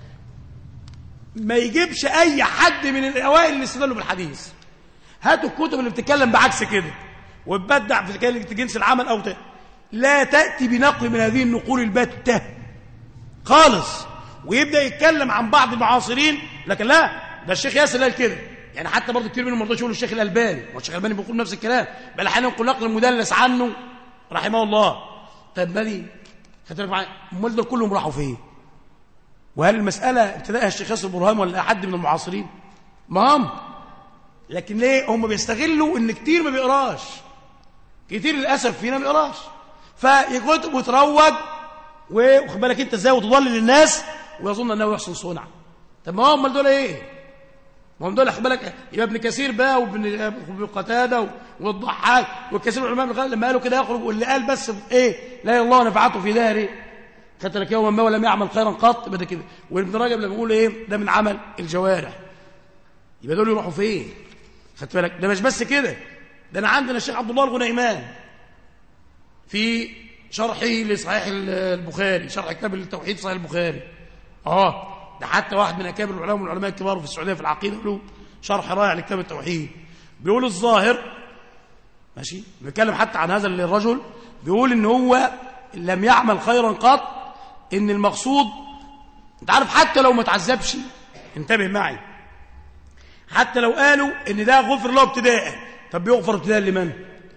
ما يجيبش أي حد من الأوائل اللي استدلوا بالحديث، هاتوا الكتب اللي بتتكلم بعكس كده وتبدع في جنس العمل أو ت... لا تأتي بنقل من هذه النقول البتة خالص، ويبدأ يتكلم عن بعض المعاصرين، لكن لا ده الشيخ ياسر قال كده، يعني حتى برضه كتير منهم ما رضوش يقولوا الشيخ الألباني، والشيخ الألباني بيقول نفس الكلام، بل احيانا يقول نقل المدلس عنه رحمه الله. طيب مالي خدت معايا امال دول كلهم راحوا فين؟ وهل المسألة ابتداءها الشيخ ياسر برهان ولا أحد من المعاصرين؟ ما هم، لكن ليه هم بيستغلوا ان كتير ما بيقراش، كتير للأسف فينا ما بيقراش، فيكتب وتروج واخد بالك انت ازاي وتضلل الناس ويظن انه يحسن صنع. طب ما هم دول ايه؟ ما هم دول خد بالك يبقى ابن كثير بقى وابن قتاده والضحاك والكثير من العلماء لما قالوا كده يخرج، واللي قال بس ايه لا اله الا الله ونفعته في داره خدت لك يوما ما ولم يعمل خيرا قط، يبقى ده كده. وابن رجب لما بيقول ايه ده من عمل الجوارح، يبقى دول يروحوا فين؟ خدت بالك ده مش بس كده، ده انا عندنا الشيخ عبد الله الغنيمان في شرحه لصحيح البخاري، شرح كتاب التوحيد صحيح البخاري، اه ده حتى واحد من اكابر العلماء والعلماء الكبار في السعوديه في العقيده له شرح رائع لكتاب التوحيد، بيقول الظاهر ماشي، بيتكلم حتى عن هذا الرجل، بيقول ان هو لم يعمل خيرا قط، ان المقصود انت عارف حتى لو ما تعذبش، انتبه معي، حتى لو قالوا ان ده غفر له ابتداء، طب بيغفر ابتداء لمن؟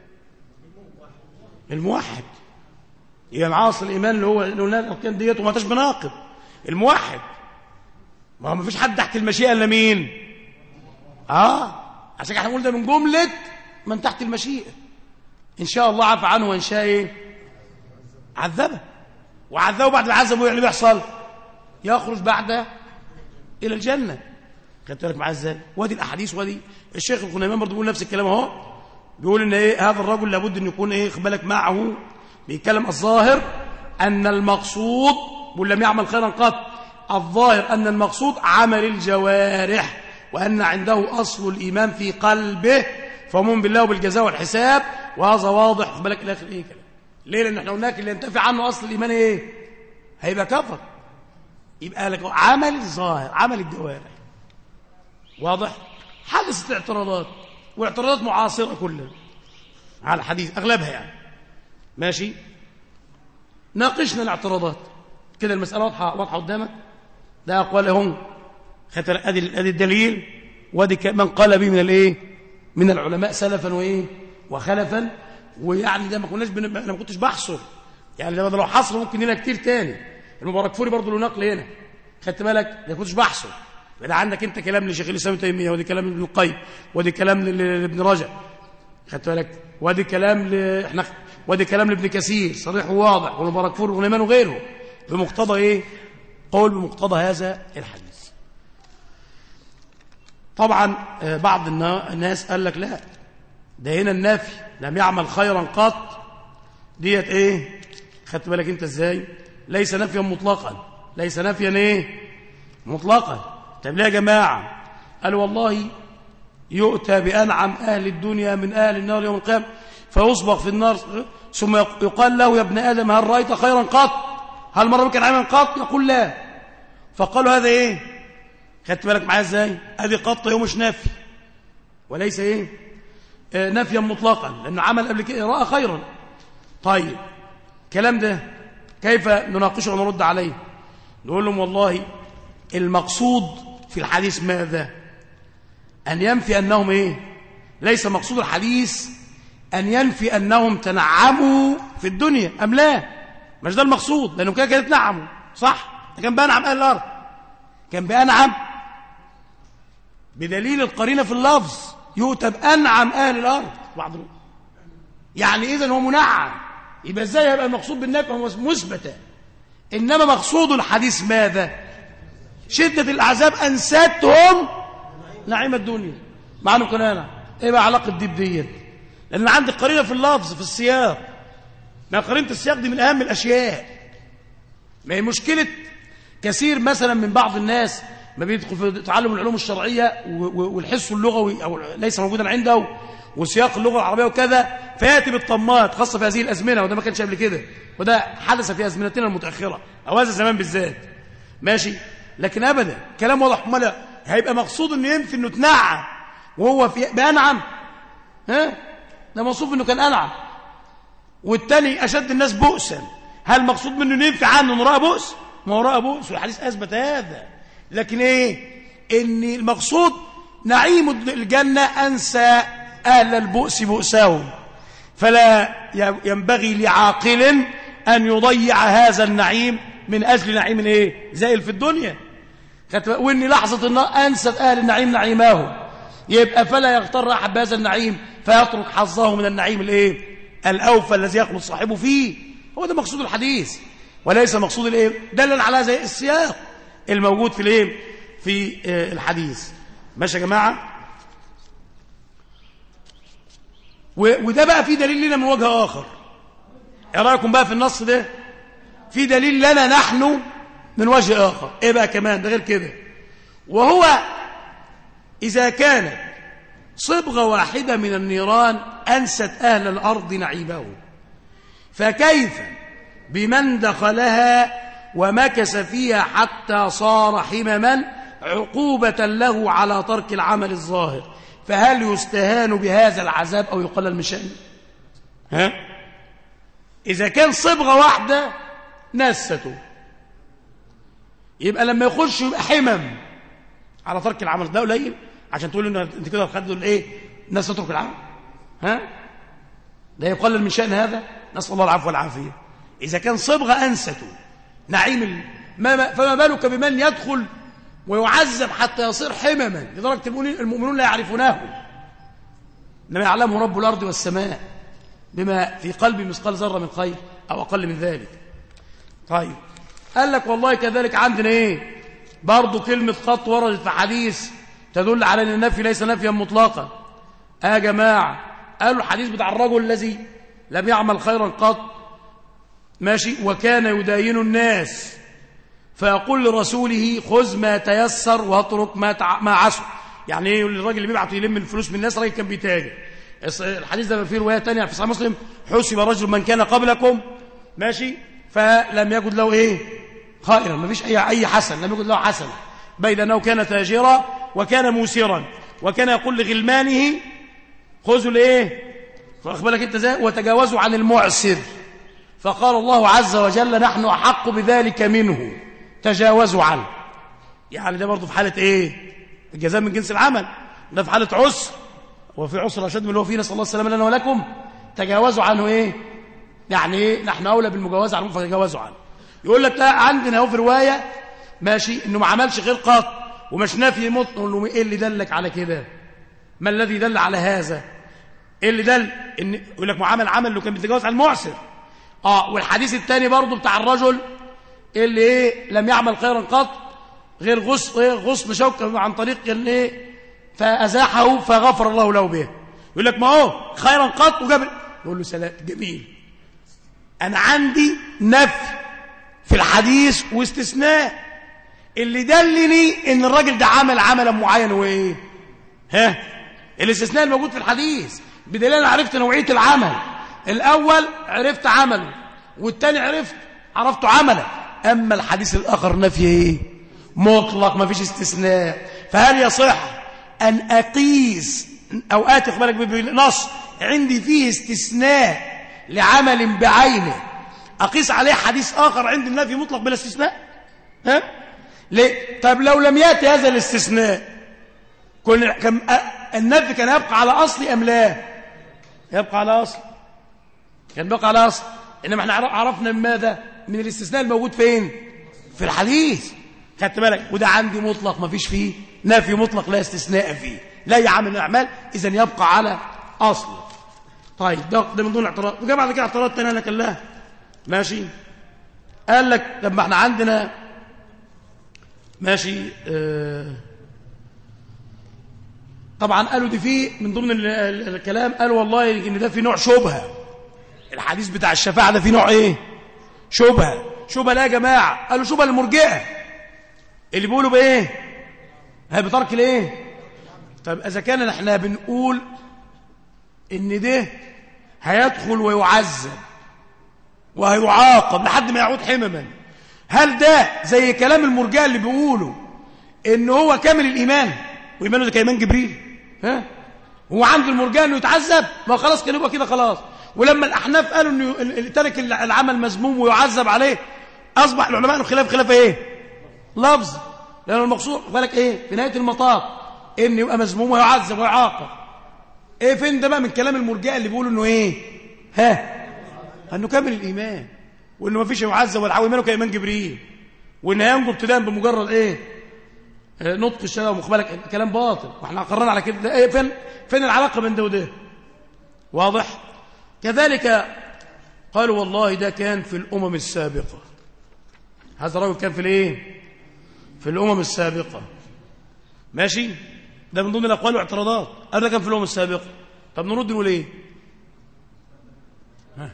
الموحد، يبقى معاه اصل الايمان اللي هو اللي قلنا كان ديت وما تاش بناقض الموحد، ما هو ما فيش حد تحت المشيئه الا مين؟ اه عشان احنا بنقول ده من جمله من تحت المشيئه، ان شاء الله عفى عنه وان شاء ايه عذبه، وعذبه بعد العذاب وايه اللي بيحصل؟ يخرج بعد الى الجنه. خدت بالك معايا ازاي؟ وادي الاحاديث، وادي الشيخ الغنيمان برضه بيقول نفس الكلام اهو، بيقول ان ايه هذا الرجل لابد ان يكون ايه خد بالك معه، بيتكلم الظاهر ان المقصود ولم يعمل خيرا قط، الظاهر ان المقصود عمل الجوارح، وان عنده اصل الايمان في قلبه، فمؤمن بالله وبالجزاء والحساب، وهذا واضح خد بالك الاخر ايه كلام. ليه؟ لان احنا قلنا اللي ينتفع عنه اصل الايمان ايه؟ هيبقى كفر، يبقى لك عمل الظاهر عمل الجوارح. واضح؟ حدثت اعتراضات، واعتراضات معاصره كلها على الحديث اغلبها يعني ماشي، ناقشنا الاعتراضات كده، المساله واضحه واضحه قدامك، ده اقوالهم خدت ادي ادي الدليل، وادي من قال به من الايه من العلماء سلفا وايه وخلفا، ويعني ده ما كناش بن... انا ما كنتش بحصر يعني، ده لو حصر ممكن هنا كتير تاني، المباركفوري برضه له نقل هنا، خدت بالك؟ ما كنتش بحثه. ده عندك انت كلام لشيخ الاسلام ابن تيميه، ودي كلام لابن القيم، ودي كلام لابن رجب، خدت بالك؟ ودي كلام ل... احنا ودي كلام لابن كثير صريح وواضح، والمباركفوري والغنيمان وغيره، بمقتضى ايه؟ قول بمقتضى هذا الحديث. طبعا بعض الناس قال لك لا، ده هنا النافي لم يعمل خيرا قط ديت ايه؟ خدت بالك انت ازاي؟ ليس نفيا مطلقا، ليس نفيا ايه؟ مطلقا. طب ليه يا جماعه؟ قالوا والله يؤتى بأنعم أهل الدنيا من أهل النار يوم القيامة فيصبغ في النار، ثم يقال له يا ابن آدم هل رأيت خيرا قط؟ هل مر بك نعيما قط؟ يقول لا. فقالوا هذا ايه؟ خدت بالك معايا ازاي؟ ادي قط يوم مش نافي وليس ايه؟ آه نفيا مطلقا، لانه عمل قبل كده راى خيرا. طيب الكلام ده كيف نناقشه ونرد عليه؟ نقول لهم والله المقصود في الحديث ماذا؟ ان ينفي انهم ايه؟ ليس مقصود الحديث ان ينفي انهم تنعموا في الدنيا ام لا، مش ده المقصود، لانه كده كده تنعموا صح، كان بأنعم اهل الارض، كان بأنعم بدليل القرينه في اللفظ، يؤتى بأنعم اهل الارض بعض. يعني اذا هو منعم، يبقى ازاي هيبقى المقصود بالنفي هو مثبته؟ انما مقصود الحديث ماذا؟ شده الاعذاب انستهم نعيم الدنيا، مع انه كان انا ايه بقى علاقه دي بديت؟ لان عندي قرينه في اللفظ في السياق، ما قرينه السياق دي من اهم الاشياء. ما هي مشكله كثير مثلا من بعض الناس ما بيدخل في تعلم العلوم الشرعيه والحس اللغوي او ليس موجودا عنده وسياق اللغه العربيه وكذا، فياتي بالطمات خاصه في هذه الازمنه، وده ما كانش قبل كده، وده حدث في ازمنتنا المتاخره او هذا الزمان بالذات، ماشي؟ لكن ابدا كلام واضح. امال هيبقى مقصود انه ينفي انه تنعم وهو في بانعم؟ ها، ده موصوف انه كان انعم. والتاني اشد الناس بؤسا، هل مقصود منه ينفي عنه انه راى بؤس؟ ما هو راى بؤس والحديث اثبت هذا، لكن ايه؟ ان المقصود نعيم الجنه انسى اهل البؤس بؤسهم، فلا ينبغي لعاقل ان يضيع هذا النعيم من اجل نعيم ايه؟ زائل في الدنيا. واني لحظه النار انست اهل النعيم نعيمهم، يبقى فلا يغتر احد بهذا النعيم فيترك حظه من النعيم الايه؟ الاوفى الذي يخلص صاحبه فيه. هو ده مقصود الحديث وليس مقصود الايه؟ دلل على زي السياق الموجود في الايه؟ في الحديث. ماشي يا جماعه؟ وده بقى في دليل لنا من وجه اخر. ايه رايكم بقى في النص ده؟ في دليل لنا نحن من وجه اخر. ايه بقى كمان ده غير كده؟ وهو اذا كانت صبغه واحده من النيران انست اهل الارض نعيمه، فكيف بمن دخلها ومكث فيها حتى صار حمما عقوبة له على ترك العمل الظاهر؟ فهل يستهان بهذا العذاب أو يقلل من شأنه؟ ها؟ إذا كان صبغة واحدة نسته، يبقى لما يخش يبقى حمم على ترك العمل، ده قليل عشان تقول إنه أنت كده خدوا الإيه؟ الناس تترك العمل؟ ها؟ ده يقلل من شأن هذا؟ نسأل الله العفو والعافية. إذا كان صبغة أنسته نعيم، فما بالك بمن يدخل ويعذب حتى يصير حمما لدرجة المؤمنون لا يعرفونه، إنما يعلمه رب الأرض والسماء بما في قلبي مثقال ذرة من خير أو أقل من ذلك. طيب قال لك والله كذلك عندنا إيه؟ برضو كلمة خط وردت في حديث تدل على أن النفي ليس نفيا مطلقا. آه يا جماعة، قالوا الحديث بتاع الرجل الذي لم يعمل خيرا قط، ماشي، وكان يداين الناس فيقول لرسوله خذ ما تيسر واترك ما تع... ما عسر. يعني ايه؟ الراجل اللي بيبعت يلم الفلوس من الناس، راجل كان بيتاجر. الحديث ده فيه روايه ثانيه في صحيح مسلم، حسب رجل من كان قبلكم، ماشي، فلم يجد له ايه؟ خيرا، ما فيش اي اي حسن، لم يجد له حسن، بين انه كان تاجرا وكان موسرا وكان يقول لغلمانه خذوا الايه؟ فاخبرك انت ازاي؟ وتجاوزوا عن المعسر، فقال الله عز وجل نحن احق بذلك منه تجاوزوا عنه. يعني ده برضه في حاله ايه؟ الجزاء من جنس العمل. ده في حاله عسر، وفي عسر اشد من اللي هو فيه، نسال الله السلامه لنا ولكم. تجاوزوا عنه ايه؟ يعني ايه؟ نحن اولى بالمجاوزه عنه فتجاوزوا عنه. يقول لك لا عندنا اهو في روايه ماشي انه ما عملش غير قط ومش نافي مطلق. نقول له ايه اللي دلك على كده؟ ما الذي دل على هذا؟ ايه اللي دل؟ ان يقول لك معامل عمل اللي كان بيتجوز على المعسر. اه والحديث الثاني برضه بتاع الرجل اللي ايه لم يعمل خيرا قط غير غصن إيه غصن شوكه عن طريق الايه فازاحه فغفر الله له به. يقول لك ما هو خيرا قط وجاب. نقول له سلام جميل. انا عندي نفي في الحديث واستثناء. اللي دلني ان الراجل ده عمل عملا معين وايه ها الاستثناء الموجود في الحديث بدليل انا عرفت نوعيه العمل. الاول عرفت عمله والثاني عرفت عرفته عمله. اما الحديث الاخر نفي ايه مطلق ما فيش استثناء. فهل يصح ان اقيس او اتي بالك بنص عندي فيه استثناء لعمل بعينه اقيس عليه حديث اخر عندي النفي مطلق بلا استثناء؟ ها ليه؟ طب لو لم ياتي هذا الاستثناء كن كم النفي كان يبقى على اصل ام لا؟ يبقى على اصل. كان يبقى على اصل. انما احنا عرفنا من ماذا؟ من الاستثناء الموجود فين؟ في الحديث. خدت بالك؟ وده عندي مطلق ما فيش فيه نفي مطلق لا استثناء فيه. لا يعمل الاعمال اذا يبقى على اصل. طيب ده, ده من دون اعتراض. وجاء بعد كده اعتراض ثاني لك الله ماشي. قال لك طب ما احنا عندنا ماشي اه طبعا قالوا دي فيه من ضمن الكلام قالوا والله ان ده في نوع شبهه. الحديث بتاع الشفاعه ده في نوع ايه شبهه. شبهه لا يا جماعه. قالوا شبهه للمرجئه اللي بيقولوا بايه ها بترك الايه. طب اذا كان احنا بنقول ان ده هيدخل ويعذب وهيعاقب لحد ما يعود حمما، هل ده زي كلام المرجئه اللي بيقولوا ان هو كامل الايمان وايمانه ده كايمان جبريل؟ ها هو عند المرجئه انه يتعذب؟ ما خلاص كان يبقى كده خلاص. ولما الاحناف قالوا انه ترك العمل مذموم ويعذب عليه اصبح العلماء الخلاف خلاف ايه لفظ. لان المقصود بالك ايه في نهايه المطاف ان يبقى مذموم ويعذب ويعاقب. ايه فين ده بقى من كلام المرجئه اللي بيقولوا انه ايه ها انه كامل الايمان وانه ما فيش يعذب ولا ايمانه كايمان جبريل وان ينجو ابتداء بمجرد ايه نطق الشهاده ومخبلك كلام باطل. واحنا قررنا على كده. ايه فين فين العلاقه بين ده وده؟ واضح. كذلك قالوا والله ده كان في الامم السابقه. هذا الرجل كان في الايه في الامم السابقه ماشي. ده من ضمن الاقوال واعتراضات. قال ده كان في الامم السابقه. طب نرد نقول ايه ها.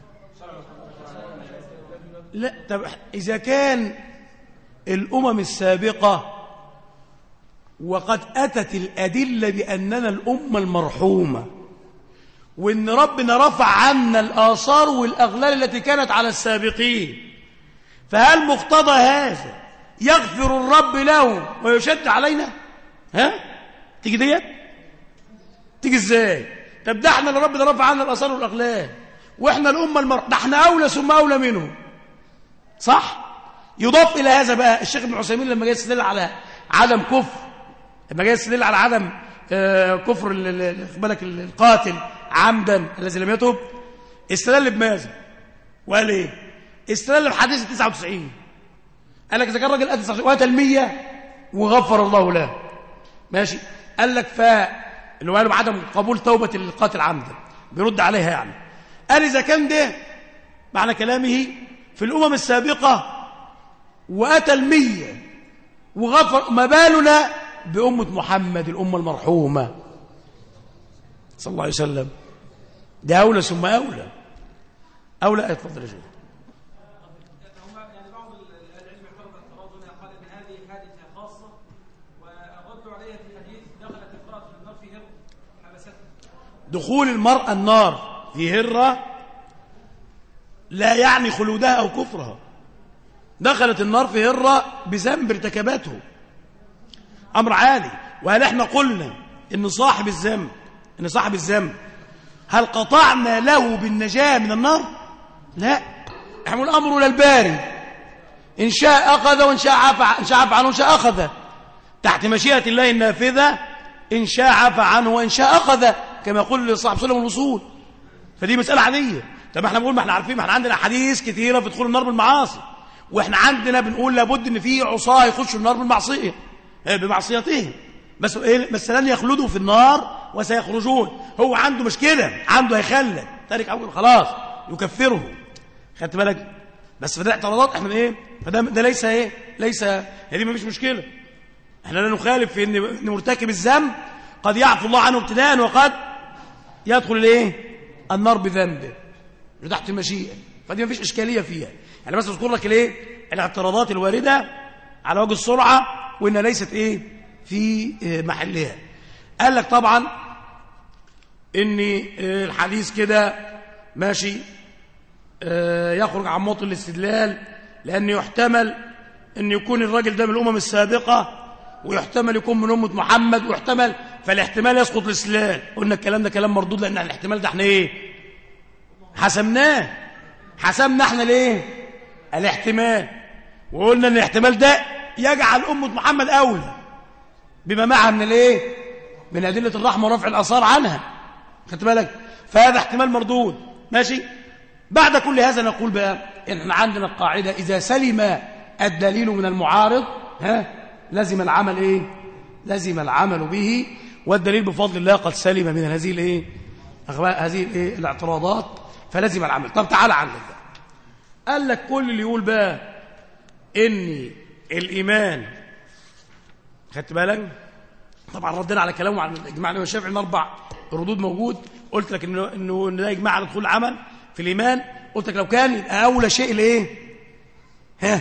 لا طب اذا كان الامم السابقه وقد أتت الأدلة بأننا الأمة المرحومة وإن ربنا رفع عنا الآثار والأغلال التي كانت على السابقين، فهل مقتضى هذا يغفر الرب له ويشد علينا؟ ها؟ تيجي ديت؟ تيجي ازاي؟ طب ده احنا اللي ربنا رفع عنا الآثار والأغلال واحنا الأمة المرحومة، ده احنا أولى ثم أولى منهم. صح؟ يضاف إلى هذا بقى الشيخ ابن عثيمين لما جاي يستدل على عدم كفر، لما جاي يستدل على عدم آه كفر بالك القاتل عمدا الذي لم يتب، استدل بماذا؟ وقال ايه؟ استدل بحديث تسعة وتسعين. قال لك اذا كان راجل تسعة وتسعين وقتل مية وغفر الله له ماشي. قال لك ف اللي هو قالوا بعدم قبول توبه القاتل عمدا بيرد عليها يعني. قال اذا كان ده معنى كلامه في الامم السابقه وقتل مية وغفر، ما بالنا بأمة محمد الأمة المرحومة صلى الله عليه وسلم؟ ده أولى ثم أولى أولى. اتفضل يا شيخ. يعني بعض العلم اعترض اعتراض هنا قال ان هذه حادثه خاصه وردوا عليها في حديث دخلت امراه في النار في هره حبستها. دخول المرأة النار في هرة لا يعني خلودها أو كفرها. دخلت النار في هرة بذنب ارتكبته، أمر عالي. وهل احنا قلنا إن صاحب الذنب إن صاحب الذنب هل قطعنا له بالنجاة من النار؟ لا، احنا الأمر للباري، إن شاء أخذ وإن شاء عفى، إن شاء عفى عنه وإن شاء أخذ، تحت مشيئة الله النافذة. إن شاء عفى عنه وإن شاء أخذ، كما يقول صاحب سلم الوصول. فدي مسألة عادية. طب احنا بنقول ما احنا عارفين، ما احنا عندنا حديث كثيرة في دخول النار بالمعاصي، واحنا عندنا بنقول لابد ان في عصاه يخشوا النار بالمعصيه بمعصيتهم، بس ايه بس لن يخلدوا في النار وسيخرجون. هو عنده مش كده، عنده هيخلد تارك اول خلاص يكفره. خدت بالك؟ بس فده اعتراضات احنا ايه، فده ده ليس ايه ليس هذه ما فيش مشكله. احنا لا نخالف في ان ان مرتكب الذنب قد يعفو الله عنه ابتداء وقد يدخل الايه النار بذنبه تحت المشيئه، فدي ما فيش اشكاليه فيها. انا بس اذكر لك الايه الاعتراضات الوارده على وجه السرعه وانها ليست ايه في محلها. قال لك طبعا ان الحديث كده ماشي يخرج عن موطن الاستدلال، لأن يحتمل أن يكون الراجل ده من الأمم السابقة، ويحتمل يكون من أمة محمد، ويحتمل فالاحتمال يسقط الاستدلال. قلنا الكلام ده كلام مردود، لأن الاحتمال ده احنا ايه حسمناه حسمنا احنا ليه الاحتمال، وقلنا ان الاحتمال ده يجعل أمة محمد أولى بما معها من الايه من أدلة الرحمة ورفع الآثار عنها. خدت بالك؟ فهذا احتمال مردود. ماشي. بعد كل هذا نقول بقى إن احنا عندنا القاعدة إذا سلم الدليل من المعارض ها لازم العمل إيه لازم العمل به، والدليل بفضل الله قد سلم من هذه الإيه هذه الإيه الاعتراضات، فلازم العمل. طب تعال عندك بقى. قال لك كل اللي يقول بقى إن الإيمان، خدت بالك؟ طبعا ردنا على كلامه عن الإجماع الإمام الشافعي من أربع ردود موجود. قلت لك إنه إنه ده إجماع على دخول العمل في الإيمان. قلت لك لو كان يبقى أولى شيء لإيه ها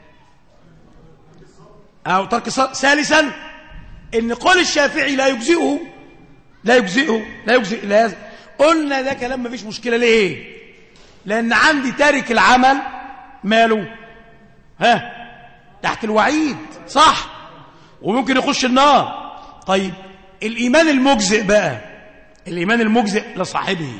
أو ترك الصلاة. ثالثا إن قول الشافعي لا يجزئه لا يجزئه لا يجزئ لازم. قلنا ده كلام ما فيش مشكلة. ليه؟ لأن عندي تارك العمل ماله ها تحت الوعيد، صح؟ وممكن يخش النار. طيب الإيمان المجزئ بقى، الإيمان المجزئ لصاحبه،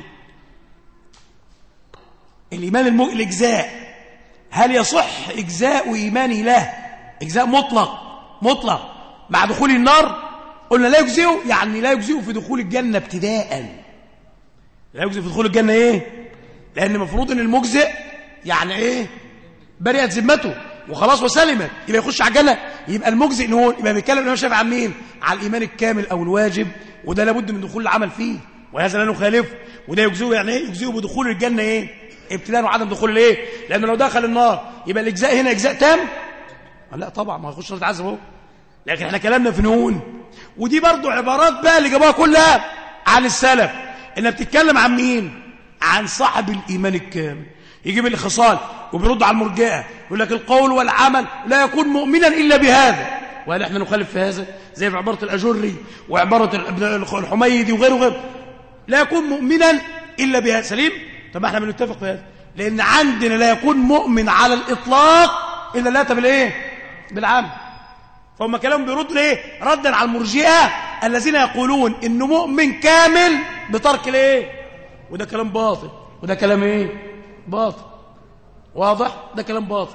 الإيمان المجزئ الإجزاء، هل يصح إجزاء إيمانه له إجزاء مطلق مطلق مع دخول النار؟ قلنا لا يجزئه، يعني لا يجزئه في دخول الجنة ابتداء. لا يجزئ في دخول الجنة إيه؟ لأن مفروض أن المجزئ يعني إيه برئت ذمته وخلاص وسلمت، يبقى يخش على الجنة. يبقى المجزئ نقول يبقى بيتكلم الإمام الشافعي عن مين؟ على الإيمان الكامل أو الواجب، وده لابد من دخول العمل فيه، وهذا لا نخالفه. وده يجزئه يعني إيه؟ يجزئه بدخول الجنة إيه؟ ابتداء وعدم دخول ليه؟ لأنه لو دخل النار يبقى الإجزاء هنا إجزاء تام؟ لا طبعا ما هيخش يتعذب اهو. لكن احنا كلامنا في نون، ودي برضو عبارات بقى اللي جابوها كلها عن السلف، انها بتتكلم عن مين؟ عن صاحب الإيمان الكامل. يجيب الخصال وبيرد على المرجئه يقول لك القول والعمل لا يكون مؤمنا إلا بهذا، وهل احنا نخالف في هذا؟ زي في عبارة الأجري وعبارة الحميدي وغيره وغيره، لا يكون مؤمنا إلا بهذا. سليم؟ طب احنا بنتفق في هذا، لأن عندنا لا يكون مؤمن على الإطلاق إلا لا بالايه؟ بالعمل. فهم كلام بيرد ليه؟ ردا على المرجئه الذين يقولون انه مؤمن كامل بترك الايه؟ وده كلام باطل، وده كلام ايه؟ باطل. واضح؟ ده كلام باطل.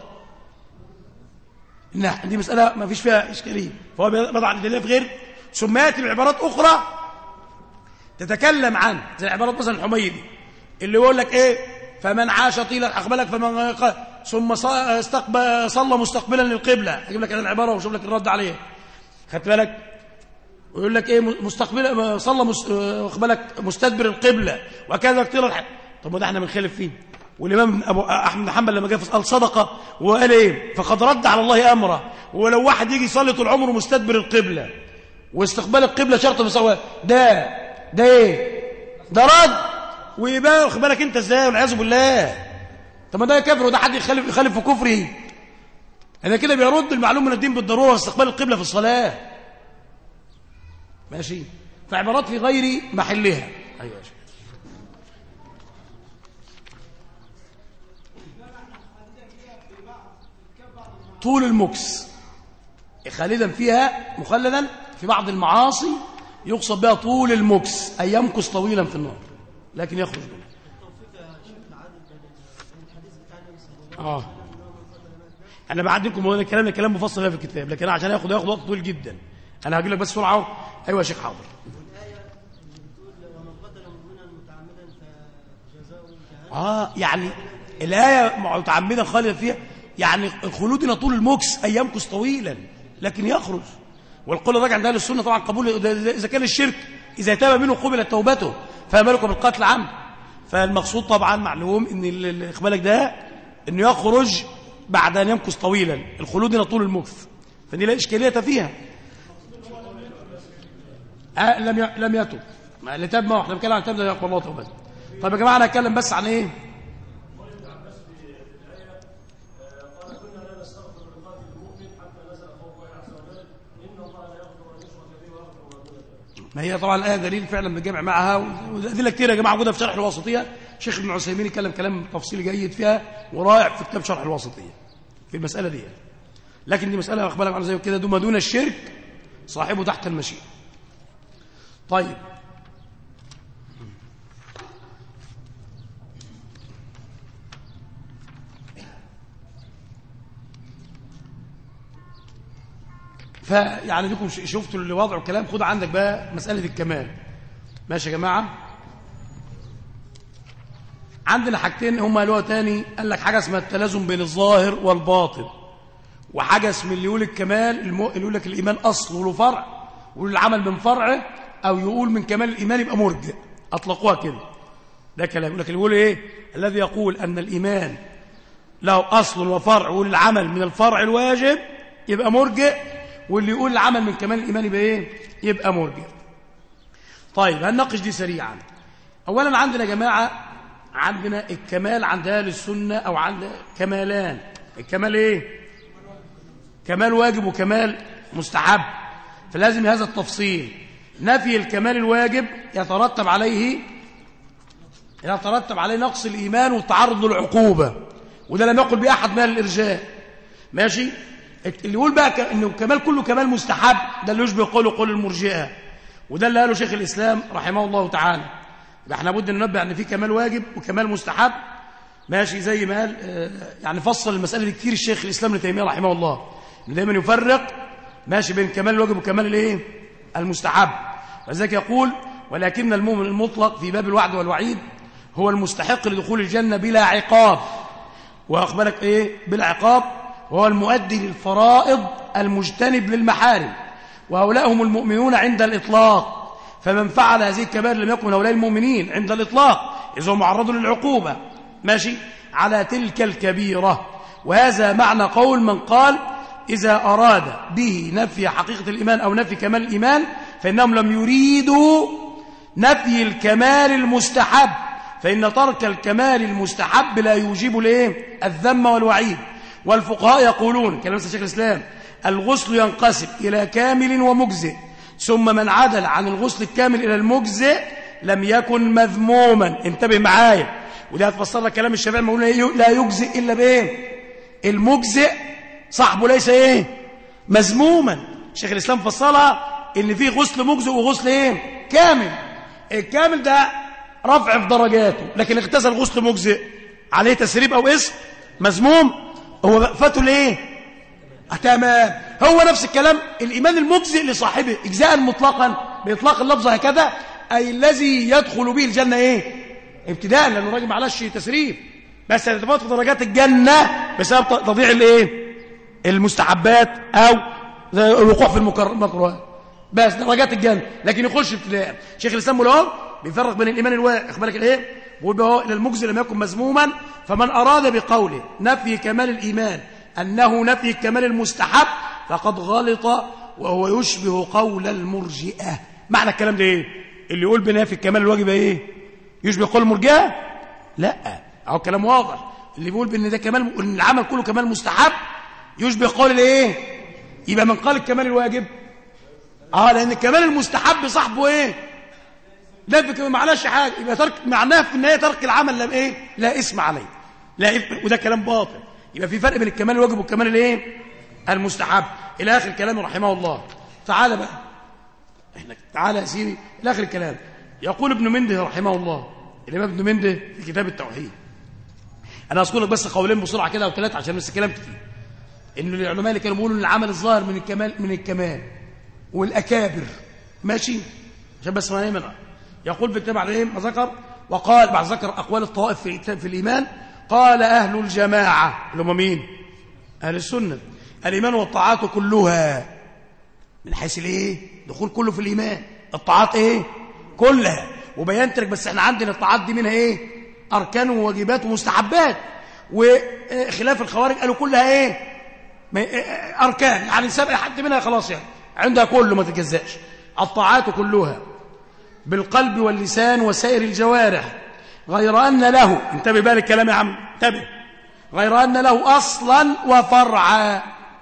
لا دي مساله ما فيش فيها اشكاليه. فهو بيضع الدليل في غير، ثم ياتي بعبارات اخرى تتكلم عن زي عبارات مثلا الحميدي اللي يقول لك ايه؟ فمن عاش طيلا اقبلك فمن ثم استقبل صلى مستقبلا للقبله. اجيب لك انا العباره واشوف لك الرد عليها. خدت بالك؟ ويقول لك ايه؟ مستقبلا صلى اقبلك مستدبر القبله وكذا طيلا الحج. طب وده احنا بنخالف فيه. والامام ابو احمد بن حنبل لما جاء قال صدقه وقال ايه؟ فقد رد على الله امره. ولو واحد يجي يصلي طول عمره مستدبر القبله واستقبال القبله شرط مساواه، ده ده ايه؟ ده رد. ويبقى واخد بالك انت ازاي؟ والعياذ بالله. طب ما ده كافر، وده حد يخالف يخالف في كفره. انا كده بيرد المعلوم من الدين بالضروره واستقبال القبله في الصلاه. ماشي. فعبارات في غير محلها. ايوه يا شيخ. طول المكس خالدا فيها، مخلدا في بعض المعاصي يقصد بها طول المكس، أي يمكث طويلا في النار لكن يخرج منها. اه انا بعدكم هو الكلام الكلام مفصل في الكتاب، لكن عشان ياخد ياخد وقت طويل جدا انا هجي لك بس بسرعه. ايوه يا شيخ حاضر. اه يعني الايه متعمدا خالدا فيها يعني الخلود هنا طول المكس أي يمكث طويلا لكن يخرج. والقول الراجع عند اهل السنه طبعا قبول اذا كان الشرك اذا تاب منه قبلت توبته، فما بالكم بالقتل عمد. فالمقصود طبعا معلوم ان اخبالك ده انه يخرج بعد ان يمكث طويلا، الخلود هنا طول المكث، فدي لا اشكاليه فيها. آه لم ي... لم يتب، اللي تاب ما احنا بنتكلم عن تاب ده يقبل الله توبته. طيب يا جماعه انا هتكلم بس عن ايه؟ ما هي طبعا الآية دليل فعلا بالجمع معها، وأدلة كتير يا جماعة موجودة في شرح الواسطية. شيخ ابن عثيمين يتكلم كلام تفصيلي جيد فيها ورائع في كتاب شرح الواسطية في المسألة دي. لكن دي مسألة أخبرك عنها زي كده ما دون الشرك صاحبه تحت المشيئة. طيب فيعني لكم شفتوا اللي وضعوا الكلام. خد عندك بقى مسألة الكمال. ماشي يا جماعة، عندنا حاجتين هما قالوها تاني. قال لك حاجة اسمها التلازم بين الظاهر والباطن، وحاجة اسمها اللي يقول الكمال اللي يقول لك الإيمان أصل وله فرع ويقول العمل من فرعه، أو يقول من كمال الإيمان يبقى مرجئ، أطلقوها كده. ده كلام. يقول لك اللي يقول إيه؟ الذي يقول أن الإيمان له أصل وفرع ويقول العمل من الفرع الواجب يبقى مرجئ، واللي يقول العمل من كمال الإيمان يبقى إيه؟ يبقى مرجئ. طيب هنناقش دي سريعا. أولا عندنا يا جماعة عندنا الكمال عند أهل السنة أو عند كمالان. الكمال إيه؟ كمال واجب وكمال مستحب، فلازم هذا التفصيل. نفي الكمال الواجب يترتب عليه يترتب عليه نقص الإيمان والتعرض للعقوبة، وده لم يقل بأحد من الإرجاء. ماشي؟ اللي يقول بقى انه الكمال كله كمال مستحب ده اللي يشبه قوله قول المرجئه، وده اللي قاله شيخ الاسلام رحمه الله تعالى. يبقى احنا لابد ننبه ان في كمال واجب وكمال مستحب. ماشي؟ زي ما قال يعني فصل المساله دي كتير الشيخ الاسلام ابن تيميه رحمه الله، انه دايما يفرق ماشي بين كمال الواجب وكمال الايه؟ المستحب. ولذلك يقول ولكن المؤمن المطلق في باب الوعد والوعيد هو المستحق لدخول الجنه بلا عقاب، واخبرك ايه بلا عقاب، وهو المؤدي للفرائض المجتنب للمحارم، وهؤلاء هم المؤمنون عند الإطلاق. فمن فعل هذه الكبائر لم يكن هؤلاء المؤمنين عند الإطلاق، إذا هو معرض للعقوبة ماشي على تلك الكبيرة. وهذا معنى قول من قال إذا أراد به نفي حقيقة الإيمان أو نفي كمال الإيمان فإنهم لم يريدوا نفي الكمال المستحب، فإن ترك الكمال المستحب لا يوجب الايه؟ الذم والوعيد. والفقهاء يقولون كلام شيخ الإسلام الغسل ينقسم إلى كامل ومجزئ، ثم من عدل عن الغسل الكامل إلى المجزئ لم يكن مذموما. انتبه معايا، وده هتفسر لك كلام الشافعي ما يقولون لا يجزئ إلا بإيه؟ المجزئ صاحبه ليس إيه؟ مذموما. شيخ الإسلام فصلها إن فيه غسل مجزئ وغسل إيه؟ كامل. الكامل ده رفع في درجاته، لكن اغتسل غسل مجزئ عليه تسريب أو اسم مذموم، هو فاته ليه؟ تمام. هو نفس الكلام الإيمان المجزئ لصاحبه إجزاء مطلقا بإطلاق اللفظ هكذا، أي الذي يدخل به الجنة إيه؟ ابتداء، لأنه راجل معلش تسريب، بس يتفاوت في درجات الجنة بسبب تضييع الإيه؟ المستحبات أو الوقوع في المكروهات، بس درجات الجنة، لكن يخش ابتداء. شيخ الإسلام مولاه بيفرق بين الإيمان الواقع أخبرك الإيه؟ بيقول إلى المجزئ لم يكن مذموما. فمن أراد بقوله نفي كمال الإيمان أنه نفي الكمال المستحب فقد غلط، وهو يشبه قول المرجئة. معنى الكلام ده إيه؟ اللي يقول بنفي الكمال الواجب إيه؟ يشبه قول المرجئة؟ لا، أهو كلام واضح. اللي بيقول بأن ده كمال، إن العمل كله كمال مستحب يشبه قول الإيه؟ يبقى من قال الكمال الواجب آه لأن الكمال المستحب صاحبه إيه؟ لا ما معناش حاجة، يبقى ترك معناه في النهاية ترك العمل لا إيه؟ لا اسم عليه، لا إثم، وده كلام باطل. يبقى في فرق بين الكمال الواجب والكمال الايه؟ المستحب. الى اخر كلامه رحمه الله. تعال بقى احنا تعال يا سيدي الى اخر الكلام. يقول ابن منده رحمه الله، الامام ابن منده في كتاب التوحيد. انا اذكر لك بس قولين بسرعه كده او ثلاثه عشان بس الكلام كتير. ان العلماء اللي كانوا بيقولوا ان العمل الظاهر من الكمال من الكمال والاكابر ماشي عشان بس ما يمنع. يقول في الكتاب عليهم ما ذكر، وقال بعد ذكر اقوال الطوائف في, في الايمان، قال اهل الجماعه اللي هم مين؟ أهل السنة الإيمان والطاعات كلها من حيث الإيه؟ دخول كله في الإيمان. الطاعات إيه؟ كلها. وبينت لك بس احنا عندنا الطاعات دي منها إيه؟ أركان وواجبات ومستحبات، وخلاف الخوارج قالوا كلها إيه؟ أركان، يعني سبق حد منها خلاص يعني عندها كله ما تتجزاش. الطاعات كلها بالقلب واللسان وسائر الجوارح، غير أن له، انتبه بقى الكلام يا عم، انتبه، غير أن له أصلا وفرعا.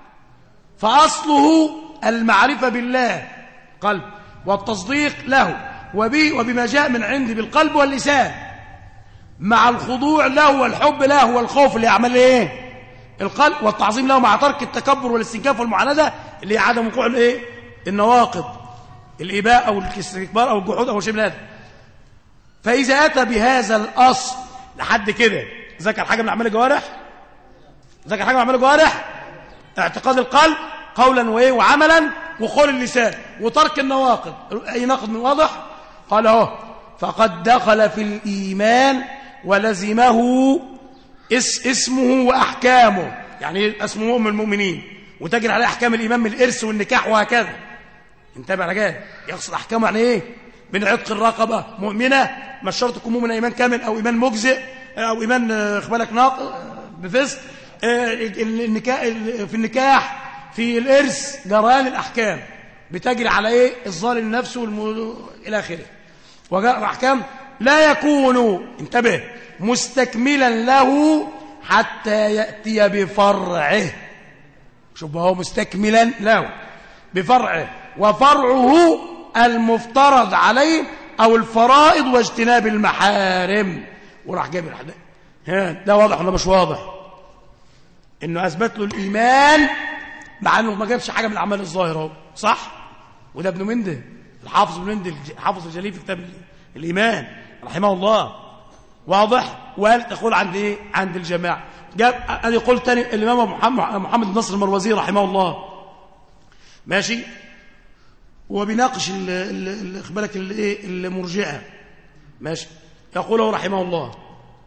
فأصله المعرفة بالله قلب، والتصديق له وبه وبما جاء من عنده بالقلب واللسان، مع الخضوع له والحب له والخوف اللي يعمل ايه؟ القلب، والتعظيم له مع ترك التكبر والاستنكاف والمعاندة اللي هي عدم وقوع الايه؟ النواقض، الإباء أو الاستكبار أو الجحود أو شيء من هذا. فإذا أتى بهذا الأصل لحد كده ذكر حاجة من أعمال الجوارح، ذكر حاجة من أعمال الجوارح، اعتقاد القلب قولا وإيه وعملا، وقول اللسان، وترك النواقض. أي نقض من واضح؟ قال اهو فقد دخل في الإيمان ولزمه اس اسمه وأحكامه، يعني اسمه مؤمن المؤمنين وتجري عليه أحكام الإيمان من الإرث والنكاح وهكذا. انتبه على كده، يقصد أحكامه يعني إيه؟ من عتق الرقبة مؤمنة، مش شرط تكون مؤمنة إيمان كامل أو إيمان مجزئ أو إيمان اخبالك ناق بفسق، النكاح في النكاح في الإرث جريان الأحكام بتجري على إيه؟ الظالم نفسه والم... إلى آخره. وجاء أحكام لا يكون، انتبه، مستكملا له حتى يأتي بفرعه. شوف هو مستكملا له بفرعه، وفرعه المفترض عليه أو الفرائض واجتناب المحارم. وراح جايب الحديث ها، ده واضح ولا مش واضح؟ إنه أثبت له الإيمان مع إنه ما جابش حاجة من الأعمال الظاهرة، صح؟ وده ابن منده الحافظ ابن منده الحافظ الجليل في كتاب الإيمان رحمه الله، واضح؟ وقال تقول عند إيه؟ عند الجماعة. جاب أدي قول تاني الإمام محمد محمد بن نصر المروزي رحمه الله، ماشي، وبيناقش اخبارك الايه المرجئه، ماشي، يقوله رحمه الله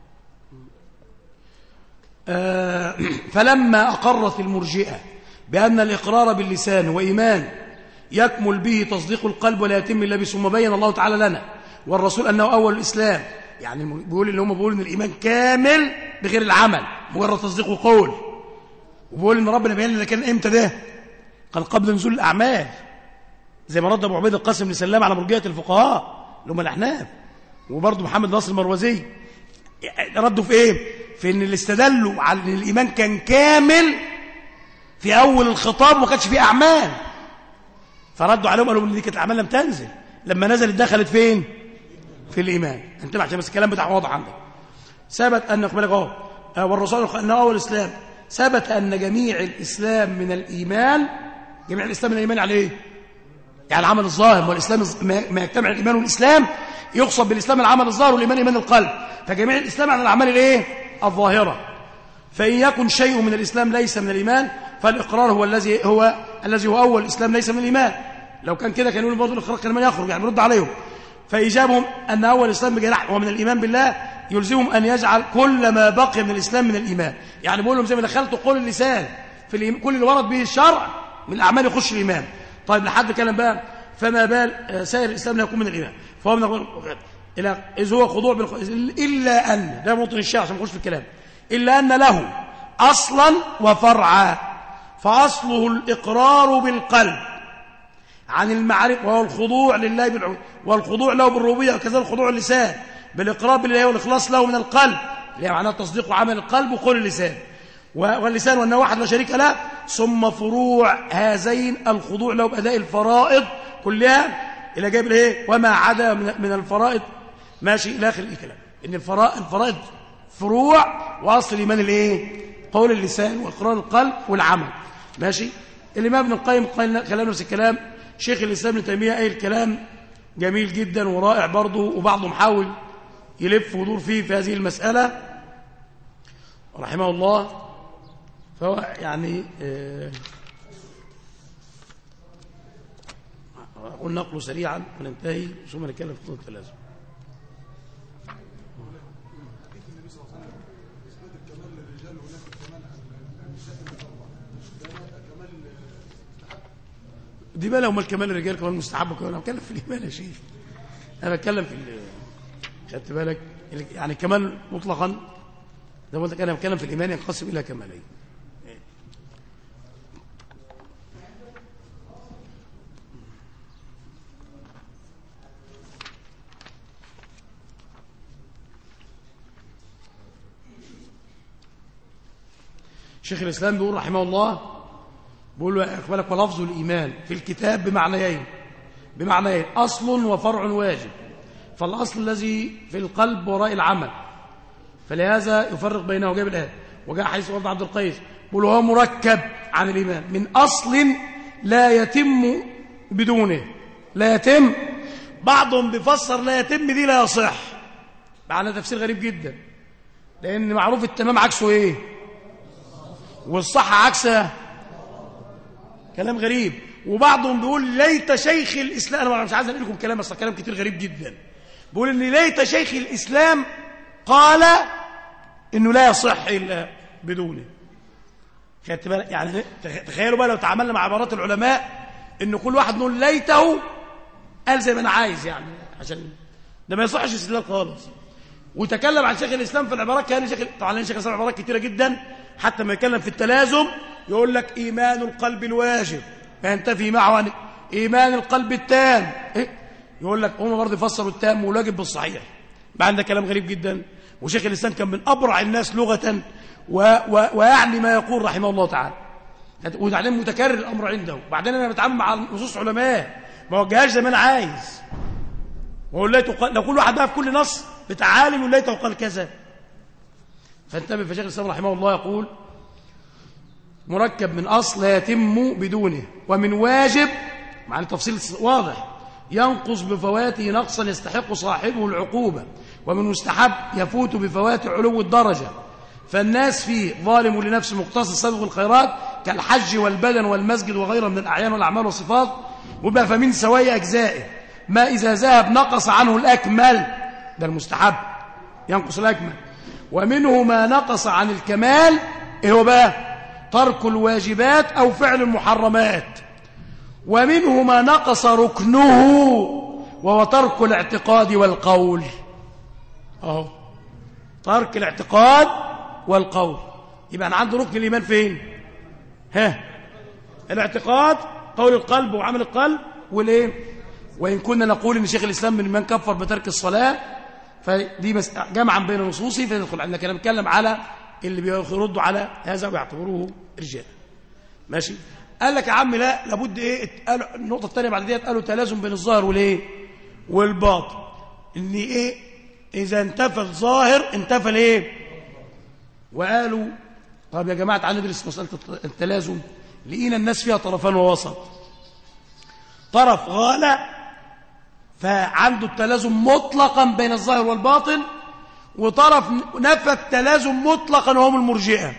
آه فلما أقرت المرجئه بأن الإقرار باللسان وإيمان يكمل به تصديق القلب ولا يتم إلا به، ثم بين الله تعالى لنا والرسول أنه أول الإسلام، يعني بيقول اللي هم بيقولوا إن الإيمان كامل بغير العمل، مجرد تصديق وقول، وبيقول إن ربنا بيان لنا كان إمتى ده؟ قال قبل نزول الأعمال، زي ما رد أبو عبيد القاسم بن سلام على مرجئة الفقهاء اللي هم الأحناف، وبرضه محمد ناصر المروزي ردوا في إيه؟ في إن اللي استدلوا على إن الإيمان كان كامل في أول الخطاب وما كانش فيه أعمال، فردوا عليهم قالوا إن دي كانت الأعمال لم تنزل، لما نزلت دخلت فين؟ في الإيمان. انتبه عشان بس الكلام بتاعه واضح عندك. ثبت أن اقبلك أهو والرسول أنه أول الإسلام، ثبت أن جميع الإسلام من الإيمان، جميع الإسلام من الإيمان على إيه؟ يعني العمل الظاهر، والإسلام ما يجتمع الإيمان والإسلام يقصد بالإسلام العمل الظاهر والإيمان إيمان القلب، فجميع الإسلام عن الأعمال الإيه؟ الظاهرة. فإن يكن شيء من الإسلام ليس من الإيمان فالإقرار هو الذي هو الذي هو أول الإسلام ليس من الإيمان. لو كان كده كانوا يقولوا برضه الإقرار كان ما يخرج، يعني برد عليهم. فإجابهم أن أول الإسلام بجناح ومن الإيمان بالله يلزمهم أن يجعل كل ما بقي من الإسلام من الإيمان، يعني بقول لهم زي ما دخلتوا قول اللسان في الإيمان كل اللي ورد به الشرع من الأعمال يخش الإيمان. طيب لحد كلام بقى فما بال سائر الإسلام لا يكون من الإيمان، فهو من إلى إذ هو خضوع بالخ... إلا أن ده موطن الشيء عشان نخش في الكلام، إلا أن له أصلا وفرعا، فأصله الإقرار بالقلب عن المعرفة وهو الخضوع لله بالعبودية، والخضوع له بالربوبية، وكذلك الخضوع اللسان بالإقرار بالله والإخلاص له من القلب، اللي معناه تصديق وعمل القلب وقول اللسان واللسان وأنه واحد لا شريك له. ثم فروع هذين الخضوع له بأداء الفرائض كلها إلى جانب الايه وما عدا من الفرائض، ماشي إلى آخر الكلام. إن الفرائض الفرائض فروع، وأصل الإيمان الايه؟ قول اللسان وإقرار القلب والعمل، ماشي. الإمام ابن القيم قال كلام نفس الكلام، شيخ الإسلام ابن تيمية قال الكلام جميل جدا ورائع برضه، وبعضهم حاول يلف ويدور فيه في هذه المسألة رحمه الله. فهو يعني آه أقول نقله سريعا وننتهي ثم نتكلم في خطوة التلازم. دي بقى لو ما الكمال الرجال كمان مستحب كمان. انا بتكلم في الايمان يا شيخ، انا بتكلم في خدت بالك يعني كمال مطلقا زي ما قلت لك. انا بتكلم في الايمان ينقسم الى كمالين. شيخ الاسلام بيقول رحمه الله، بيقول له اقبلك ولفظ الايمان في الكتاب بمعنيين بمعنيين اصل وفرع واجب. فالاصل الذي في القلب وراء العمل، فلهذا يفرق بينه. وجاب الايه وجاء حديث عبد عبد القيس بيقول هو مركب عن الايمان من اصل لا يتم بدونه. لا يتم، بعضهم بيفسر لا يتم دي لا يصح، معنى تفسير غريب جدا، لان معروف التمام عكسه ايه، والصح عكسه، كلام غريب. وبعضهم بيقول ليت شيخ الاسلام، انا مش عايز اقول لكم كلام اصلا كلام كتير غريب جدا، بيقول ان ليت شيخ الاسلام قال انه لا يصح الا بدونه. خدت بالك؟ يعني تخيلوا بقى لو تعاملنا مع عبارات العلماء ان كل واحد نقول ليته قال زي ما انا عايز، يعني عشان ده ما يصحش استدلال خالص. وتكلم عن شيخ الاسلام في العبارات، كان شيخ طبعا شيخ الاسلام عبارات كتيره جدا، حتى ما يتكلم في التلازم يقول لك ايمان القلب الواجب ينتفي معه عن ايمان القلب التام. إيه؟ يقول لك هم برضه يفسروا التام والواجب بالصحيح، مع ان ده كلام غريب جدا. وشيخ الاسلام كان من ابرع الناس لغه و... و... ويعني ما يقول رحمه الله تعالى، وبعدين متكرر الامر عنده. وبعدين انا بتعامل مع نصوص علماء ما وجههاش زي ما انا عايز، واقول ليته لو كل واحد بقى في كل نص بتعالم وليته قال كذا. فانتبه. فشيخ الاسلام رحمه الله يقول مركب من اصل لا يتم بدونه، ومن واجب مع التفصيل واضح ينقص بفواته نقصا يستحق صاحبه العقوبه، ومن مستحب يفوت بفوات علو الدرجه. فالناس فيه ظالم لنفسه مقتصد سابق الخيرات كالحج والبدن والمسجد وغيره من الاعيان والاعمال والصفات. وبقى فمن سواء اجزائه ما اذا ذهب نقص عنه الاكمل، ده المستحب ينقص الاكمل. ومنه ما نقص عن الكمال، ايه هو بقى؟ ترك الواجبات او فعل المحرمات. ومنه ما نقص ركنه وهو ترك الاعتقاد والقول. اهو ترك الاعتقاد والقول. يبقى انا عنده ركن الايمان فين؟ ها، الاعتقاد، قول القلب وعمل القلب والايه. وان كنا نقول ان شيخ الاسلام من من كفر بترك الصلاه، فدي جمعا بين نصوصي فندخل عندنا كلام نتكلم على اللي بيردوا على هذا ويعتبروه رجال. ماشي. قال لك يا عم لا، لابد ايه، النقطه الثانيه بعد ديت قالوا تلازم بين الظاهر والايه والباطن. ان ايه، اذا انتفى الظاهر انتفى الايه. وقالوا طب يا جماعه تعالوا ندرس مساله التلازم. لقينا الناس فيها طرفان ووسط. طرف غالى فعنده التلازم مطلقا بين الظاهر والباطن، وطرف نفى التلازم مطلقا وهم المرجئه.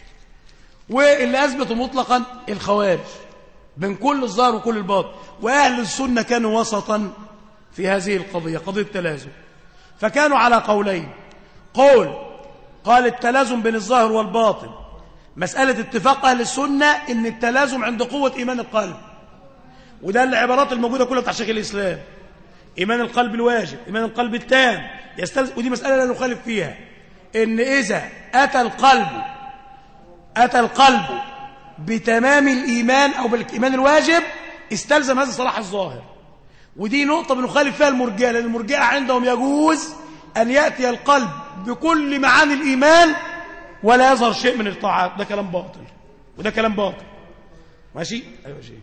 واللي اثبتوا مطلقا الخوارج بين كل الظاهر وكل الباطن. واهل السنه كانوا وسطا في هذه القضيه، قضيه التلازم. فكانوا على قولين. قول قال التلازم بين الظاهر والباطن مساله اتفاق اهل السنه ان التلازم عند قوه ايمان القلب، وده العبارات الموجوده كلها بتاع شيخ الاسلام. ايمان القلب الواجب، ايمان القلب التام يستلزم، ودي مساله لا نخالف فيها، ان اذا اتى القلب اتى القلب بتمام الايمان او بالايمان الواجب استلزم هذا صلاح الظاهر. ودي نقطه بنخالف فيها المرجئه، لان المرجئه عندهم يجوز ان ياتي القلب بكل معاني الايمان ولا يظهر شيء من الطاعات. ده كلام باطل وده كلام باطل. ماشي. ايوه شيء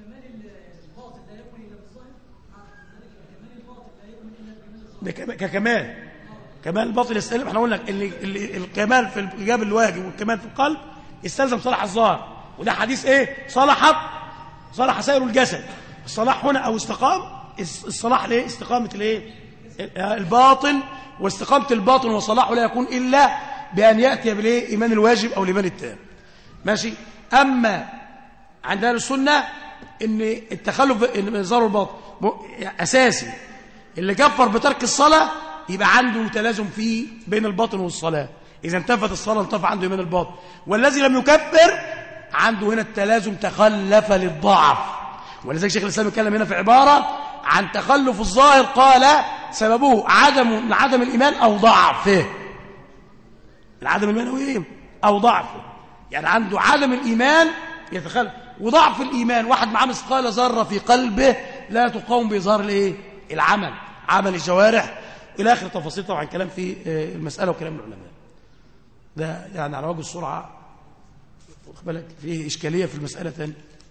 ده ككمال. كمال الباطل يستلزم، احنا قلنا ان الكمال في الايجاب الواجب والكمال في القلب يستلزم صلاح الظاهر. وده حديث ايه؟ صلحت صلح سائر الجسد. الصلاح هنا او استقام الصلاح ليه؟ استقامه الايه؟ الباطن. واستقامه الباطن وصلاحه لا يكون الا بان ياتي بالايه؟ ايمان الواجب او الايمان التام. ماشي. اما عند اهل السنه ان التخلف ان ظاهر الباطن اساسي. اللي كفر بترك الصلاة يبقى عنده تلازم فيه بين الباطن والصلاة. إذا انتفت الصلاة انتفى عنده من الباطن. والذي لم يكفر عنده هنا التلازم تخلف للضعف، ولذلك شيخ الإسلام يتكلم هنا في عبارة عن تخلف الظاهر قال سببه عدم عدم الإيمان أو ضعفه. العدم الإيمان هو إيه؟ أو ضعفه، يعني عنده عدم الإيمان يتخلف، وضعف الإيمان واحد معاه مثقال ذرة في قلبه لا تقاوم بإظهار الإيه؟ العمل، عمل الجوارح إلى آخر تفاصيل. طبعا كلام في المسألة وكلام العلماء ده يعني على وجه السرعة. واخد بالك فيه إشكالية في المسألة ثانية،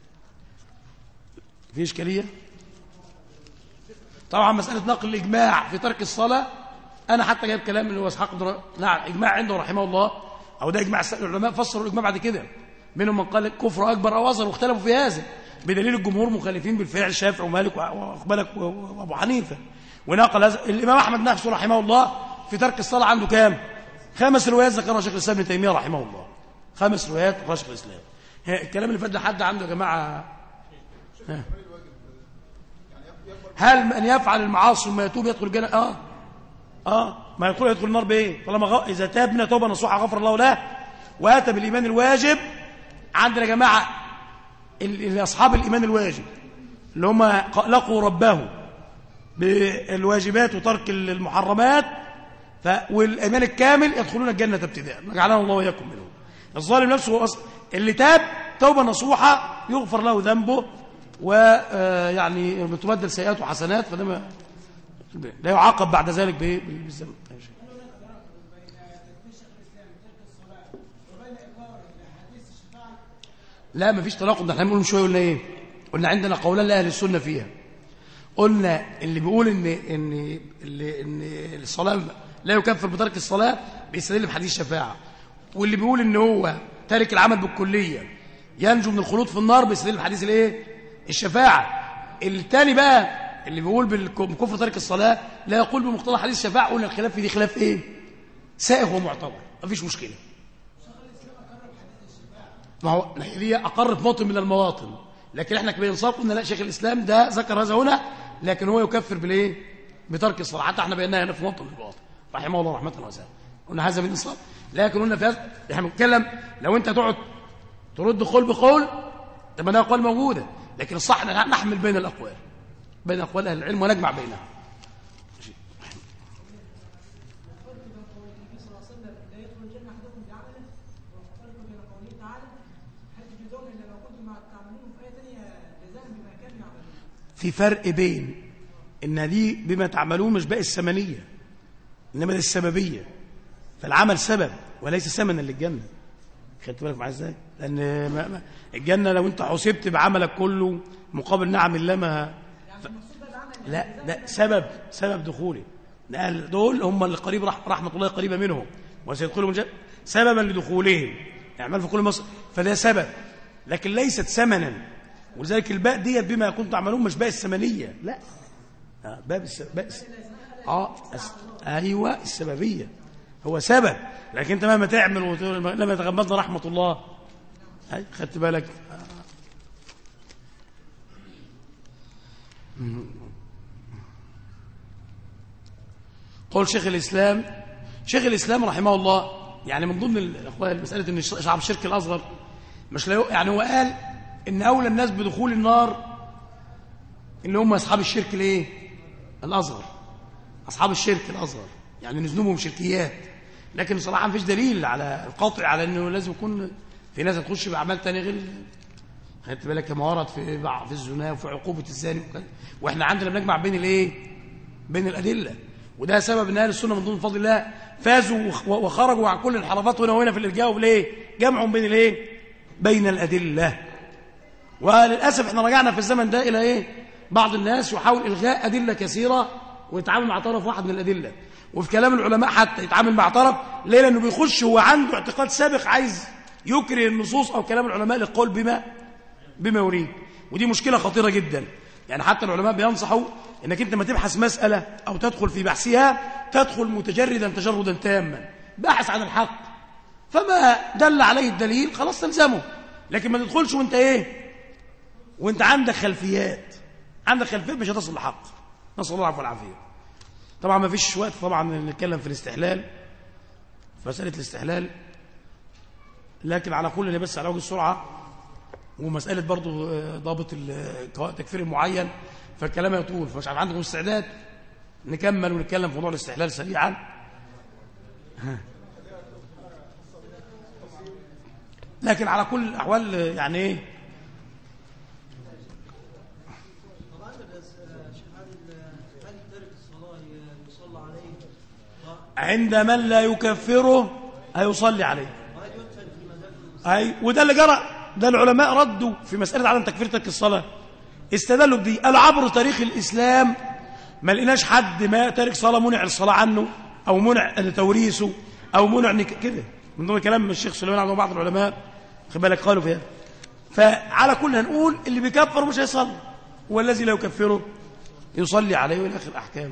فيه إشكالية طبعا مسألة نقل الإجماع في ترك الصلاة. أنا حتى جايب كلام اللي هو إسحاق بن نعم إجماع عنده رحمه الله، أو ده إجماع العلماء فسروا الإجماع بعد كده، منهم من قال كفر أكبر أو أصغر واختلفوا في هذا، بدليل الجمهور مخالفين بالفعل الشافعي ومالك وأقبلك وأبو حنيفة. ونقل هذا الإمام أحمد نفسه رحمه الله في ترك الصلاة عنده كام؟ خمس روايات ذكرها شيخ الإسلام ابن تيمية رحمه الله، خمس روايات ذكرها شيخ الإسلام. الكلام اللي فات ده حد عنده يا جماعة؟ ها. هل من يفعل المعاصي ثم يتوب يدخل الجنة؟ اه اه ما يدخل يدخل النار بايه؟ طالما غ... اذا تاب من توبه نصوحه غفر الله له واتى بالايمان الواجب. عندنا يا جماعه اللي اصحاب الايمان الواجب اللي هم لقوا ربهم بالواجبات وترك المحرمات ف... والايمان الكامل يدخلون الجنه ابتداء، جعلنا الله واياكم منهم. الظالم نفسه هو أصل... اللي تاب توبه نصوحه يغفر له ذنبه ويعني بتبدل سيئاته حسنات، فده ما لا يعاقب بعد ذلك بالذنب. لا ما فيش تناقض. احنا بنقول من شويه قلنا ايه؟ قلنا عندنا قولان لاهل السنه فيها. قلنا اللي بيقول ان ان اللي ان الصلاه لا يكفر بترك الصلاه بيستدل بحديث الشفاعه، واللي بيقول ان هو تارك العمل بالكليه ينجو من الخلود في النار بيستدل بحديث الايه؟ الشفاعه. الثاني بقى اللي بيقول بكفر ترك الصلاه لا يقول بمقتضى حديث الشفاعه. قلنا الخلاف في دي خلاف ايه؟ سائغ ومعتبر، مفيش مشكله. ما هو هي اقر في موطن من المواطن، لكن احنا بانصاف قلنا لا شيخ الاسلام ده ذكر هذا هنا، لكن هو يكفر بالايه؟ بترك الصلاه. حتى احنا بيناها هنا في موطن من المواطن رحمه الله رحمه واسعه، قلنا هذا من انصاف. لكن قلنا في هذا احنا بنتكلم لو انت تقعد ترد قول بقول طب ده اقوال موجوده، لكن الصح ان نحمل بين الاقوال، بين اقوال اهل العلم ونجمع بينها. في فرق بين ان دي بما تعملون مش باقي الثمنيه، انما دي السببيه، فالعمل سبب وليس ثمنا للجنه. خدت بالك معايا ازاي؟ لان الجنه لو انت حسبت بعملك كله مقابل نعم الله ما ف... لا ده سبب سبب دخولي. دول هم اللي قريب رح... رحمه الله قريبه منهم وسيدخلهم الجنه سببا لدخولهم، اعمال في كل مصر، فده سبب لكن ليست ثمنا. ولذلك الباء ديت بما كنتم تعملون مش باء الثمنيه، لا آه باب الس... باب الس... اه أس... ايوه السببيه هو سبب، لكن انت مهما تعمل وتقول لما يتغمضنا رحمه الله هاي خدت بالك. قول شيخ الاسلام شيخ الاسلام رحمه الله يعني من ضمن الاخوان مساله ان شعب الشرك الاصغر مش لا يعني هو قال ان اولى الناس بدخول النار اللي هم اصحاب الشرك الايه الاصغر، اصحاب الشرك الاصغر يعني ذنوبهم شركيات، لكن صراحه مفيش دليل على القطع على انه لازم يكون في ناس هتخش باعمال ثانيه غير. خدت بالك كما ورد في في الزنا وفي عقوبه الزاني، واحنا عندنا بنجمع بين الايه بين الادله، وده سبب ان اهل السنه من ضمن فضل الله فازوا وخرجوا عن كل الانحرافات هنا وهنا في الارجاء وبالايه جمعهم بين الايه بين الادله. وللاسف احنا رجعنا في الزمن ده الى ايه بعض الناس يحاول الغاء ادله كثيره ويتعامل مع طرف واحد من الادله، وفي كلام العلماء حتى يتعامل مع طرف ليه؟ لانه بيخش هو عنده اعتقاد سابق عايز يكره النصوص او كلام العلماء للقول بما بما يريد، ودي مشكله خطيره جدا. يعني حتى العلماء بينصحوا انك انت ما تبحث مساله او تدخل في بحثها تدخل متجردا تجردا تاما، باحث عن الحق فما دل عليه الدليل خلاص تلزمه، لكن ما تدخلش وانت ايه وانت عندك خلفيات عندك خلفيات مش هتصل للحق. نسال الله العفو والعافيه. طبعا ما فيش وقت طبعا نتكلم في الاستحلال في مساله الاستحلال، لكن على كل اللي بس على وجه السرعه ومسألة برضو ضابط تكفير المعين، فالكلام يطول، فمش عارف عندكم استعداد نكمل ونتكلم في موضوع الاستحلال سريعا. لكن على كل الأحوال يعني ايه عند من لا يكفره هيصلي عليه. أي وده اللي جرى، ده العلماء ردوا في مسألة عدم تكفير ترك الصلاة، استدلوا بدي، قالوا عبر تاريخ الإسلام ما لقيناش حد ما تارك صلاة منع الصلاة عنه أو منع توريثه أو منع كده، من ضمن كلام الشيخ سليمان عبد بعض العلماء خد بالك قالوا فيها. فعلى كل هنقول اللي بيكفر مش هيصلي، والذي لا يكفره يصلي عليه والى اخر الاحكام.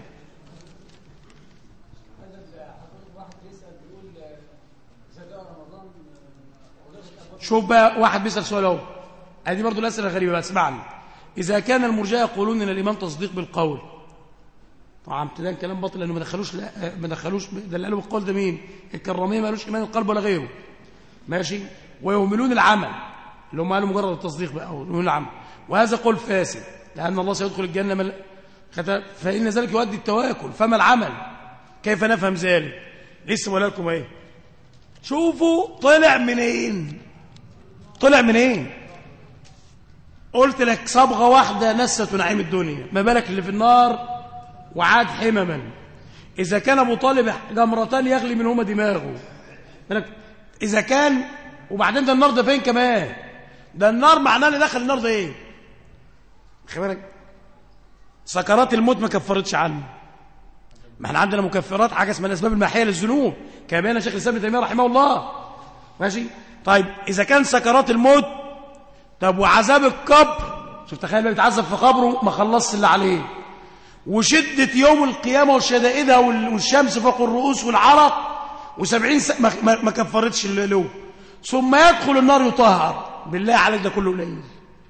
شوف بقى واحد بيسأل سؤال اهو، ادي برضه الاسئله غريبه بقى، اسمعني. اذا كان المرجئه يقولون ان الايمان تصديق بالقول، طبعا ابتداء كلام باطل لانه ما دخلوش، لا ما دخلوش ده اللي قالوا بالقول ده مين؟ الكراميه ما قالوش ايمان القلب ولا غيره، ماشي. ويهملون العمل اللي هم قالوا مجرد التصديق بقى، ويهملون العمل، وهذا قول فاسد لان الله سيدخل الجنه من فان ذلك يؤدي التواكل، فما العمل؟ كيف نفهم ذلك؟ لسه ولا لكم ايه؟ شوفوا طلع منين؟ طلع منين؟ قلت لك صبغه واحده نست نعيم الدنيا، ما بالك اللي في النار وعاد حمما. اذا كان ابو طالب جمرتان يغلي منهما دماغه، اذا كان، وبعدين ده النار ده فين كمان؟ ده النار معناه اللي دخل النار ده ايه؟ خلي بالك سكرات الموت ما كفرتش عنه، ما احنا عندنا مكفرات حاجه اسمها الاسباب الماحيه للذنوب كما بين شيخ الاسلام ابن تيميه رحمه الله، ماشي. طيب اذا كان سكرات الموت، طب وعذاب القبر، شوف تخيل بيتعذب في قبره ما خلصش اللي عليه، وشده يوم القيامه وشدائدها والشمس فوق الرؤوس والعرق وسبعين س... ما... ما كفرتش له، ثم يدخل النار يطهر. بالله عليك ده كله قليل،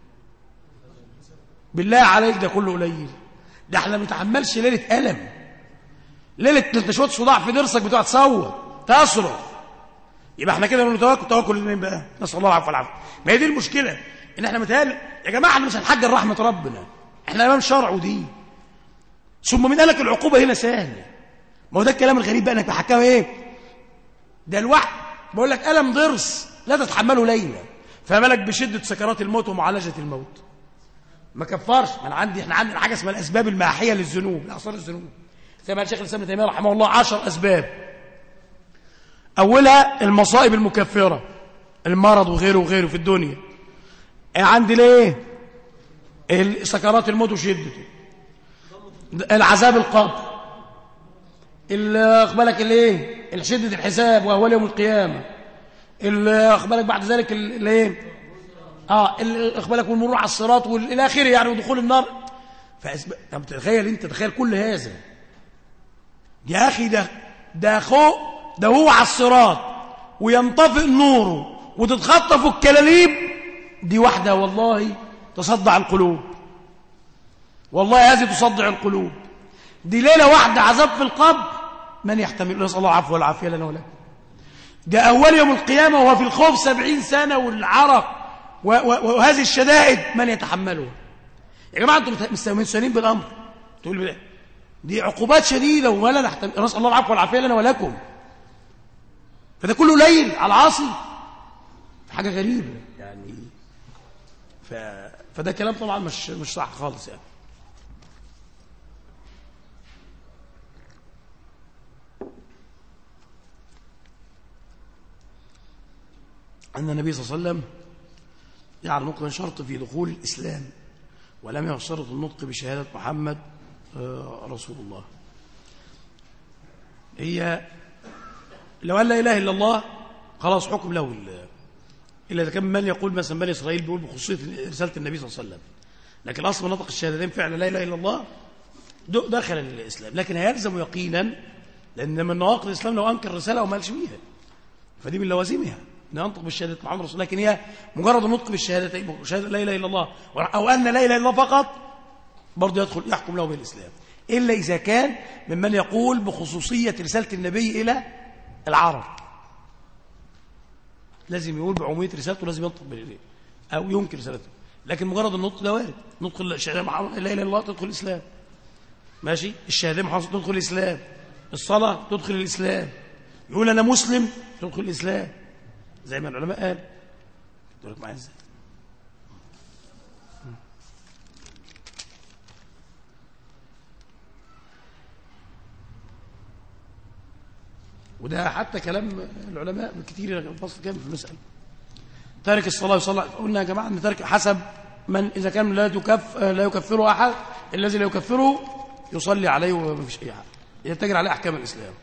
بالله عليك ده كله قليل. ده احنا ما بنتحملش ليله الم، ليله انت شويه صداع في ضرسك بتقعد تصوت تصرخ، يبقى احنا كده بنتوكل توكل لمين بقى؟ نسال الله العفو والعافيه. ما هي دي المشكله، ان احنا متهيألي يا جماعه احنا مش هنحجر رحمه ربنا، احنا امام شرع ودين. ثم من قال لك العقوبه هنا سهله؟ ما هو ده الكلام الغريب بقى، انك بحكاها ايه؟ ده الوحي بقول لك الم ضرس لا تتحمله ليله، فما بالك بشده سكرات الموت ومعالجه الموت؟ ما كفرش. ما انا عندي احنا عندنا حاجه اسمها الاسباب الماحيه للذنوب، لاثار الذنوب، زي ما قال شيخ الاسلام ابن تيميه رحمه الله عشر اسباب. اولها المصائب المكفره، المرض وغيره وغيره في الدنيا. عندي ليه؟ سكرات الموت وشدته، العذاب القبر، اخبالك الايه؟ شده الحساب وهو يوم القيامه، اخبالك بعد ذلك الايه؟ اه اخبالك والمرور على الصراط والى اخره يعني، ودخول النار. فأسب... طب تخيل انت، تخيل كل هذا يا اخي، ده ده خو ده هو على الصراط وينطفئ نوره وتتخطف الكلاليب، دي واحده والله تصدع القلوب، والله هذه تصدع القلوب. دي ليله واحده عذاب في القبر من يحتمل؟ نسال الله العفو والعافيه لنا ولكم. ده اول يوم القيامه وهو في الخوف سبعين سنه والعرق وهذه الشدائد من يتحملها؟ يا جماعه انتم مستهونين بالامر، تقول دي عقوبات شديده ولا نحتمل؟ نسال الله العفو والعافيه لنا ولكم. فده كله قليل على العاصي، حاجه غريبه يعني. ف... فده كلام طبعا مش مش صح خالص يعني. أن النبي صلى الله عليه وسلم يعني نطق شرط في دخول الإسلام، ولم يشترط النطق بشهادة محمد رسول الله. هي لو قال لا إله إلا الله خلاص حكم له، إلا إذا كان من يقول مثلا بني إسرائيل بيقول بخصوصية رسالة النبي صلى الله عليه وسلم، لكن أصل نطق الشهادتين فعلا لا إله إلا الله دخل الإسلام. لكن هيلزم يقينا، لأن من نواقض الإسلام لو أنكر الرسالة وما قالش بيها، فدي من لوازمها ننطق بالشهادة محمد رسول الله. لكن هي مجرد النطق بالشهادتين، شهادة لا إله إلا الله أو أن لا إله إلا الله فقط، برضه يدخل يحكم له بالإسلام، إلا إذا كان ممن يقول بخصوصية رسالة النبي إلى العرب، لازم يقول بعمومية رسالته، لازم ينطق بالإله. أو ينكر رسالته، لكن مجرد النطق ده وارد. نطق الشهادة محمد لا إله إلا الله تدخل الإسلام، ماشي. الشهادة محمد تدخل الإسلام، الصلاة تدخل الإسلام، يقول أنا مسلم تدخل الإسلام، زي ما العلماء قال. تقول لك معايا ازاي؟ وده حتى كلام العلماء كتير الفصل كام في المسألة. تارك الصلاة يصلى، قلنا يا جماعة أن تارك حسب من، إذا كان لا تكف لا يكفره أحد، الذي لا يكفره يصلي عليه وما فيش أي حاجة، يتجر عليه أحكام الإسلام.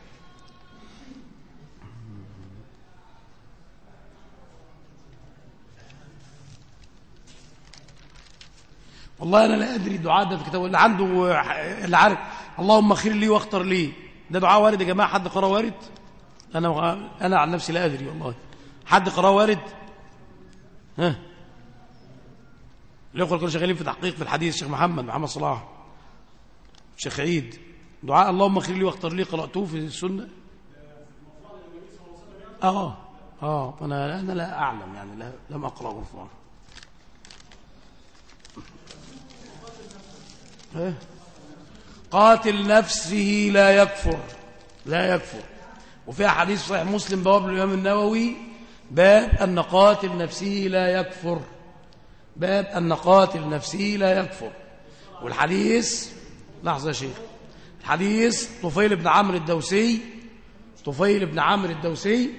والله أنا لا أدري الدعاء ده في الكتاب اللي عنده اللي عارف اللهم خير لي واختر لي، ده دعاء وارد يا جماعة؟ حد قرأ وارد؟ أنا أنا عن نفسي لا أدري والله. حد قرأ وارد؟ ها؟ الأخوة كانوا شغالين في تحقيق في الحديث، الشيخ محمد محمد صلاح، الشيخ عيد، دعاء اللهم خير لي واختر لي، قرأتوه في السنة؟ آه آه أنا أنا لا أعلم يعني، لا لم أقرأه غفران. ها؟ قاتل نفسه لا يكفر، لا يكفر. وفيها حديث صحيح مسلم بواب الإمام النووي باب أن قاتل نفسه لا يكفر، باب أن قاتل نفسه لا يكفر. والحديث لحظة يا شيخ، الحديث طفيل بن عمرو الدوسي، طفيل بن عمرو الدوسي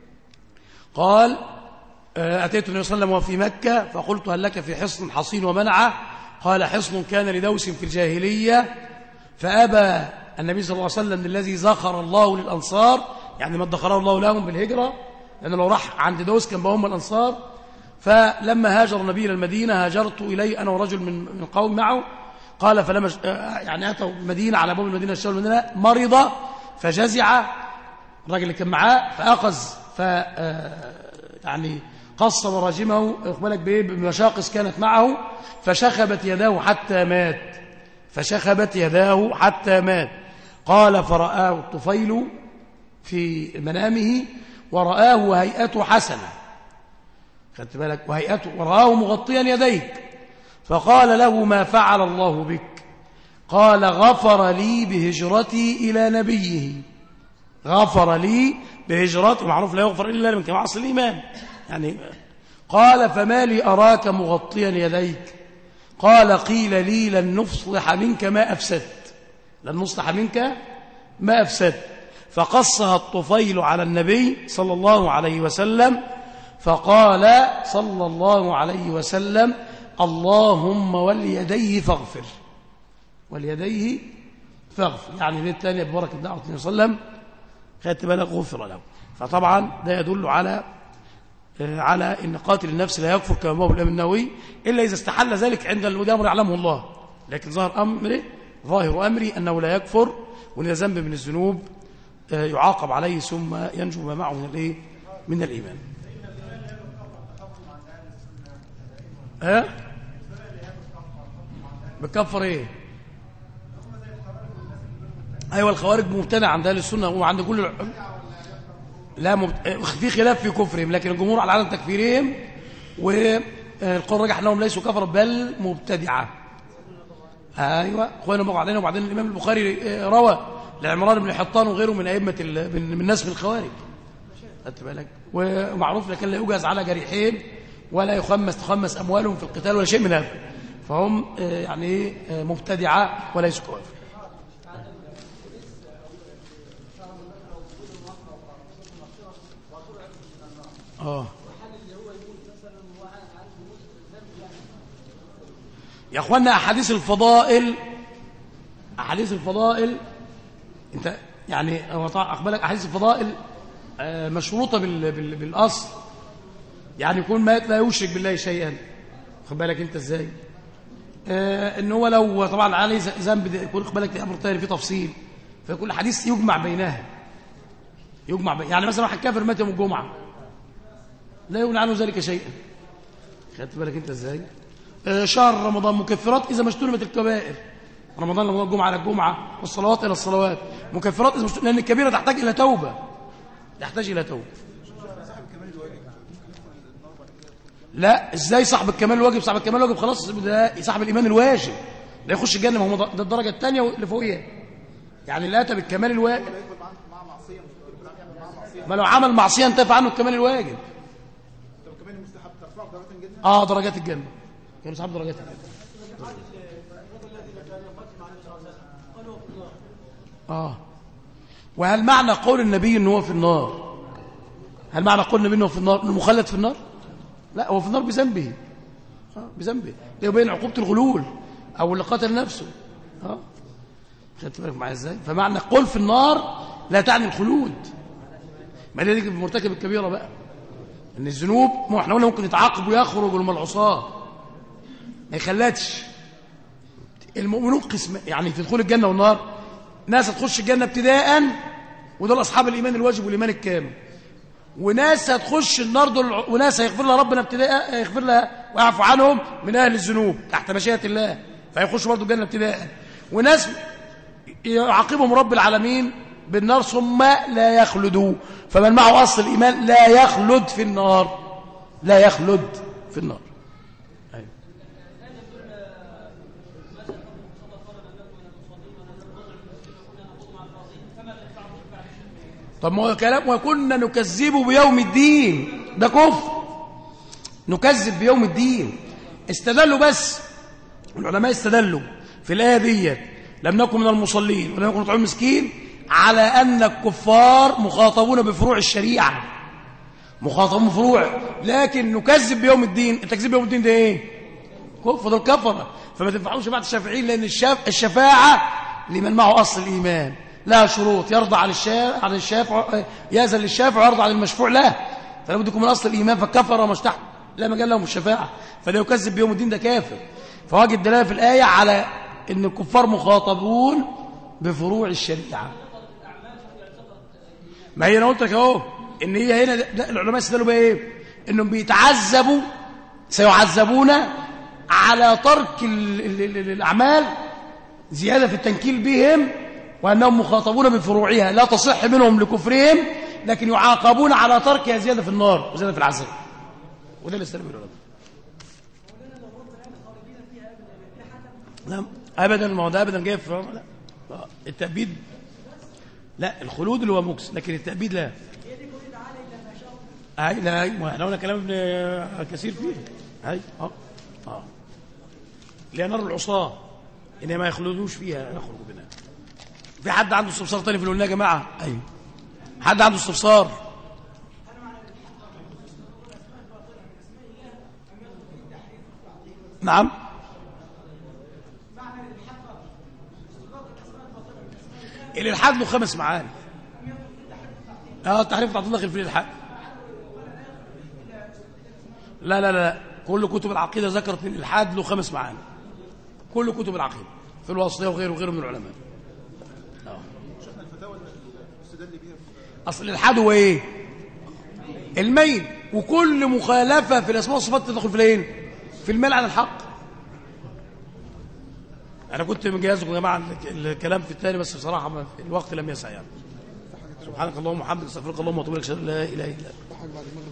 قال أتيت النبي صلى الله عليه وسلم وفي مكة فقلت هل لك في حصن حصين ومنعه؟ قال حصن كان لدوس في الجاهلية فأبى النبي صلى الله عليه وسلم الذي زخر الله للأنصار، يعني ما ادخره الله لهم بالهجرة، لأنه لو راح عند دوس كان بهم الأنصار. فلما هاجر النبي إلى المدينة هاجرت إليه أنا ورجل من من قوم معه. قال فلما يعني أتوا المدينة على باب المدينة الشهر المدينة مرض فجزع الراجل اللي كان معاه، فأخذ ف يعني قص مراجمه اخبالك بايه بمشاقص كانت معه، فشخبت يداه حتى مات، فشخبت يداه حتى مات. قال فرآه الطفيل في منامه ورآه وهيئته حسنة، خدت بالك، وهيئته ورآه مغطيا يديك، فقال له ما فعل الله بك؟ قال غفر لي بهجرتي إلى نبيه، غفر لي بهجرته، معروف لا يغفر إلا من كما أصل الإيمان يعني. قال فما لي أراك مغطيا يديك؟ قال قيل لي لن نصلح منك ما أفسدت، لن نصلح منك ما أفسدت. فقصها الطفيل على النبي صلى الله عليه وسلم، فقال صلى الله عليه وسلم اللهم وليديه فاغفر، وليديه فاغفر، يعني بيت ثانية ببركة دعوة النبي صلى الله عليه وسلم خدت بالك غفر له. فطبعا ده يدل على على ان قاتل النفس لا يكفر كما باب الامام النووي الا اذا استحل ذلك عند الامر يعلمه الله، لكن ظاهر امره ظاهر امري انه لا يكفر، وان ذنب من الذنوب يعاقب عليه ثم ينجو ما معه من الايه من الايمان. ها بكفر ايه؟ ايوه الخوارج مبتدع عند اهل السنه وعند كل ال... لا مبت... في خلاف في كفرهم، لكن الجمهور على عدم تكفيرهم، والقول الراجح انهم ليسوا كفر بل مبتدعه. ايوه اخوانا بقوا علينا. وبعدين الامام البخاري روى لعمران بن حطان وغيره من ائمه ال... من الناس من الخوارج، خدت بالك، ومعروف لكن لا يجاز على جريحين ولا يخمس تخمس اموالهم في القتال ولا شيء من هذا، فهم يعني مبتدعه وليسوا كفر. اه يا اخوانا احاديث الفضائل، احاديث الفضائل انت يعني اقبلك احاديث الفضائل مشروطه بال... بال... بالاصل، يعني يكون مات لا يشرك بالله شيئا، خد بالك انت ازاي آه ان هو لو طبعا عليه ذنب يكون خد بالك امر ثاني في تفصيل، فكل حديث يجمع بينها، يجمع بين... يعني مثلا واحد كافر مات يوم الجمعه لا يغني عنه ذلك شيئا، خدت بالك انت ازاي آه شهر رمضان مكفرات اذا ما اجتنبت الكبائر، رمضان رمضان الجمعه على الجمعه والصلوات الى الصلوات مكفرات اذا لان الكبيره تحتاج الى توبه، تحتاج الى توبه. لا، ازاي صاحب الكمال الواجب؟ صاحب الكمال الواجب خلاص ده صاحب الايمان الواجب، لا يخش الجنه، ما هو ده الدرجه الثانيه اللي فوقيها. يعني اللي اتى بالكمال الواجب ما لو عمل معصيه انتفع عنه الكمال الواجب. طب كمان المستحب ترفع درجات الجنه؟ اه درجات الجنه، كانوا صاحب درجات الجنه. اه وهل معنى قول النبي ان هو في النار، هل معنى قول النبي انه في النار انه مخلد في النار؟ لا، هو في النار بذنبه، اه بذنبه، ده يبين عقوبه الغلول او اللي قتل نفسه. اه خدت بالك معايا ازاي؟ فمعنى قول في النار لا تعني الخلود، ما دي مرتكب الكبيره بقى، ان الذنوب ما احنا قلنا ممكن يتعاقب ويخرج من العصاه، ما يخلدش. المؤمنون قسم، يعني في دخول الجنه والنار، ناس هتخش الجنه ابتداء ودول اصحاب الايمان الواجب والايمان الكامل، وناس هتخش النار دول، وناس هيغفر لها ربنا ابتداء، هيغفر لها ويعفو عنهم من اهل الذنوب تحت مشيئه الله، فيخشوا برضه الجنه ابتداء، وناس يعاقبهم رب العالمين بالنار ثم لا يخلدوا. فمن معه اصل الايمان لا يخلد في النار، لا يخلد في النار. أيوة. طب ما هو كلام وكنا نكذب بيوم الدين، ده كفر، نكذب بيوم الدين. استدلوا بس العلماء استدلوا في الآية دي لم نكن من المصلين ولم نكن نطعم المسكين على أن الكفار مخاطبون بفروع الشريعة، مخاطبون بفروع، لكن نكذب بيوم الدين. التكذيب بيوم الدين ده ايه؟ كفر، ده الكفرة، فما تنفعوش بعد الشافعيين، لأن الشاف الشفاعة لمن معه أصل الإيمان لها شروط، يرضى عن الشافع عن الشافع يأذن للشافع ويرضى عن المشفوع له، فلا بد يكون من أصل الإيمان، فالكفر مش تحت لا مجال لهم الشفاعة، فلا يكذب بيوم الدين ده كافر. فواجد دلالة في الآية على أن الكفار مخاطبون بفروع الشريعة. ما هي أنا قلت لك أهو إن هي هنا العلماء استدلوا بها إيه؟ إنهم بيتعذبوا، سيعذبون على ترك ال ال ال الأعمال زيادة في التنكيل بهم، وأنهم مخاطبون بفروعها لا تصح منهم لكفرهم، لكن يعاقبون على تركها زيادة في النار وزيادة في العذاب. وده اللي استدلوا بالعلماء. لا ابدا، ما هو ده ابدا جاي في لا التأبيد، لا الخلود اللي هو مكس، لكن التأبيد لا. اي لا احنا قلنا كلام ابن كثير فيه. اي اه اه لان نار العصاه ان ما يخلدوش فيها يخرجوا منها. في حد عنده استفسار تاني في اللي يا جماعه؟ ايوه حد عنده استفسار؟ نعم الالحاد له خمس معاني. اه التحريف تعطينا داخل في الالحاد. لا لا لا كل كتب العقيده ذكرت ان الالحاد له خمس معاني، كل كتب العقيده في الوصيه وغيره وغيره من العلماء. اه شيخنا الفتاوى الاستدلال بها اصل الالحاد هو ايه؟ الميل، وكل مخالفه في الاسماء والصفات تدخل في الايه؟ في الميل عن الحق. انا كنت مجهزكم يا جماعه الكلام في الثاني، بس بصراحه الوقت لم يسع يعني. سبحانك اللهم وبحمدك، استغفرك اللهم واتوب اليك، لا اله الا انت.